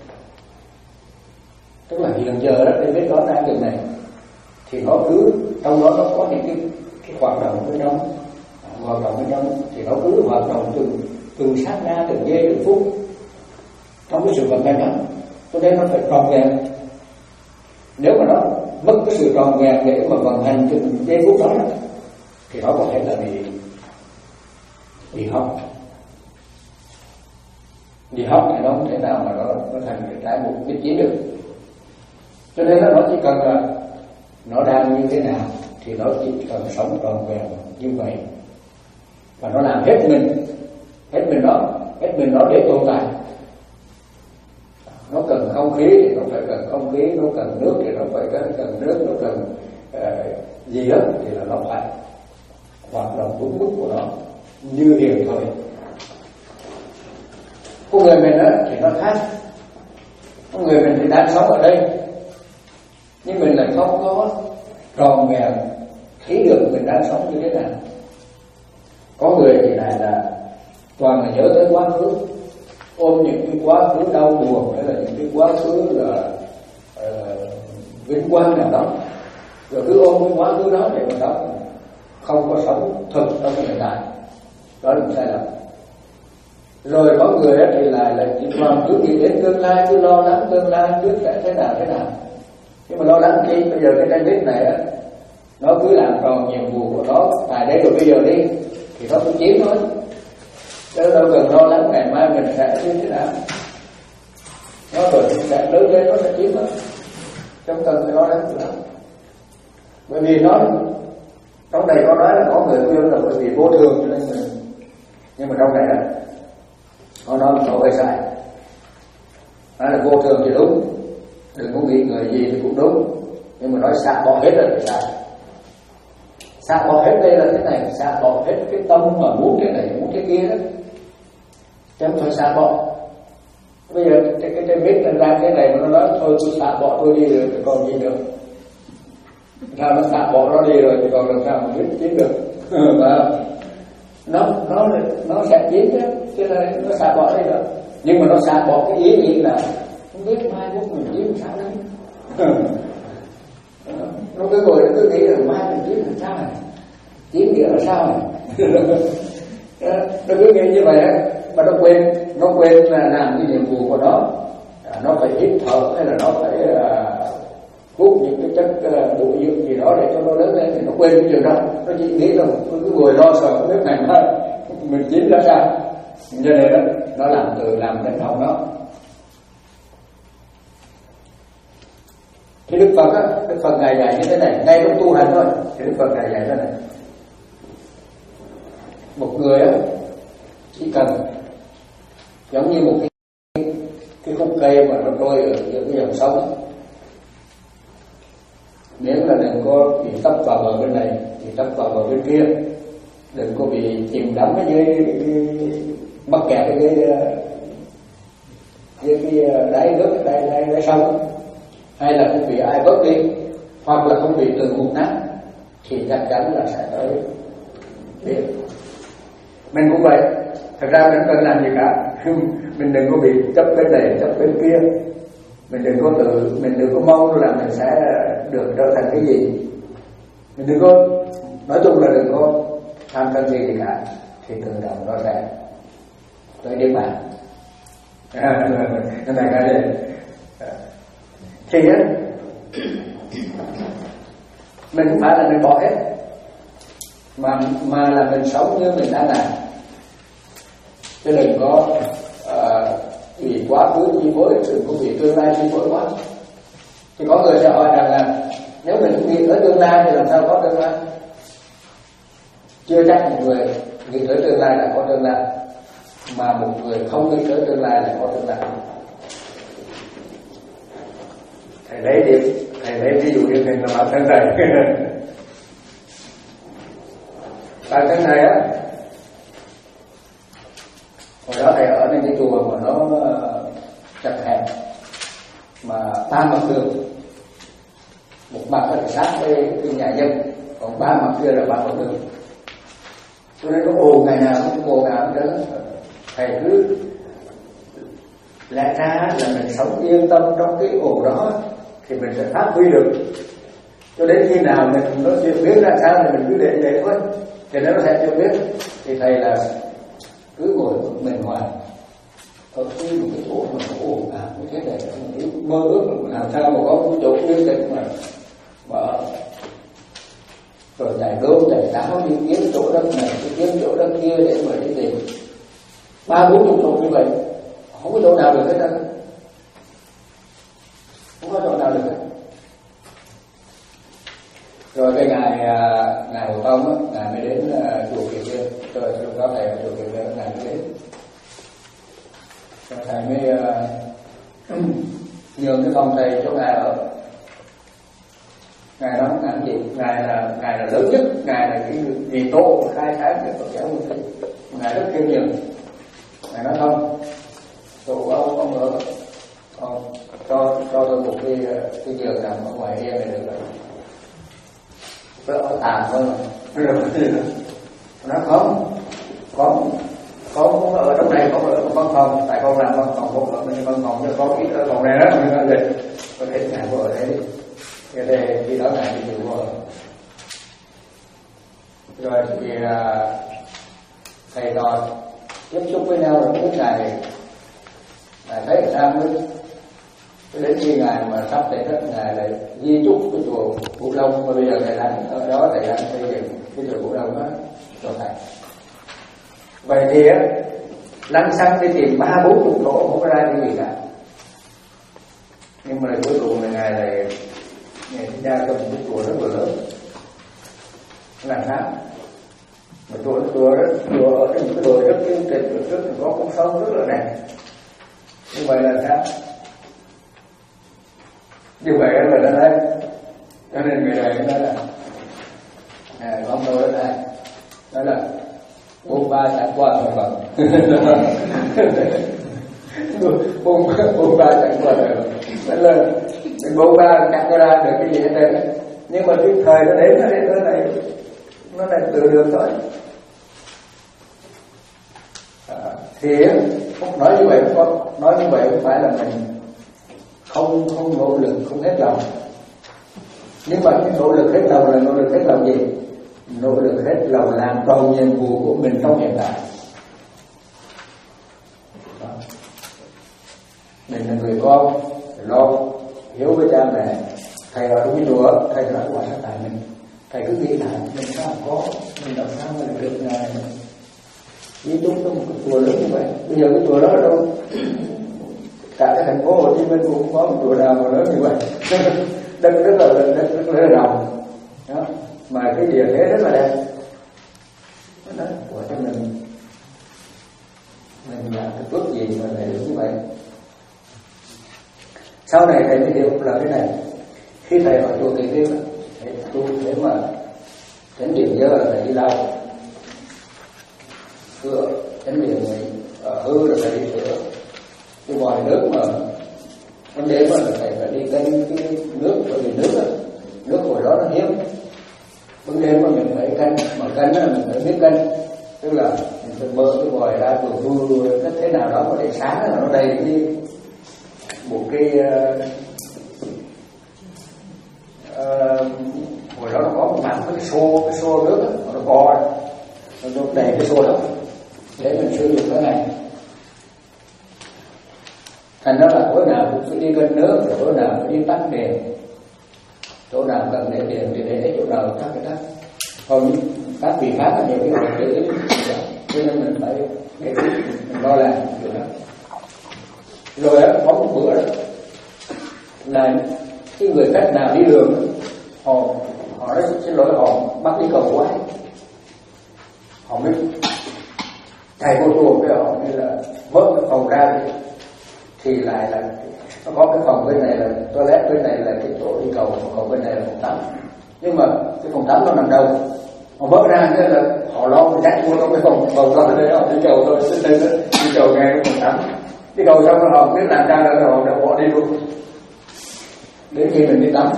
Tức là hiện giờ đó, để biết nó đang điều này thì nó cứ trong đó nó có những cái, cái hoạt động bên trong, à, hoạt động bên trong thì nó cứ hoạt động từng từng sát na, từng giây từng phút trong cái sự vận hành đó. Cho nên nó phải tròn vẹn. Nếu mà nó mất cái sự tròn vẹn để mà vận hành từng giây phút đó thì nó có thể là bị bị hỏng. Bị hỏng thì nó không thể nào mà nó nó thành cái trái một cái chiến được. Cho nên là nó chỉ cần là nó đang như thế nào thì nó chỉ cần sống tròn vẹn như vậy, và nó làm hết mình, hết mình nó, hết mình nó để tồn tại. Nó cần không khí thì nó phải cần không khí, nó cần nước thì nó phải cần, cần nước, nó cần uh, gì đó thì là nó phải hoạt động đúng mức của nó như hiện thời. Con người mình đó thì nó khác, Con người mình thì đang sống ở đây, nhưng mình lại không có tròn vẹn thấy được mình đang sống như thế nào. Có người thì này là toàn là nhớ tới quá khứ, ôm những cái quá khứ đau buồn, hay là những cái quá khứ là uh, vinh quang nào đó, rồi cứ ôm cái quá khứ đó để mà sống, không có sống thực trong hiện tại. Đó là một sai lầm. Rồi có người thì lại là chỉ còn cứ nghĩ đến tương lai, cứ lo lắng tương lai trước sẽ thế nào thế nào. Nhưng mà lo lắng chi? Bây giờ cái trang này á, nó cứ làm tròn nhiệm vụ của nó tại đây rồi bây giờ đi thì nó cũng chiếm thôi, chứ đâu cần lo lắng ngày mai mình sẽ như thế nào. Nó rồi sẽ lớn lên nó sẽ chiếm thôi, không cần phải lo lắng nữa. Bởi vì nó trong này có nói là có người khuyên là bởi vì vô thường cho nên mình, nhưng mà trong này đó nó nói một câu hơi sai. Nói là vô thường thì đúng, đừng có nghĩ người gì thì cũng đúng, nhưng mà nói xả bỏ hết là sai. Xả bỏ hết đây là thế này, xả bỏ hết cái tâm mà muốn cái này muốn cái kia đó, chứ không phải xả bỏ. Bây giờ cái cái cái biết ra cái này mà nó nói thôi tôi xả bỏ tôi đi rồi thì còn gì nữa. Sao nó xả bỏ nó đi rồi thì còn làm sao mà biết chiến được. Và nó nó nó sẽ chiến chứ, chứ là nó xả bỏ đi rồi. Nhưng mà nó xả bỏ cái ý nghĩ là không biết mai mốt mình chiến sao đấy. Nó cứ ngồi nó cứ nghĩ là mai mình chiến làm sao này, chiến nghĩa là sao này. Nó cứ nghĩ như vậy á, mà nó quên nó quên là làm cái nhiệm vụ của nó. Nó phải hít thở hay là nó phải uh, hút những cái chất uh, bổ dưỡng gì đó để cho nó lớn lên, thì nó quên cái chuyện đó. Nó chỉ nghĩ là nó cứ ngồi lo sợ không biết ngày mai mình chiến ra sao. Cho nên đó, nó làm từ làm đánh hỏng nó. Thì Đức Phật á, Đức Phật ngày dạy như thế này, ngay trong tu hành thôi, thì Đức Phật ngày dạy thế này. Một người á chỉ cần giống như một cái cái khúc cây mà nó trôi ở giữa cái dòng sông, miễn là đừng có bị tấp vào bờ bên này thì tấp vào bờ bên kia, đừng có bị chìm đắm ở dưới mắc kẹt ở dưới dưới cái đáy nước đáy đáy, đáy sông, hay là không bị ai vớt đi, hoặc là không bị từ hụt nát, thì chắc chắn là sẽ tới biển. Mình cũng vậy, thật ra mình không cần làm gì cả. Mình đừng có bị chấp bên này chấp bên kia, mình đừng có tự mình đừng có mong là mình sẽ được trở thành cái gì, mình đừng có, nói chung là đừng có tham sân gì cả, thì tự động nó sẽ tới niết bàn. Cái này cái này thì á, mình không phải là mình bỏ hết, mà mà là mình sống như mình đang làm, chứ đừng có uh, bị quá khứ chi phối, đừng có bị tương lai chi phối quá. Thì có người sẽ hỏi rằng là nếu mình không nghĩ tới tương lai thì làm sao có tương lai? Chưa chắc một người nghĩ tới tương lai là có tương lai, mà một người không nghĩ tới tương lai là có tương lai. Thầy lấy điểm, thầy lấy ví dụ điển hình là bản thân thầy. Bản thân thầy á, hồi đó thầy ởในcái chùa mà nó chật hẹp, mà ba mặt đường, một mặt là sát với cái nhà dân, còn ba mặt kia là ba mặt đường, cho nên nó ồn ngày nào cũng ồn ào đó. Thầy cứ lẽ ra là mình sống yên tâm trong cái ồn đó thì mình sẽ phát huy được, cho đến khi nào mình nó chưa biết ra sao thì mình cứ để để thôi, thì nó sẽ chưa biết. Thì thầy là cứ ngồi mình hoài ở cái một cái chỗ mà nó ồn ào như thế này, mơ ước làm sao mà có một chỗ yên tĩnh mà mà rồi chạy đốm chạy táo đi kiếm chỗ đất này đi kiếm chỗ đất kia để mà đi tìm ba bốn chục chỗ như vậy, không có chỗ nào được hết đâu, không có chỗ nào được hết. Rồi cái ngày ngày Hồ Tông á, ngài mới đến uh, chùa Kiều Liên, rồi lúc đó thầy ở chùa Kiều Liên, ngài mới đến, rồi thầy mới uh, nhường cái phòng thầy cho ngài ở. Ngài nói ngài gì? Ngài là ngài là lớn nhất, ngài là cái gì tốt khai sáng cái Phật giáo Nguyên Thủy, ngài rất khiêm nhường. Ngài nói không, tụi ông ông ở còn cho cái cái giường nằm ở ngoài hiên này được rồi, nó tàn thôi mà, nó được cái gì nữa? Nó không, có có muốn ở trong này, có ở văn phòng, tại con làm văn phòng, không ở bên văn phòng, nhưng có ít ở phòng này đó, mình nói về có thể ngài vô ở đấy, cái đây khi đó ngài đi chịu vô. Rồi thì thầy trò tiếp xúc với nhau rồi những ngày ngài thấy làm sao mới đến khi ngài mà sắp tới đất ngài lại di chúc cái chùa Vũ Long, mà bây giờ thầy đang ở đó, thầy đang xây dựng cái chùa Vũ Long đó cho thầy. Vậy thì á, lăn xăng đi tìm ba bốn chục chỗ không có ra cái gì cả, nhưng mà cuối cùng là ngài này ngài sinh ra trong một cái chùa rất là lớn, làm sao mà chùa chùa rất chùa ở trên một cái đồi rất yên tĩnh, rất có con sông rất là đẹp. Như vậy là sao? Như vậy là nó đấy, cho nên người này nói là à, ông tôi ở đây nói là bôn ba chẳng qua thời vận, bôn bôn ba chẳng qua thời vận, nên là bôn ba chẳng có ra được cái gì hết trơn, nhưng mà cái thời nó đến nó đến nó này nó này tự được thôi. À, thì không nói như vậy không có, nói như vậy không phải là mình không không nỗ lực, không hết lòng, nhưng mà cái nỗ lực hết lòng là nỗ lực hết lòng gì? Nỗ lực hết lòng làm tròn nhiệm vụ của mình trong hiện tại. Đó. Mình là người con, lo hiếu với cha mẹ. Thầy ở trong cái chùa, thầy nói quả là tại mình. Thầy cứ nghĩ lại mình sao có, mình làm sao mà được ngài với chúng trong một cái chùa lớn như vậy. Bây giờ cái chùa đó ở đâu? Cả cái thành phố Hồ Chí Minh cũng có một chùa nào mà lớn như vậy. Đất rất là đất rất là rộng, đó. Mà cái địa thế rất là đẹp, đó của cho mình mình làm cái phước gì mà lại được như vậy. Sau này thầy mới hiểu là cái này, khi thầy ở chùa Kỳ Liêu, thầy tu để mà chánh điện giờ thầy đi đâu sửa chánh điện này ở hư rồi thầy đi sửa cái vòi nước mà vấn đề mà thầy phải đi canh cái nước, bởi vì nước nước hồi đó nó hiếm. Vấn đề mà mình phải canh, mà canh là mình phải biết canh, tức là mình phải bơ cái vòi ra vừa vừa cách thế nào đó mà để sáng là nó đầy cái một cái uh, uh, hồi đó nó có một mặt cái xô cái xô nước đó, nó co nó đầy cái xô đó để mình sử dụng cái này. Thành ra là tối nào cũng phải đi cân nước, rồi tối nào cũng đi tắt đèn, chỗ nào cần để đèn thì để chỗ nào tắt cái tắt. Còn các vị khác là nhiều cái việc để ý, cho nên mình phải để ý, mình lo làm điều đó. Rồi đó, có một bữa đó là cái người khách nào đi đường họ họ nói xin lỗi, họ bắt đi cầu quái, họ mới thầy cô chùa với họ như là vớt cái phòng ra đi, thì lại là nó có cái phòng bên này là toilet, bên này là cái chỗ đi cầu, còn bên này là phòng tắm. Nhưng mà cái phòng tắm nó nằm đâu, họ vớt ra thế là họ lo mình chắc mua trong cái phòng phòng đó để họ đi cầu thôi, xin lên đó đi cầu ngay cái phòng tắm, đi cầu xong rồi họ biết làm sao nữa rồi họ đã bỏ đi luôn. Đến khi mình đi tắm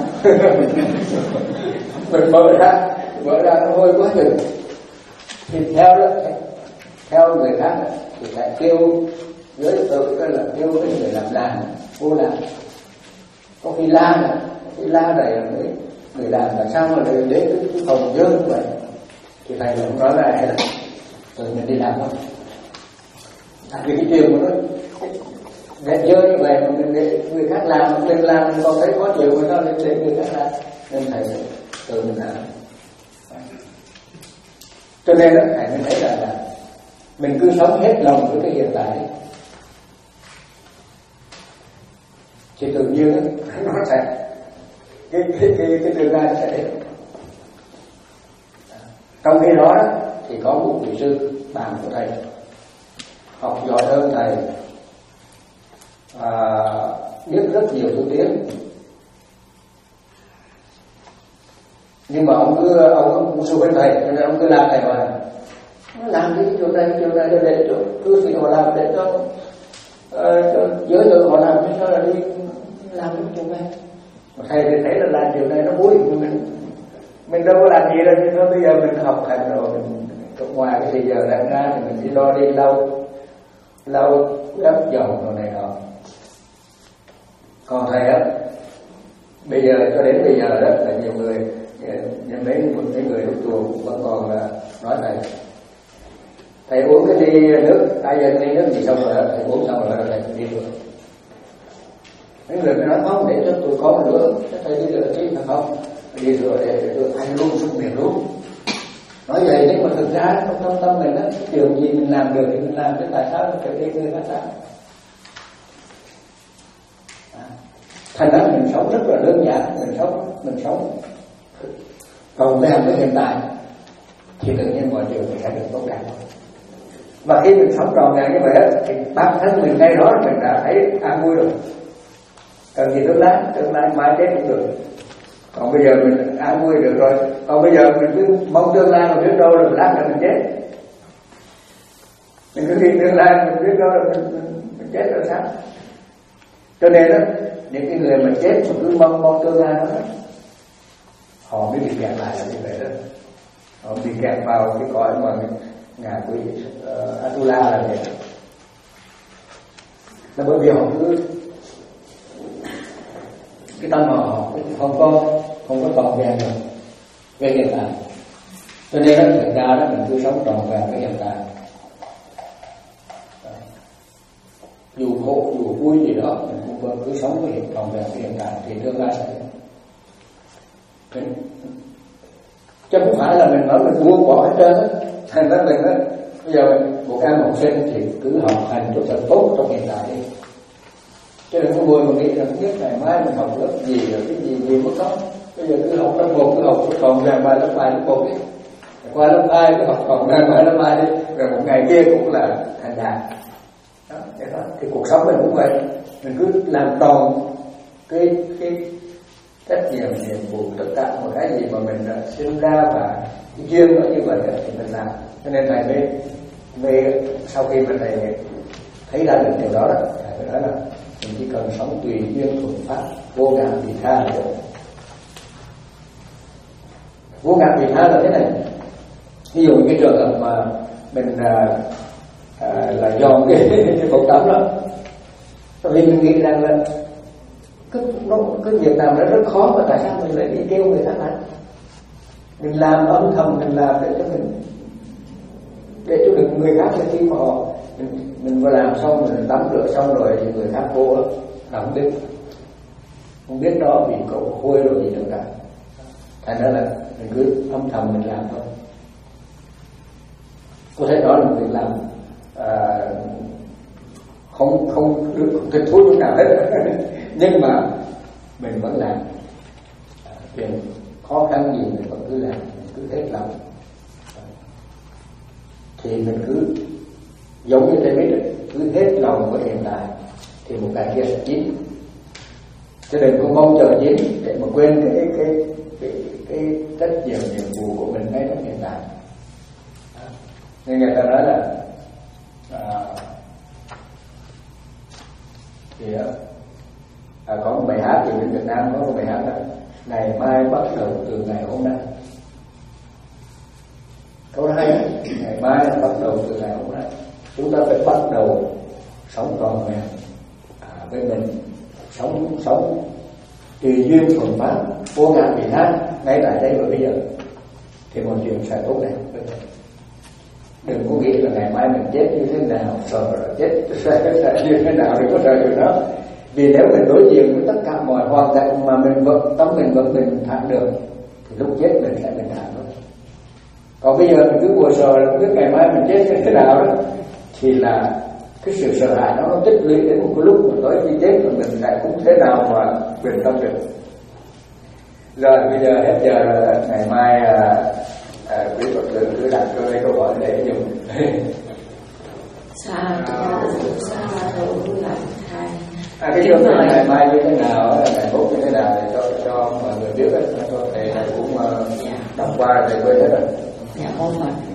mình mở ra mở ra nó hôi quá chừng, thì theo đó theo người khác thì lại kêu giới tự cái là kêu cái người làm đàn vô làm, có khi la nữa, khi la đầy là mấy người làm là sao mà để đến cái phòng dơ như vậy. Thì thầy cũng nói lại là rồi mình đi làm không, tại vì cái chuyện của nó để dơ như vậy mà mình để người khác làm, mình làm mình còn thấy khó chịu mà nó để người khác làm, nên thầy tự mình làm. Cho nên đó thầy mới thấy là, là mình cứ sống hết lòng với cái hiện tại thì tự nhiên nó sẽ cái cái cái cái tương lai sẽ đến. Trong khi đó thì có một vị sư bạn của thầy học giỏi hơn thầy, à, biết rất nhiều thứ tiếng, nhưng mà ông cứ ông cũng sư với thầy, cho nên ông cứ làm thầy mà nó làm cái chỗ này chỗ này để chỗ cứ thì họ làm để cho uh, cho giới tự họ làm, cho sao là đi làm cái chuyện này. Mà thầy thì thấy là làm chuyện này nó vui, nhưng mình mình đâu có làm gì đâu. Nhưng thôi bây giờ mình học hành rồi, mình ngoài cái thời giờ làm ra thì mình đi lo đi lau lau đất dầu rồi này nọ. Còn thầy á, bây giờ cho đến bây giờ đó là nhiều người, những mấy mấy người lúc chùa cũng vẫn còn là nói thầy, thầy uống cái ly nước, ai giờ ly nước gì xong rồi đó, thầy uống xong rồi là thầy đi rồi. Mấy người mới nói không, để cho tôi có một nữa, thầy đi rửa chứ phải không? Đi rửa để tôi ăn luôn, xuống miệng luôn. Nói vậy nhưng mà thực ra trong tâm tâm mình á, điều gì mình làm được thì mình làm, chứ tại sao mình phải đi người khác làm? Thành ra mình sống rất là đơn giản, mình sống mình sống còn làm với hiện tại thì tự nhiên mọi điều mình sẽ được tốt đẹp. Và khi mình sống tròn vẹn như vậy đó, thì bản thân mình ngay đó mình đã thấy an vui rồi. Cần gì tương lai, tương lai mai chết cũng được. Còn bây giờ mình an vui được rồi. Còn bây giờ mình cứ mong tương lai mà biết đâu là lát nữa mình chết. Mình cứ nghĩ tương lai mình biết đâu là mình, mình, mình chết rồi sao? Cho nên đó, những cái người mà chết mà cứ mong mong tương lai đó, họ mới bị kẹt lại là như vậy đó. Họ bị kẹt vào cái cõi mà ngạ quỷ uh, Atula là vậy. Là bởi vì họ cứ cái tâm họ không có không có trọn vẹn được về hiện tại. Cho nên đó, thực ra đó mình cứ sống trọn vẹn với hiện tại. Dù khổ dù vui gì đó mình cũng vẫn cứ sống với hiện trọn vẹn với hiện tại thì tương lai sẽ chứ không phải là mình nói mình buông bỏ hết trơn á. Thành ra mình á, bây giờ một em học sinh thì cứ học hành cho thật tốt trong hiện tại đi, chứ đừng có vui mà nghĩ rằng biết ngày mai mình học lớp gì rồi cái gì gì mới có. Bây giờ cứ học lớp một cứ học còn vàng bài lớp hai lớp một đi, qua lớp hai cứ học còn vàng bài lớp hai đi, rồi một ngày kia cũng là thành đạt. Đó, vậy đó. Thì cuộc sống mình cũng vậy, mình cứ làm tròn cái cái trách nhiệm nhiệm vụ tất cả một cái gì mà mình đã sinh ra và duyên nó như vậy thì mình làm. Cho nên thầy mới, mới sau khi mà thầy thấy ra được điều đó đó, thầy mới nói là mình chỉ cần sống tùy duyên thuận pháp, vô ngã vị tha là được. Vô ngã vị tha là thế này, ví dụ cái trường hợp mà mình à, à, là dọn cái cái phòng tắm đó, vì mình nghĩ rằng là cái, nó, cái việc làm đó rất khó, mà tại sao mình lại đi kêu người khác làm? Mình làm âm thầm, mình làm để cho mình để cho được người khác là khi mà họ mình, mình vừa làm xong mình tắm rửa xong rồi thì người khác vô là không biết không biết đó vì cậu hôi rồi gì nữa cả. Thành ra là mình cứ âm thầm mình làm thôi. Có thể đó là một việc làm à, không không được không thích thú chút nào hết nhưng mà mình vẫn làm. Chuyện khó khăn gì mình vẫn cứ làm, mình cứ hết lòng. Thì mình cứ giống như thầy biết, cứ hết lòng với hiện tại thì một ngày kia sẽ chín. Chứ đừng có mong chờ chín để mà quên cái cái cái cái, cái trách nhiệm nhiệm vụ của mình ngay trong hiện tại. Nên người ta nói là à, thì à, có một bài hát thì bên Việt Nam có một bài hát là ngày mai bắt đầu từ ngày hôm nay. Câu hai ngày mai bắt đầu từ ngày hôm nay. Chúng ta phải bắt đầu sống trọn vẹn à, với mình, sống sống tùy duyên thuận pháp, vô ngã vị tha ngay tại đây và bây giờ thì mọi chuyện sẽ tốt đẹp. Đừng có nghĩ là ngày mai mình chết như thế nào, sợ là chết sẽ như thế nào, đừng có sợ điều đó. Vì nếu mình đối diện với tất cả mọi hoàn cảnh mà mình vẫn tâm mình vẫn bình thản được thì lúc chết mình sẽ bình thản thôi. Còn bây giờ mình cứ buồn sợ là không biết ngày mai mình chết như thế nào đó thì là cái sự sợ hãi nó, nó tích lũy đến một cái lúc mà tới khi chết rồi mình lại cũng thế nào mà bình tâm được. Rồi bây giờ hết giờ rồi, ngày mai à, à, quý Phật tử cứ đặt cho đây câu hỏi để dùng. Sa thù sa thù lại thầy. À, cái chương trình ngày mai như thế nào, ngày mốt như thế nào để cho cho mọi người biết đó, cho thầy thầy cũng uh, đọc qua rồi thầy quên hết rồi. Dạ không ạ.